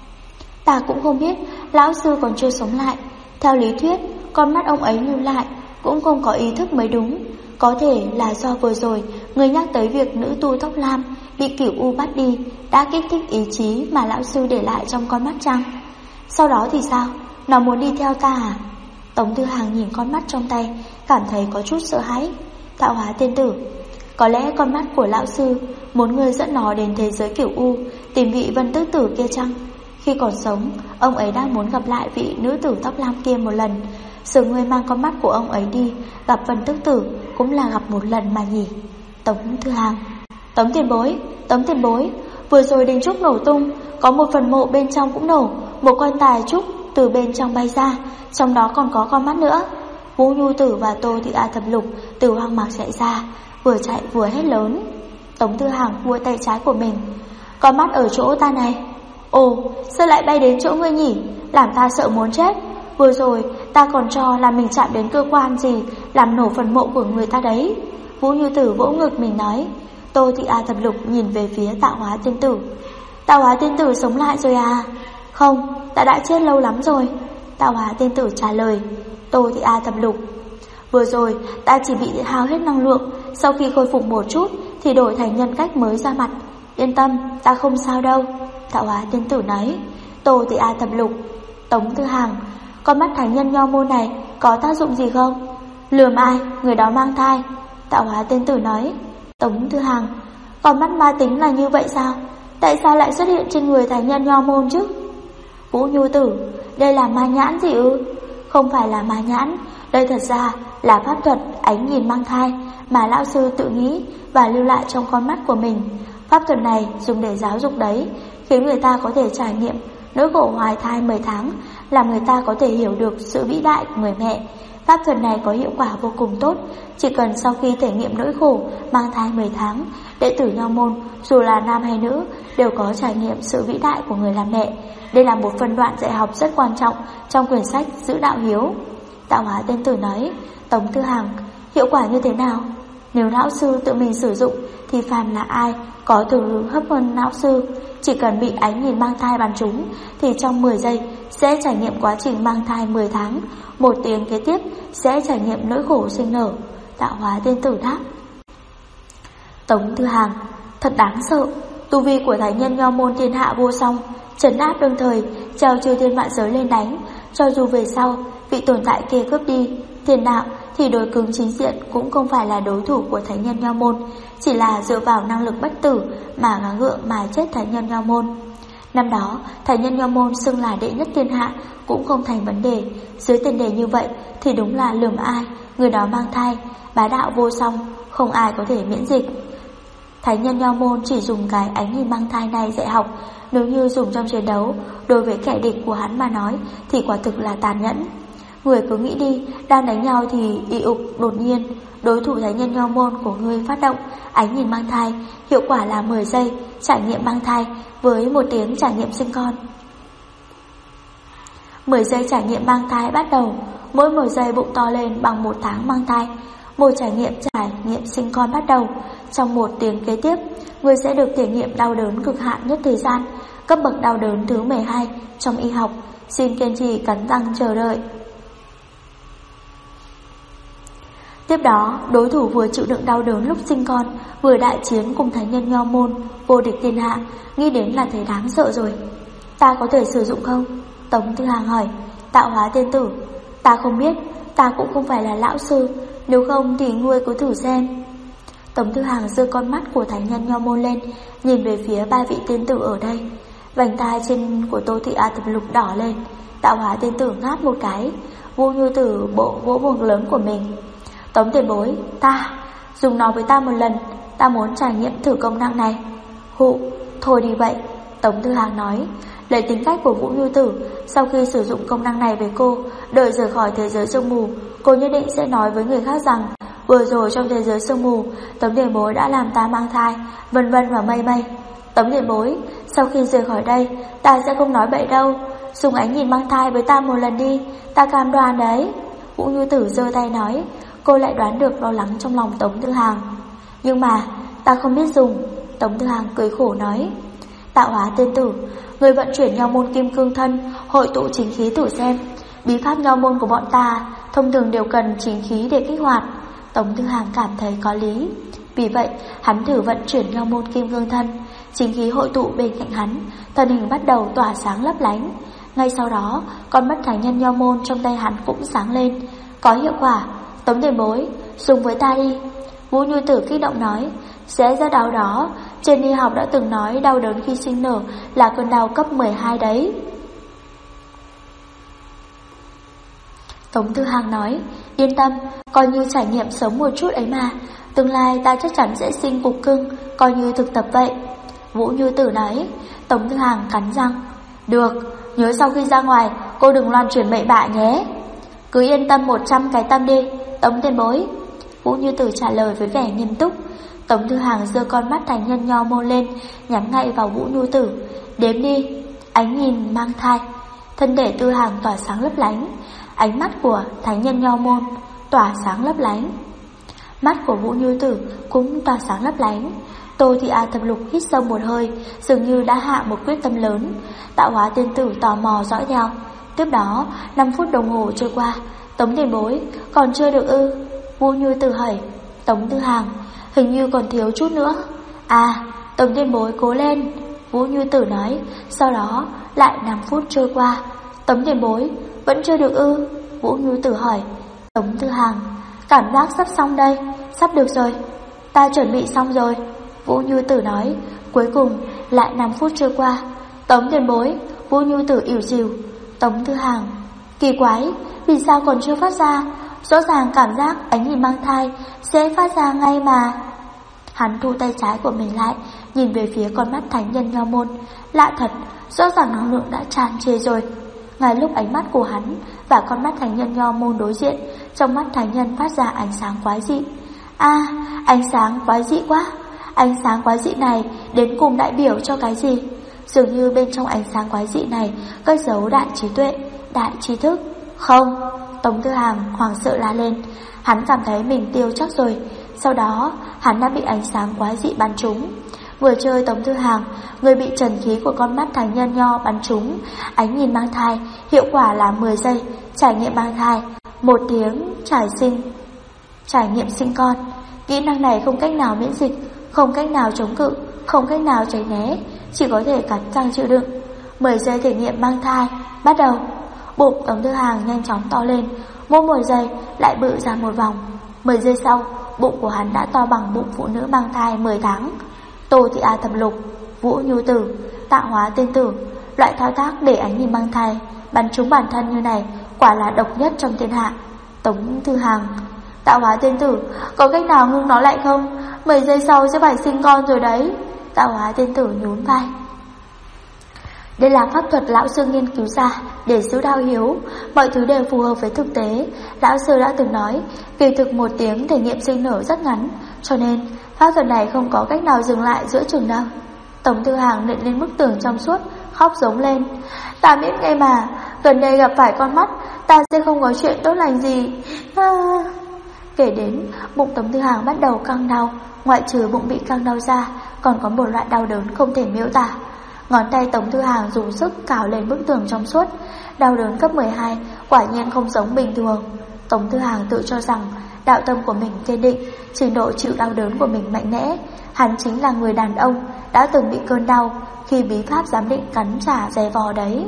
Ta cũng không biết, lão sư còn chưa sống lại. Theo lý thuyết, con mắt ông ấy lưu lại cũng không có ý thức mới đúng. Có thể là do vừa rồi người nhắc tới việc nữ tu tóc lam bị Cửu U bắt đi đã kích thích ý chí mà lão sư để lại trong con mắt chăng? Sau đó thì sao? Nó muốn đi theo ta à? Tống Tư Hằng nhìn con mắt trong tay, cảm thấy có chút sợ hãi. Tạo Hóa tiên tử, có lẽ con mắt của lão sư muốn người dẫn nó đến thế giới Cửu U, tìm vị Vân Tức Tử kia chăng? Khi còn sống, ông ấy đang muốn gặp lại vị nữ tử tóc lam kia một lần. Giờ người mang con mắt của ông ấy đi, gặp Vân Tức Tử cũng là gặp một lần mà nhỉ? Tống Tư Hằng. Tống tiền bối, vừa rồi đình trúc nổ tung, có một phần mộ bên trong cũng nổ, một quan tài trúc từ bên trong bay ra, trong đó còn có con mắt nữa. Vũ Nhu Tử và Tô Thị A Thập Lục từ hoang mạc chạy ra, vừa chạy vừa hét lớn. Tống Tư Hằng vua tay trái của mình. Con mắt ở chỗ ta này. Ồ, sao lại bay đến chỗ ngươi nhỉ? Làm ta sợ muốn chết. Vừa rồi ta còn cho là mình chạm đến cơ quan gì làm nổ phần mộ của người ta đấy. Vũ Nhu Tử vỗ ngực mình nói. Tô Thị A Thập Lục nhìn về phía Tạo Hóa tiên tử. Tạo Hóa tiên tử sống lại rồi à? Không, ta đã chết lâu lắm rồi. Tạo Hóa tiên tử trả lời. Tô Thị A Thập Lục, vừa rồi ta chỉ bị hao hết năng lượng, sau khi khôi phục một chút thì đổi thành nhân cách mới ra mặt. Yên tâm, ta không sao đâu. Tạo Hóa tiên tử nói. Tô Thị A Thập Lục. Tống Tư Hằng, con mắt thánh nhân Nho môn này có tác dụng gì không? Lườm ai, người đó mang thai. Tạo Hóa tiên tử nói. Tống Tư Hằng, con mắt ma tính là như vậy sao? Tại sao lại xuất hiện trên người thánh nhân Nho môn chứ? Vũ Nhu Tử, đây là ma nhãn gì ư? Không phải là ma nhãn, đây thật ra là pháp thuật ánh nhìn mang thai mà lão sư tự nghĩ và lưu lại trong con mắt của mình. Pháp thuật này dùng để giáo dục đấy, khiến người ta có thể trải nghiệm nỗi khổ hoài thai 10 tháng, làm người ta có thể hiểu được sự vĩ đại của người mẹ. Pháp thuật này có hiệu quả vô cùng tốt, chỉ cần sau khi thể nghiệm nỗi khổ mang thai 10 tháng, đệ tử Nho môn dù là nam hay nữ đều có trải nghiệm sự vĩ đại của người làm mẹ. Đây là một phân đoạn dạy học rất quan trọng trong quyển sách Giữ đạo hiếu. Tạo Hóa tiên tử nói. Tống Tư Hằng, hiệu quả như thế nào? Nếu lão sư tự mình sử dụng thì phàm là ai có thường hướng hấp hơn não sư, chỉ cần bị ánh nhìn mang thai bắn trúng thì trong 10 giây sẽ trải nghiệm quá trình mang thai 10 tháng, 1 tiếng kế tiếp sẽ trải nghiệm nỗi khổ sinh nở. Tạo Hóa tiên tử đáp. Tống Thư Hàng: thật đáng sợ. Tu vi của thái nhân nho môn thiên hạ vô song, trấn áp đương thời, treo chư thiên vạn giới lên đánh. Cho dù về sau vị tồn tại kia cướp đi thiên đạo thì đối cứng chính diện cũng không phải là đối thủ của thái nhân nho môn, chỉ là dựa vào năng lực bất tử mà gắng gượng mà chết thái nhân nho môn. Năm đó thái nhân nho môn xưng là đệ nhất thiên hạ cũng không thành vấn đề. Dưới tiền đề như vậy thì đúng là lườm ai người đó mang thai, bá đạo vô song, không ai có thể miễn dịch. Thái nhân nho môn chỉ dùng cái ánh nhìn mang thai này dạy học, nếu như dùng trong chiến đấu đối với kẻ địch của hắn mà nói thì quả thực là tàn nhẫn. Người cứ nghĩ đi, đang đánh nhau thì y ục đột nhiên đối thủ thái nhân nho môn của ngươi phát động ánh nhìn mang thai, hiệu quả là 10 giây trải nghiệm mang thai với 1 tiếng trải nghiệm sinh con. 10 giây trải nghiệm mang thai bắt đầu, mỗi 10 giây bụng to lên bằng 1 tháng mang thai. Một trải nghiệm sinh con bắt đầu, trong 1 tiếng kế tiếp, người sẽ được thể nghiệm đau đớn cực hạn nhất thời gian, cấp bậc đau đớn thứ 12 trong y học. Xin kiên trì cắn răng chờ đợi. Tiếp đó, đối thủ vừa chịu đựng đau đớn lúc sinh con, vừa đại chiến cùng thái nhân nho môn, vô địch thiên hạ, nghĩ đến là thấy đáng sợ rồi. Ta có thể sử dụng không? Tống Thư Hàng hỏi. Tạo Hóa tiên tử: ta không biết, ta cũng không phải là lão sư, nếu không thì ngươi cứ thử xem. Tống Thư Hàng giơ con mắt của thái nhân nho môn lên, nhìn về phía 3 vị tiên tử ở đây. Vành tai trên của Tô Thị A Thập Lục đỏ lên. Tạo Hóa tiên tử ngáp một cái, Vũ Như Tử bộ vỗ buồng lớn của mình. Tống tiền bối, ta dùng nó với ta một lần, ta muốn trải nghiệm thử công năng này. Hụ, thôi đi vậy. Tống Thư Hàng nói. Lấy tính cách của Vũ Như Tử, sau khi sử dụng công năng này với cô, đợi rời khỏi thế giới sương mù, cô nhất định sẽ nói với người khác rằng vừa rồi trong thế giới sương mù, Tống tiền bối đã làm ta mang thai, vân vân và mây mây. Tống tiền bối, sau khi rời khỏi đây, ta sẽ không nói bậy đâu. Dùng ánh nhìn mang thai với ta một lần đi, ta cam đoan đấy. Vũ Như Tử giơ tay nói. Cô lại đoán được lo lắng trong lòng Tống Thư Hàng. Nhưng mà ta không biết dùng. Tống Thư Hàng cười khổ nói. Tạo Hóa tiên tử, người vận chuyển nho môn kim cương thân, hội tụ chính khí thử xem. Bí pháp nho môn của bọn ta thông thường đều cần chính khí để kích hoạt. Tống Thư Hàng cảm thấy có lý. Vì vậy hắn thử vận chuyển nho môn kim cương thân. Chính khí hội tụ bên cạnh hắn, thân hình bắt đầu tỏa sáng lấp lánh. Ngay sau đó, con mắt thái nhân nho môn trong tay hắn cũng sáng lên. Có hiệu quả. Tống tiền bối, dùng với ta đi. Vũ Như Tử kích động nói. Sẽ ra đau đó, trên y học đã từng nói đau đớn khi sinh nở là cơn đau cấp 12 đấy. Tống Thư Hàng nói. Yên tâm, coi như trải nghiệm sống một chút ấy mà, tương lai ta chắc chắn sẽ sinh cục cưng, coi như thực tập vậy. Vũ Như Tử nói. Tống Thư Hàng cắn răng. Được, nhớ sau khi ra ngoài cô đừng loan truyền bậy bạ nhé. Cứ yên tâm 100 cái tâm đi, Tống tiền bối. Vũ Như Tử trả lời với vẻ nghiêm túc. Tống Thư Hàng giơ con mắt thái nhân nho môn lên, nhắm ngay vào Vũ Như Tử. Đếm đi. Ánh nhìn mang thai. Thân thể Tư Hàng tỏa sáng lấp lánh. Ánh mắt của thái nhân nho môn tỏa sáng lấp lánh. Mắt của Vũ Như Tử cũng tỏa sáng lấp lánh. Tô Thị A Thập Lục hít sâu một hơi, dường như đã hạ một quyết tâm lớn. Tạo Hóa tiên tử tò mò dõi theo. Tiếp đó 5 phút đồng hồ trôi qua. Tống tiền bối, còn chưa được ư? Vũ Như Tử hỏi. Tống Thư Hàng, hình như còn thiếu chút nữa. À, Tống tiền bối cố lên, Vũ Như Tử nói. Sau đó lại 5 phút trôi qua. Tống tiền bối, vẫn chưa được ư? Vũ Như Tử hỏi. Tống Thư Hàng, cảm giác sắp xong đây, sắp được rồi. Ta chuẩn bị xong rồi, Vũ Như Tử nói. Cuối cùng lại 5 phút trôi qua. Tống tiền bối, Vũ Như Tử ỉu xìu. Tống Thư Hàng, kỳ quái, vì sao còn chưa phát ra? Rõ ràng cảm giác ánh nhìn mang thai sẽ phát ra ngay mà. Hắn thu tay trái của mình lại, nhìn về phía con mắt thánh nhân nho môn. Lạ thật, rõ ràng năng lượng đã tràn trề rồi. Ngay lúc ánh mắt của hắn và con mắt thánh nhân nho môn đối diện, trong mắt thánh nhân phát ra ánh sáng quái dị. À, ánh sáng quái dị quá. Ánh sáng quái dị này đến cùng đại biểu cho cái gì? Dường như bên trong ánh sáng quái dị này cất giấu đại trí tuệ, đại trí thức. Không, Tống Thư Hàng hoảng sợ la lên. Hắn cảm thấy mình tiêu chắc rồi. Sau đó hắn đã bị ánh sáng quái dị bắn trúng. Vừa chơi Tống Thư Hàng, người bị trần khí của con mắt Thánh Nhân Nho bắn trúng. Ánh nhìn mang thai, hiệu quả là 10 giây. Trải nghiệm mang thai, 1 tiếng trải nghiệm sinh con. Kỹ năng này không cách nào miễn dịch, không cách nào chống cự, không cách nào tránh né, chỉ có thể cắn răng chịu đựng. 10 giây thể nghiệm mang thai, bắt đầu. Bụng Tống Thư Hàng nhanh chóng to lên, mỗi 10 giây lại bự ra một vòng. 10 giây sau, bụng của hắn đã to bằng bụng phụ nữ mang thai 10 tháng. Tô Thị A Thập Lục, Vũ Nhu Tử, Tạo Hóa Tiên Tử, loại thao tác để ánh nhìn mang thai bắn trúng bản thân như này quả là độc nhất trong thiên hạ. Tống Thư Hàng, Tạo Hóa Tiên Tử, có cách nào ngưng nó lại không? 10 giây sau sẽ phải sinh con rồi đấy. Tạo Hóa Tiên Tử nhún vai. Đây là pháp thuật lão sư nghiên cứu ra để giữ đạo hiếu, mọi thứ đều phù hợp với thực tế. Lão sư đã từng nói, kỳ thực 1 tiếng thể nghiệm sinh nở rất ngắn, cho nên pháp thuật này không có cách nào dừng lại giữa chừng đâu. Tống Thư Hàng nện lên bức tường trong suốt, khóc giống lên. Ta biết ngay mà, gần đây gặp phải con mắt, ta sẽ không có chuyện tốt lành gì. Kể đến, bụng Tống Thư Hàng bắt đầu căng đau. Ngoại trừ bụng bị căng đau ra, còn có một loại đau đớn không thể miêu tả. Ngón tay Tống Thư Hàng dùng sức cào lên bức tường trong suốt. Đau đớn cấp 12, quả nhiên không giống bình thường. Tống Thư Hàng tự cho rằng đạo tâm của mình kiên định, trình độ chịu đau đớn của mình mạnh mẽ. Hắn chính là người đàn ông đã từng bị cơn đau khi bí pháp giám định cắn trả dè vò đấy.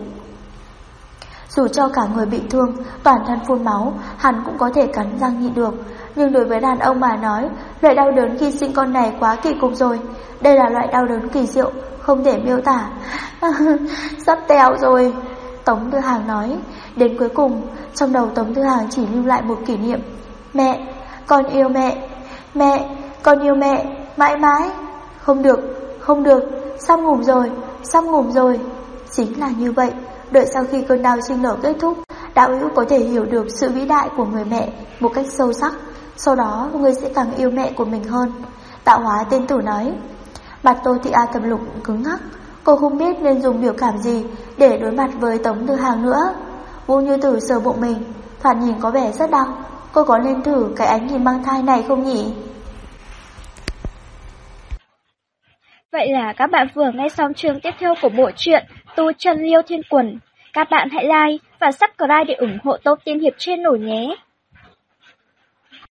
Dù cho cả người bị thương, toàn thân phun máu, hắn cũng có thể cắn răng nhịn được. Nhưng đối với đàn ông mà nói, loại đau đớn khi sinh con này quá kỳ cục rồi. Đây là loại đau đớn kỳ diệu, không thể miêu tả. Sắp tèo rồi, Tống Thư Hàng nói. Đến cuối cùng, trong đầu Tống Thư Hàng chỉ lưu lại một kỷ niệm. Mẹ, con yêu mẹ. Mẹ, con yêu mẹ, mãi mãi. Không được, không được, sắp ngủm rồi, sắp ngủm rồi. Chính là như vậy, đợi sau khi cơn đau sinh nở kết thúc, đạo hữu có thể hiểu được sự vĩ đại của người mẹ một cách sâu sắc. Sau đó người sẽ càng yêu mẹ của mình hơn. Tạo Hóa Tiên Tử nói. Mặt Tô Thị A Thập Lục cứng ngắc. Cô không biết nên dùng biểu cảm gì để đối mặt với Tống Thư Hàng nữa. Vũ Như Tử sờ bụng mình, thoạt nhìn có vẻ rất đau. Cô có nên thử cái ánh nhìn mang thai này không nhỉ? Vậy là các bạn vừa nghe xong chương tiếp theo của bộ truyện Tu Chân Liêu Thiên Quần. Các bạn hãy like và subscribe để ủng hộ Tô Tiên Hiệp Channel nhé.